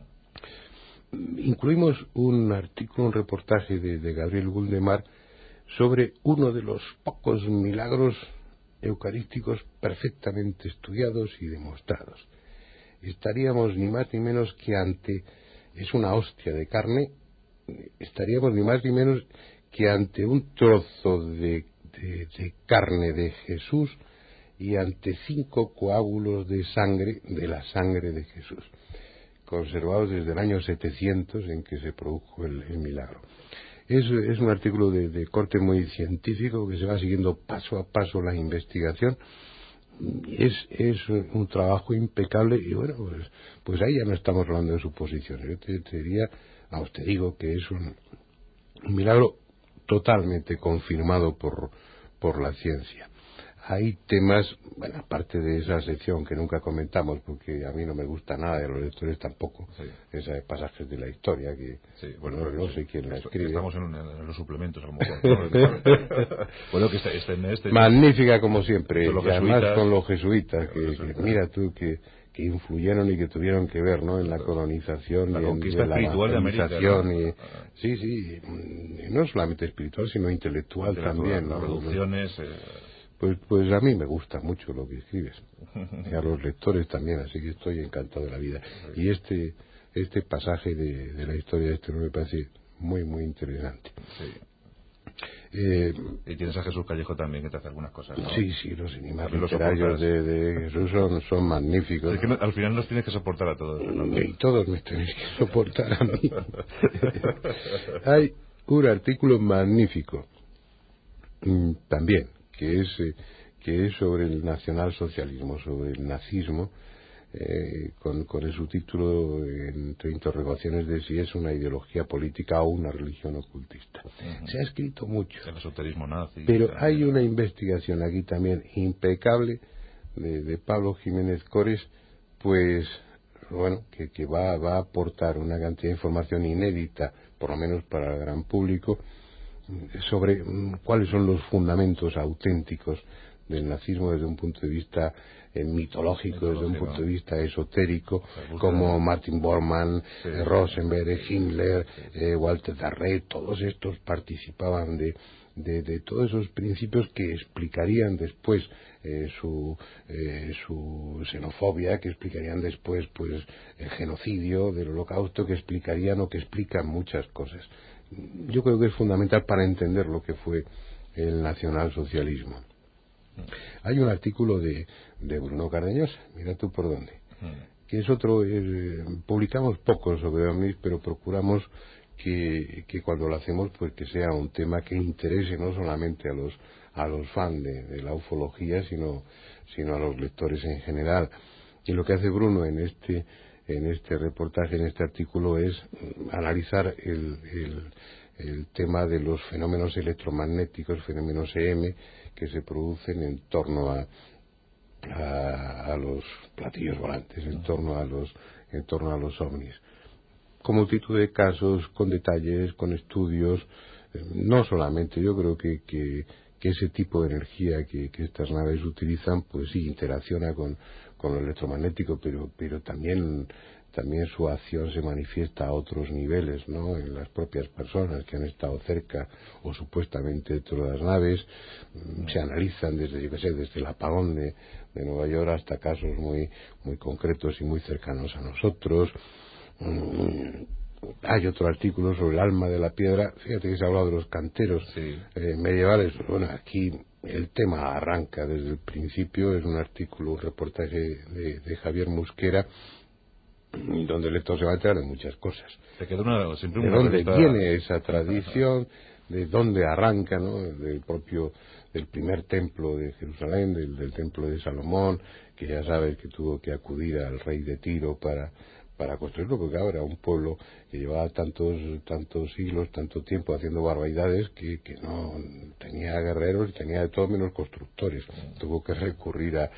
Incluimos un artículo, un reportaje de, de Gabriel Guldemar sobre uno de los pocos milagros eucarísticos perfectamente estudiados y demostrados. Estaríamos ni más ni menos que ante, es una hostia de carne, estaríamos ni más ni menos que ante un trozo de, de, de carne de Jesús y ante cinco coágulos de sangre, de la sangre de Jesús, conservados desde el año setecientos en que se produjo el, el milagro. Es, es un artículo de, de corte muy científico que se va siguiendo paso a paso la investigación. Es, es un trabajo impecable y bueno, pues, pues ahí ya no estamos hablando de suposiciones. Yo te, te diría, vamos, te digo que es un, un milagro totalmente confirmado por, por la ciencia. Hay temas, bueno, aparte de esa sección que nunca comentamos, porque a mí no me gusta nada, y a los lectores tampoco, sí, esos pasajes de la historia, que sí, bueno, no, no sé quién la escribe. Estamos en, en los suplementos, a lo mejor. Bueno, que este, este, este, magnífica como siempre, y además con los jesuitas, que, que mira tú, que, que influyeron y que tuvieron que ver, ¿no?, en la colonización, la y conquista en, espiritual de América, ¿no? Y, sí, sí, no solamente espiritual, sino intelectual, intelectual también, las ¿no? reducciones... Eh... Pues, pues a mí me gusta mucho lo que escribes. Y a los lectores también, así que estoy encantado de la vida. Y este este pasaje de, de la historia de este me parece muy, muy interesante. Sí. Eh, y tienes a Jesús Callejo también, que te hace algunas cosas, ¿no? Sí, sí, los enigmas los literarios de, de Jesús son, son magníficos. Es que no, al final nos tienes que soportar a todos, ¿no? Y todos me tenéis que soportar a mí. Hay un artículo magnífico también, que es, eh, que es sobre el nacionalsocialismo, sobre el nazismo, eh, con, con el subtítulo entre interrogaciones de si es una ideología política o una religión ocultista. Uh-huh. Se ha escrito mucho. El esoterismo nazi. Pero hay una investigación aquí también impecable de, de Pablo Jiménez Cores, pues bueno, que, que va, va a aportar una cantidad de información inédita, por lo menos para el gran público, sobre cuáles son los fundamentos auténticos del nazismo desde un punto de vista eh, mitológico, desde un punto de vista esotérico, como Martin Bormann, sí, eh, Rosenberg, Himmler, sí, eh, Walter Darré, todos estos participaban de, de, de todos esos principios que explicarían después eh, su, eh, su xenofobia, que explicarían después pues el genocidio del Holocausto, que explicarían o que explican muchas cosas. Yo creo que es fundamental para entender lo que fue el nacionalsocialismo. Hay un artículo de, de Bruno Cardeñosa, mira tú por dónde, que es otro, es, publicamos poco sobre OVNIs, pero procuramos que, que cuando lo hacemos pues que sea un tema que interese no solamente a los a los fans de, de la ufología, sino, sino a los lectores en general. Y lo que hace Bruno en este en este reportaje, en este artículo, es analizar el, el, el tema de los fenómenos electromagnéticos, fenómenos E M, que se producen en torno a, a, a los platillos volantes, en torno a los, en torno a los ovnis. Con multitud de casos, con detalles, con estudios, eh, no solamente, yo creo que, que, que ese tipo de energía que, que estas naves utilizan, pues sí, interacciona con con lo electromagnético, pero pero también también su acción se manifiesta a otros niveles, ¿no? En las propias personas que han estado cerca o supuestamente dentro de las naves. Se analizan desde, yo qué sé, desde el apagón de, de Nueva York hasta casos muy muy concretos y muy cercanos a nosotros. Mm, hay otro artículo sobre el alma de la piedra. Fíjate que se ha hablado de los canteros sí. eh, medievales. Bueno, aquí el tema arranca desde el principio. Es un artículo, un reportaje de, de Javier Musquera, donde el lector se va a enterar de muchas cosas. Te queda una, siempre de una dónde revista... viene esa tradición, de dónde arranca, ¿no? Del propio, del primer templo de Jerusalén, del, del templo de Salomón, que ya sabes que tuvo que acudir al rey de Tiro para para construirlo, porque ahora era un pueblo que llevaba tantos tantos siglos, tanto tiempo haciendo barbaridades que, que no tenía guerreros y tenía de todo menos constructores. Tuvo que recurrir a,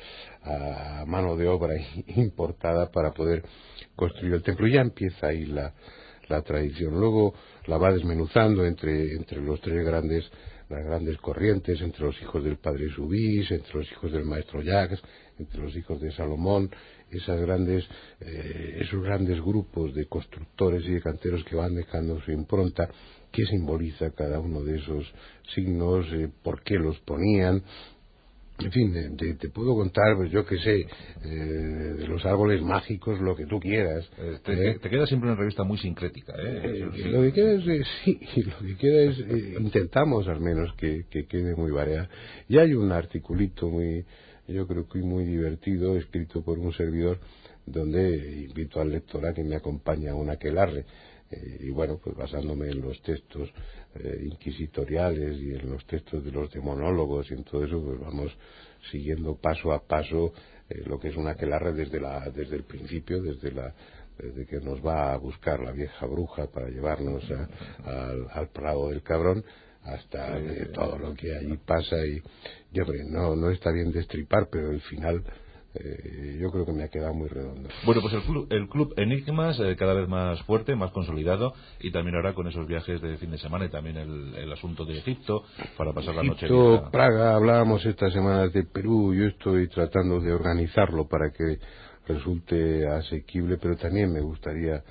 a mano de obra importada para poder construir el templo. Y ya empieza ahí la, la tradición. Luego la va desmenuzando entre, entre los tres grandes las grandes corrientes, entre los hijos del padre Subís, entre los hijos del maestro Jacques, entre los hijos de Salomón, esas grandes, eh, esos grandes grupos de constructores y de canteros que van dejando su impronta, qué simboliza cada uno de esos signos, eh, por qué los ponían. En fin, te, te puedo contar, pues yo qué sé, eh, de los árboles mágicos, lo que tú quieras. Eh, te, ¿eh? te queda siempre una revista muy sincrética, ¿eh? eh sí. Lo que queda es, eh, sí, lo que queda es, eh, intentamos al menos que, que quede muy variada. Y hay un articulito muy, yo creo que muy divertido, escrito por un servidor, donde invito al lector a que me acompañe a un aquelarre. Eh, y bueno, pues basándome en los textos eh, inquisitoriales y en los textos de los demonólogos y en todo eso, pues vamos siguiendo paso a paso eh, lo que es un aquelarre desde la desde el principio, desde la desde que nos va a buscar la vieja bruja para llevarnos a, a, al, al Prado del Cabrón, hasta eh, todo lo que allí pasa. Y, y hombre, no, no está bien destripar, pero el final Eh, yo creo que me ha quedado muy redondo. Bueno, pues el club, el club Enigmas eh, cada vez más fuerte, más consolidado, y también ahora con esos viajes de fin de semana y también el, el asunto de Egipto para pasar la noche. Egipto, Praga, hablábamos estas semanas de Perú. Yo estoy tratando de organizarlo para que resulte asequible, pero también me gustaría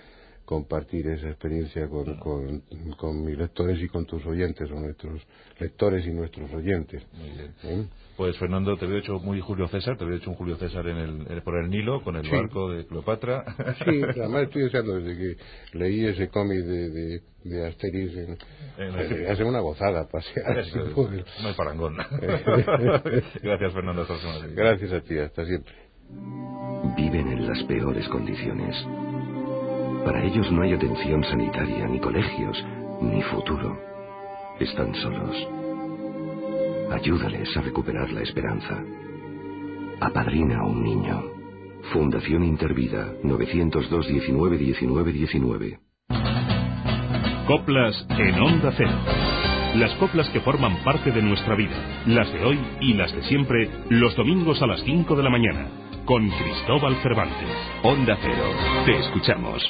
compartir esa experiencia con, con, con mis lectores y con tus oyentes, o nuestros lectores y nuestros oyentes. Muy bien. ¿Eh? Pues Fernando, te veo hecho muy Julio César, te veo hecho un Julio César en el, en, por el Nilo, con el Sí. barco de Cleopatra. Sí, además estoy deseando desde que leí ese cómic de, de, de Asterix, en, En eh, el- hace una gozada pasear. Eso, por el- no hay parangón. Gracias, Fernando. Hasta la semana que viene. Gracias a ti, hasta siempre. Viven en las peores condiciones. Para ellos no hay atención sanitaria, ni colegios, ni futuro. Están solos. Ayúdales a recuperar la esperanza. Apadrina a un niño. Fundación Intervida, nueve cero dos, diecinueve, diecinueve, diecinueve. Coplas en Onda Cero. Las coplas que forman parte de nuestra vida, las de hoy y las de siempre, los domingos a las cinco de la mañana, con Cristóbal Cervantes. Onda Cero, te escuchamos.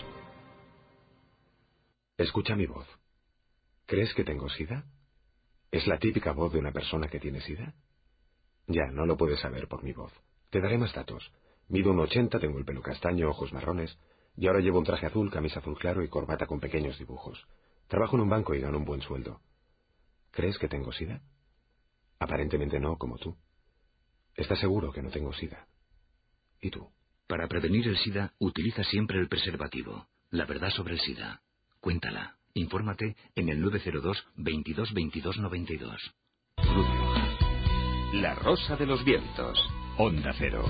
Escucha mi voz. ¿Crees que tengo sida? ¿Es la típica voz de una persona que tiene sida? Ya, no lo puedes saber por mi voz. Te daré más datos. Mido un ochenta, tengo el pelo castaño, ojos marrones, y ahora llevo un traje azul, camisa azul claro y corbata con pequeños dibujos. Trabajo en un banco y gano un buen sueldo. ¿Crees que tengo sida? Aparentemente no, como tú. ¿Estás seguro que no tengo sida? ¿Y tú? Para prevenir el SIDA, utiliza siempre el preservativo. La verdad sobre el SIDA. Cuéntala. Infórmate en el nueve cero dos, veintidós, veintidós, noventa y dos. Cruz Roja. La Rosa de los Vientos. Onda Cero.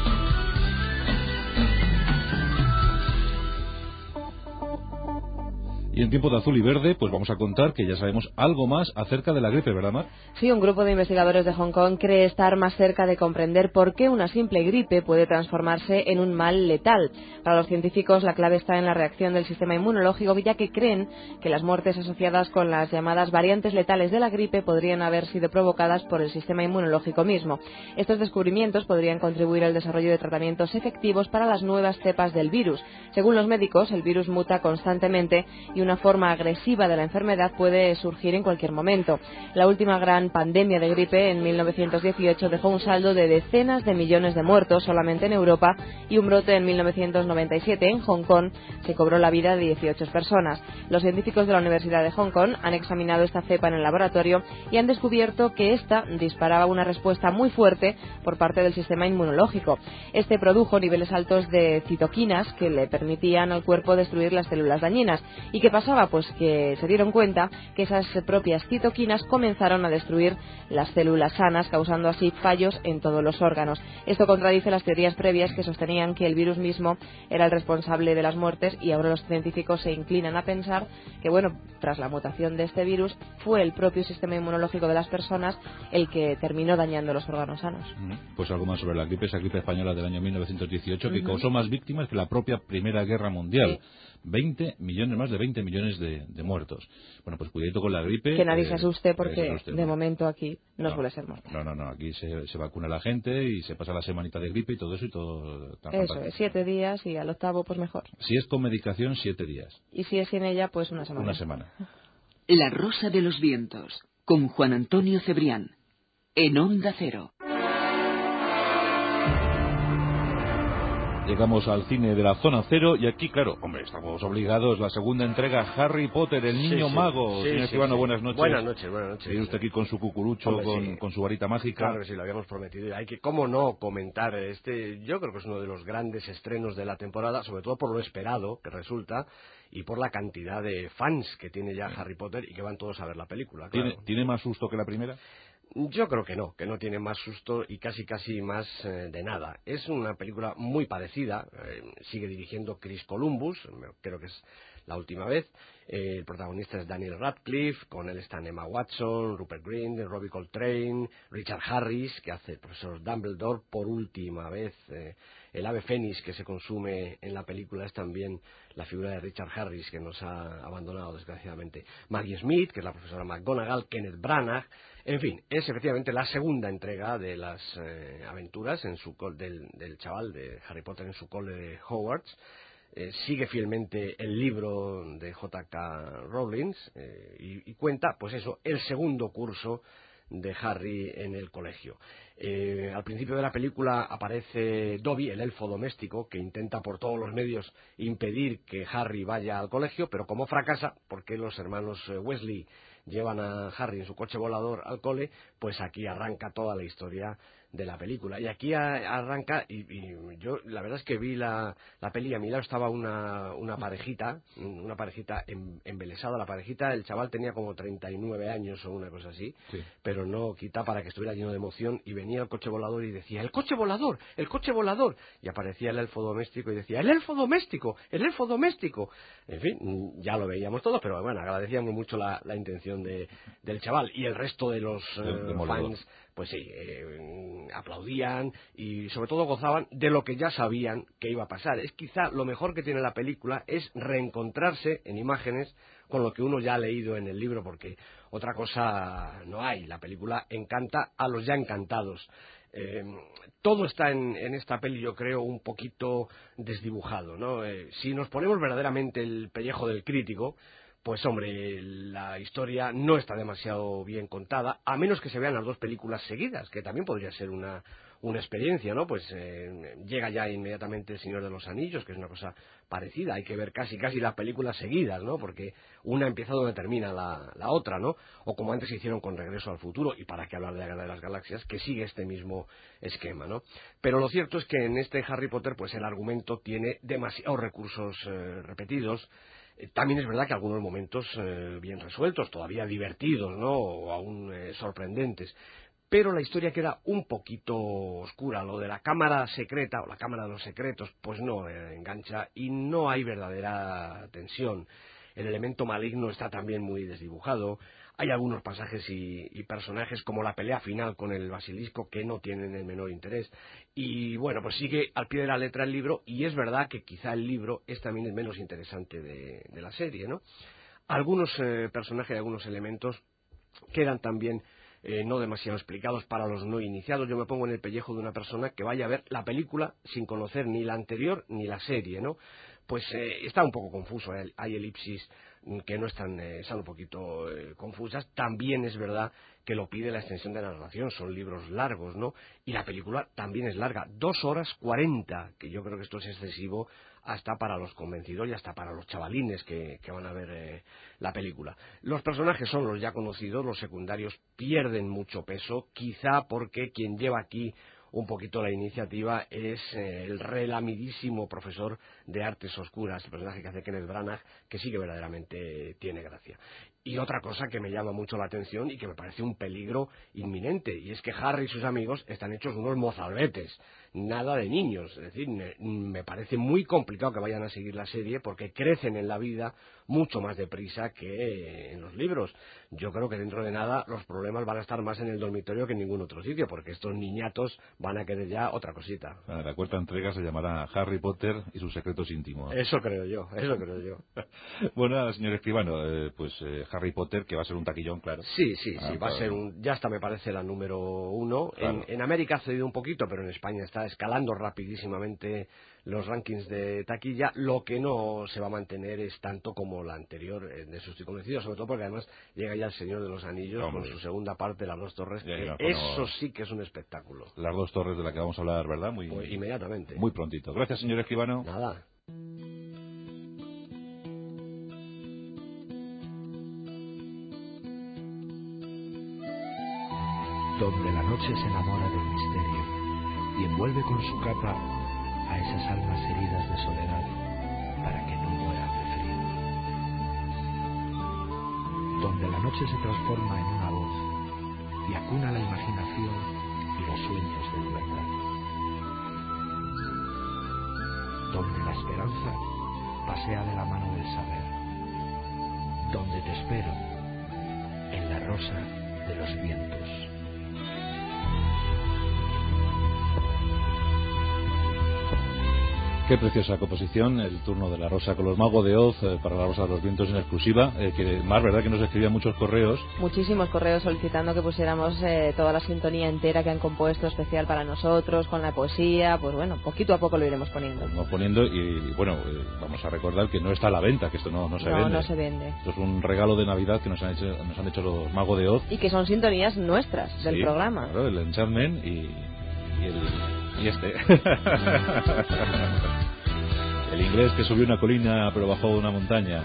Y en tiempo de azul y verde, pues vamos a contar que ya sabemos algo más acerca de la gripe, ¿verdad, Mar? Sí, un grupo de investigadores de Hong Kong cree estar más cerca de comprender por qué una simple gripe puede transformarse en un mal letal. Para los científicos, la clave está en la reacción del sistema inmunológico, ya que creen que las muertes asociadas con las llamadas variantes letales de la gripe podrían haber sido provocadas por el sistema inmunológico mismo. Estos descubrimientos podrían contribuir al desarrollo de tratamientos efectivos para las nuevas cepas del virus. Según los médicos, el virus muta constantemente y una forma agresiva de la enfermedad puede surgir en cualquier momento. La última gran pandemia de gripe en mil novecientos dieciocho dejó un saldo de decenas de millones de muertos solamente en Europa y un brote en mil novecientos noventa y siete en Hong Kong se cobró la vida de dieciocho personas. Los científicos de la Universidad de Hong Kong han examinado esta cepa en el laboratorio y han descubierto que esta disparaba una respuesta muy fuerte por parte del sistema inmunológico. Este produjo niveles altos de citoquinas que le permitían al cuerpo destruir las células dañinas. ¿Y qué pasaba? Pues que se dieron cuenta que esas propias citoquinas comenzaron a destruir las células sanas, causando así fallos en todos los órganos. Esto contradice las teorías previas que sostenían que el virus mismo era el responsable de las muertes, y ahora los científicos se inclinan a pensar que, bueno, tras la mutación de este virus, fue el propio sistema inmunológico de las personas el que terminó dañando los órganos sanos. Pues algo más sobre la gripe, esa gripe española del año mil novecientos dieciocho, que Ujú. causó más víctimas que la propia Primera Guerra Mundial. Sí. veinte millones, más de veinte millones de, de muertos. Bueno, pues cuidadito con la gripe. Que nadie eh, se asuste que porque nadie se asuste, de no. momento aquí no, No. suele ser mortal. No, no, no, aquí se, se vacuna la gente y se pasa la semanita de gripe y todo eso y todo tan Eso fantástico. es, siete días y al octavo pues mejor. Si es con medicación, siete días. Y si es sin ella, pues una semana. Una semana. La Rosa de los Vientos, con Juan Antonio Cebrián, en Onda Cero. Llegamos al cine de la Zona Cero y aquí, claro, hombre, estamos obligados, la segunda entrega, Harry Potter, el niño Sí, sí. mago. Sí, Señor sí, Escribano, sí. buenas noches. Buenas noches, buenas noches. Viene usted aquí con su cucurucho, Hombre, con, sí. con su varita mágica. Claro que sí, lo habíamos prometido. Y hay que, cómo no, comentar este. Yo creo que es uno de los grandes estrenos de la temporada, sobre todo por lo esperado que resulta y por la cantidad de fans que tiene ya Harry Potter y que van todos a ver la película. Claro. ¿Tiene, ¿Tiene más susto que la primera? Yo creo que no, que no tiene más susto y casi casi más eh, de nada. Es una película muy parecida, eh, sigue dirigiendo Chris Columbus, creo que es la última vez. Eh, el protagonista es Daniel Radcliffe, con él están Emma Watson, Rupert Grint, Robbie Coltrane, Richard Harris, que hace el profesor Dumbledore por última vez. Eh, el ave fénix que se consume en la película es también la figura de Richard Harris, que nos ha abandonado desgraciadamente. Maggie Smith, que es la profesora McGonagall, Kenneth Branagh. En fin, es efectivamente la segunda entrega de las eh, aventuras en su col del, del chaval de Harry Potter en su cole de Hogwarts. Eh, sigue fielmente el libro de J K Rowling eh, y, y cuenta, pues eso, el segundo curso de Harry en el colegio. Eh, al principio de la película aparece Dobby, el elfo doméstico, que intenta por todos los medios impedir que Harry vaya al colegio, pero como fracasa, porque los hermanos Weasley llevan a Harry en su coche volador al cole, pues aquí arranca toda la historia de la película. Y aquí a, arranca, y, y yo la verdad es que vi la, la peli, a mi lado estaba una, una parejita, una parejita em, embelesada, la parejita, el chaval tenía como treinta y nueve años o una cosa así, sí. Pero no quita para que estuviera lleno de emoción, y venía el coche volador y decía, ¡el coche volador! ¡el coche volador! Y aparecía el elfo doméstico y decía, ¡el elfo doméstico! ¡el elfo doméstico! En fin, ya lo veíamos todo, pero bueno, agradecíamos mucho la, la intención de, del chaval, y el resto de los eh, fans, pues sí, eh, aplaudían y sobre todo gozaban de lo que ya sabían que iba a pasar. Es quizá lo mejor que tiene la película, es reencontrarse en imágenes con lo que uno ya ha leído en el libro, porque otra cosa no hay. La película encanta a los ya encantados. Eh, todo está en, en esta peli, yo creo, un poquito desdibujado, ¿no? Eh, si nos ponemos verdaderamente el pellejo del crítico, pues hombre, la historia no está demasiado bien contada, a menos que se vean las dos películas seguidas, que también podría ser una, una experiencia, ¿no? Pues eh, llega ya inmediatamente El Señor de los Anillos, que es una cosa parecida, hay que ver casi casi las películas seguidas, ¿no? Porque una empieza donde termina la, la otra, ¿no? O como antes hicieron con Regreso al Futuro, y para qué hablar de la Guerra de las Galaxias, que sigue este mismo esquema, ¿no? Pero lo cierto es que en este Harry Potter, pues el argumento tiene demasiados recursos eh, repetidos. También es verdad que algunos momentos eh, bien resueltos, todavía divertidos, ¿no? O aún eh, sorprendentes. Pero la historia queda un poquito oscura. Lo de la cámara secreta o la cámara de los secretos, pues no eh, engancha y no hay verdadera tensión. El elemento maligno está también muy desdibujado. Hay algunos pasajes y, y personajes como la pelea final con el basilisco que no tienen el menor interés. Y bueno, pues sigue al pie de la letra el libro, y es verdad que quizá el libro es también el menos interesante de, de la serie, ¿no? Algunos eh, personajes y algunos elementos quedan también eh, no demasiado explicados para los no iniciados. Yo me pongo en el pellejo de una persona que vaya a ver la película sin conocer ni la anterior ni la serie, ¿no? Pues eh, está un poco confuso, ¿eh? Hay elipsis que no están, eh, están un poquito eh, confusas. También es verdad que lo pide la extensión de la narración, son libros largos, ¿no? Y la película también es larga, dos horas cuarenta, que yo creo que esto es excesivo hasta para los convencidos y hasta para los chavalines que, que van a ver eh, la película. Los personajes son los ya conocidos, los secundarios pierden mucho peso, quizá porque quien lleva aquí un poquito la iniciativa es eh, el relamidísimo profesor de artes oscuras, el personaje que hace Kenneth Branagh, que sí que verdaderamente tiene gracia. Y otra cosa que me llama mucho la atención y que me parece un peligro inminente, y es que Harry y sus amigos están hechos unos mozalbetes, nada de niños. Es decir, me, me parece muy complicado que vayan a seguir la serie porque crecen en la vida mucho más deprisa que en los libros. Yo creo que dentro de nada los problemas van a estar más en el dormitorio que en ningún otro sitio, porque estos niñatos van a querer ya otra cosita. La cuarta entrega se llamará Harry Potter y sus secretos íntimos. Eso creo yo, eso creo yo. Bueno, señor Escribano, eh, pues eh, Harry Potter, que va a ser un taquillón, claro. Sí, sí, sí, ah, va claro. a ser un... Ya hasta me parece la número uno. Claro. En, en América ha cedido un poquito, pero en España está escalando rapidísimamente los rankings de taquilla. Lo que no se va a mantener es tanto como la anterior, de eso estoy convencido, sobre todo porque además llega ya El Señor de los Anillos, Hombre. con su segunda parte, Las Dos Torres, que ya, eso sí que es un espectáculo. Las Dos Torres, de la que vamos a hablar, ¿verdad? Muy, pues inmediatamente. Muy prontito. Gracias, señor Escribano. Nada. Donde la noche se enamora del misterio y envuelve con su capa a esas almas heridas de soledad para que no mueran de frío. Donde la noche se transforma en una voz y acuna la imaginación y los sueños de libertad. Donde la esperanza pasea de la mano del saber. Donde te espero, en la rosa de los vientos. Qué preciosa composición, el turno de La Rosa con los Magos de Oz eh, para La Rosa de los Vientos en exclusiva. Eh, que más, ¿verdad? Que nos escribían muchos correos. Muchísimos correos solicitando que pusiéramos eh, toda la sintonía entera que han compuesto especial para nosotros, con la poesía. Pues bueno, poquito a poco lo iremos poniendo. Lo iremos poniendo y, bueno, eh, vamos a recordar que no está a la venta, que esto no, no se no, vende. No, no se vende. Esto es un regalo de Navidad que nos han hecho, nos han hecho los Magos de Oz. Y que son sintonías nuestras, del sí, programa. Claro, el Enchantment y, y, el, y este. El inglés que subió una colina pero bajó una montaña.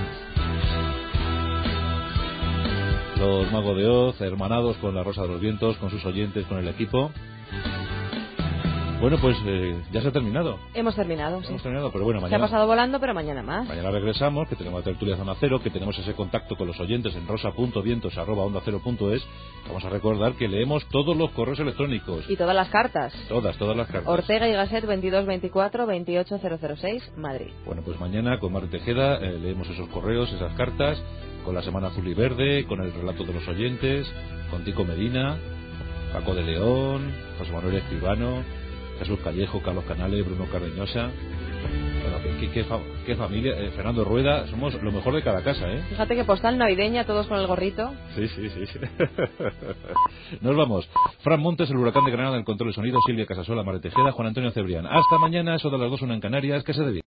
Los Magos de Oz, hermanados con La Rosa de los Vientos, con sus oyentes, con el equipo. Bueno, pues eh, ya se ha terminado. Hemos terminado, sí. Hemos terminado, pero bueno, mañana... Se ha pasado volando, pero mañana más. Mañana regresamos, que tenemos la tertulia Zona Cero, que tenemos ese contacto con los oyentes en rosa punto vientos arroba onda cero punto es. Vamos a recordar que leemos todos los correos electrónicos. Y todas las cartas. Todas, todas las cartas. Ortega y Gasset veintidós veinticuatro veintiocho cero cero seis, Madrid. Bueno, pues mañana con Mar Tejeda eh, leemos esos correos, esas cartas, con la Semana Azul y Verde, con el relato de los oyentes, con Tico Medina, Paco de León, José Manuel Escribano, Jesús Callejo, Carlos Canales, Bruno Cardeñosa. Bueno, qué, qué, fa, qué familia. Eh, Fernando Rueda, somos lo mejor de cada casa, ¿eh? Fíjate que postal navideña, todos con el gorrito. Sí, sí, sí. sí. Nos vamos. Fran Montes, el huracán de Granada, el control de sonido, Silvia Casasola, Mare Tejeda, Juan Antonio Cebrián. Hasta mañana, eso de las dos, una en Canarias, que se dé bien.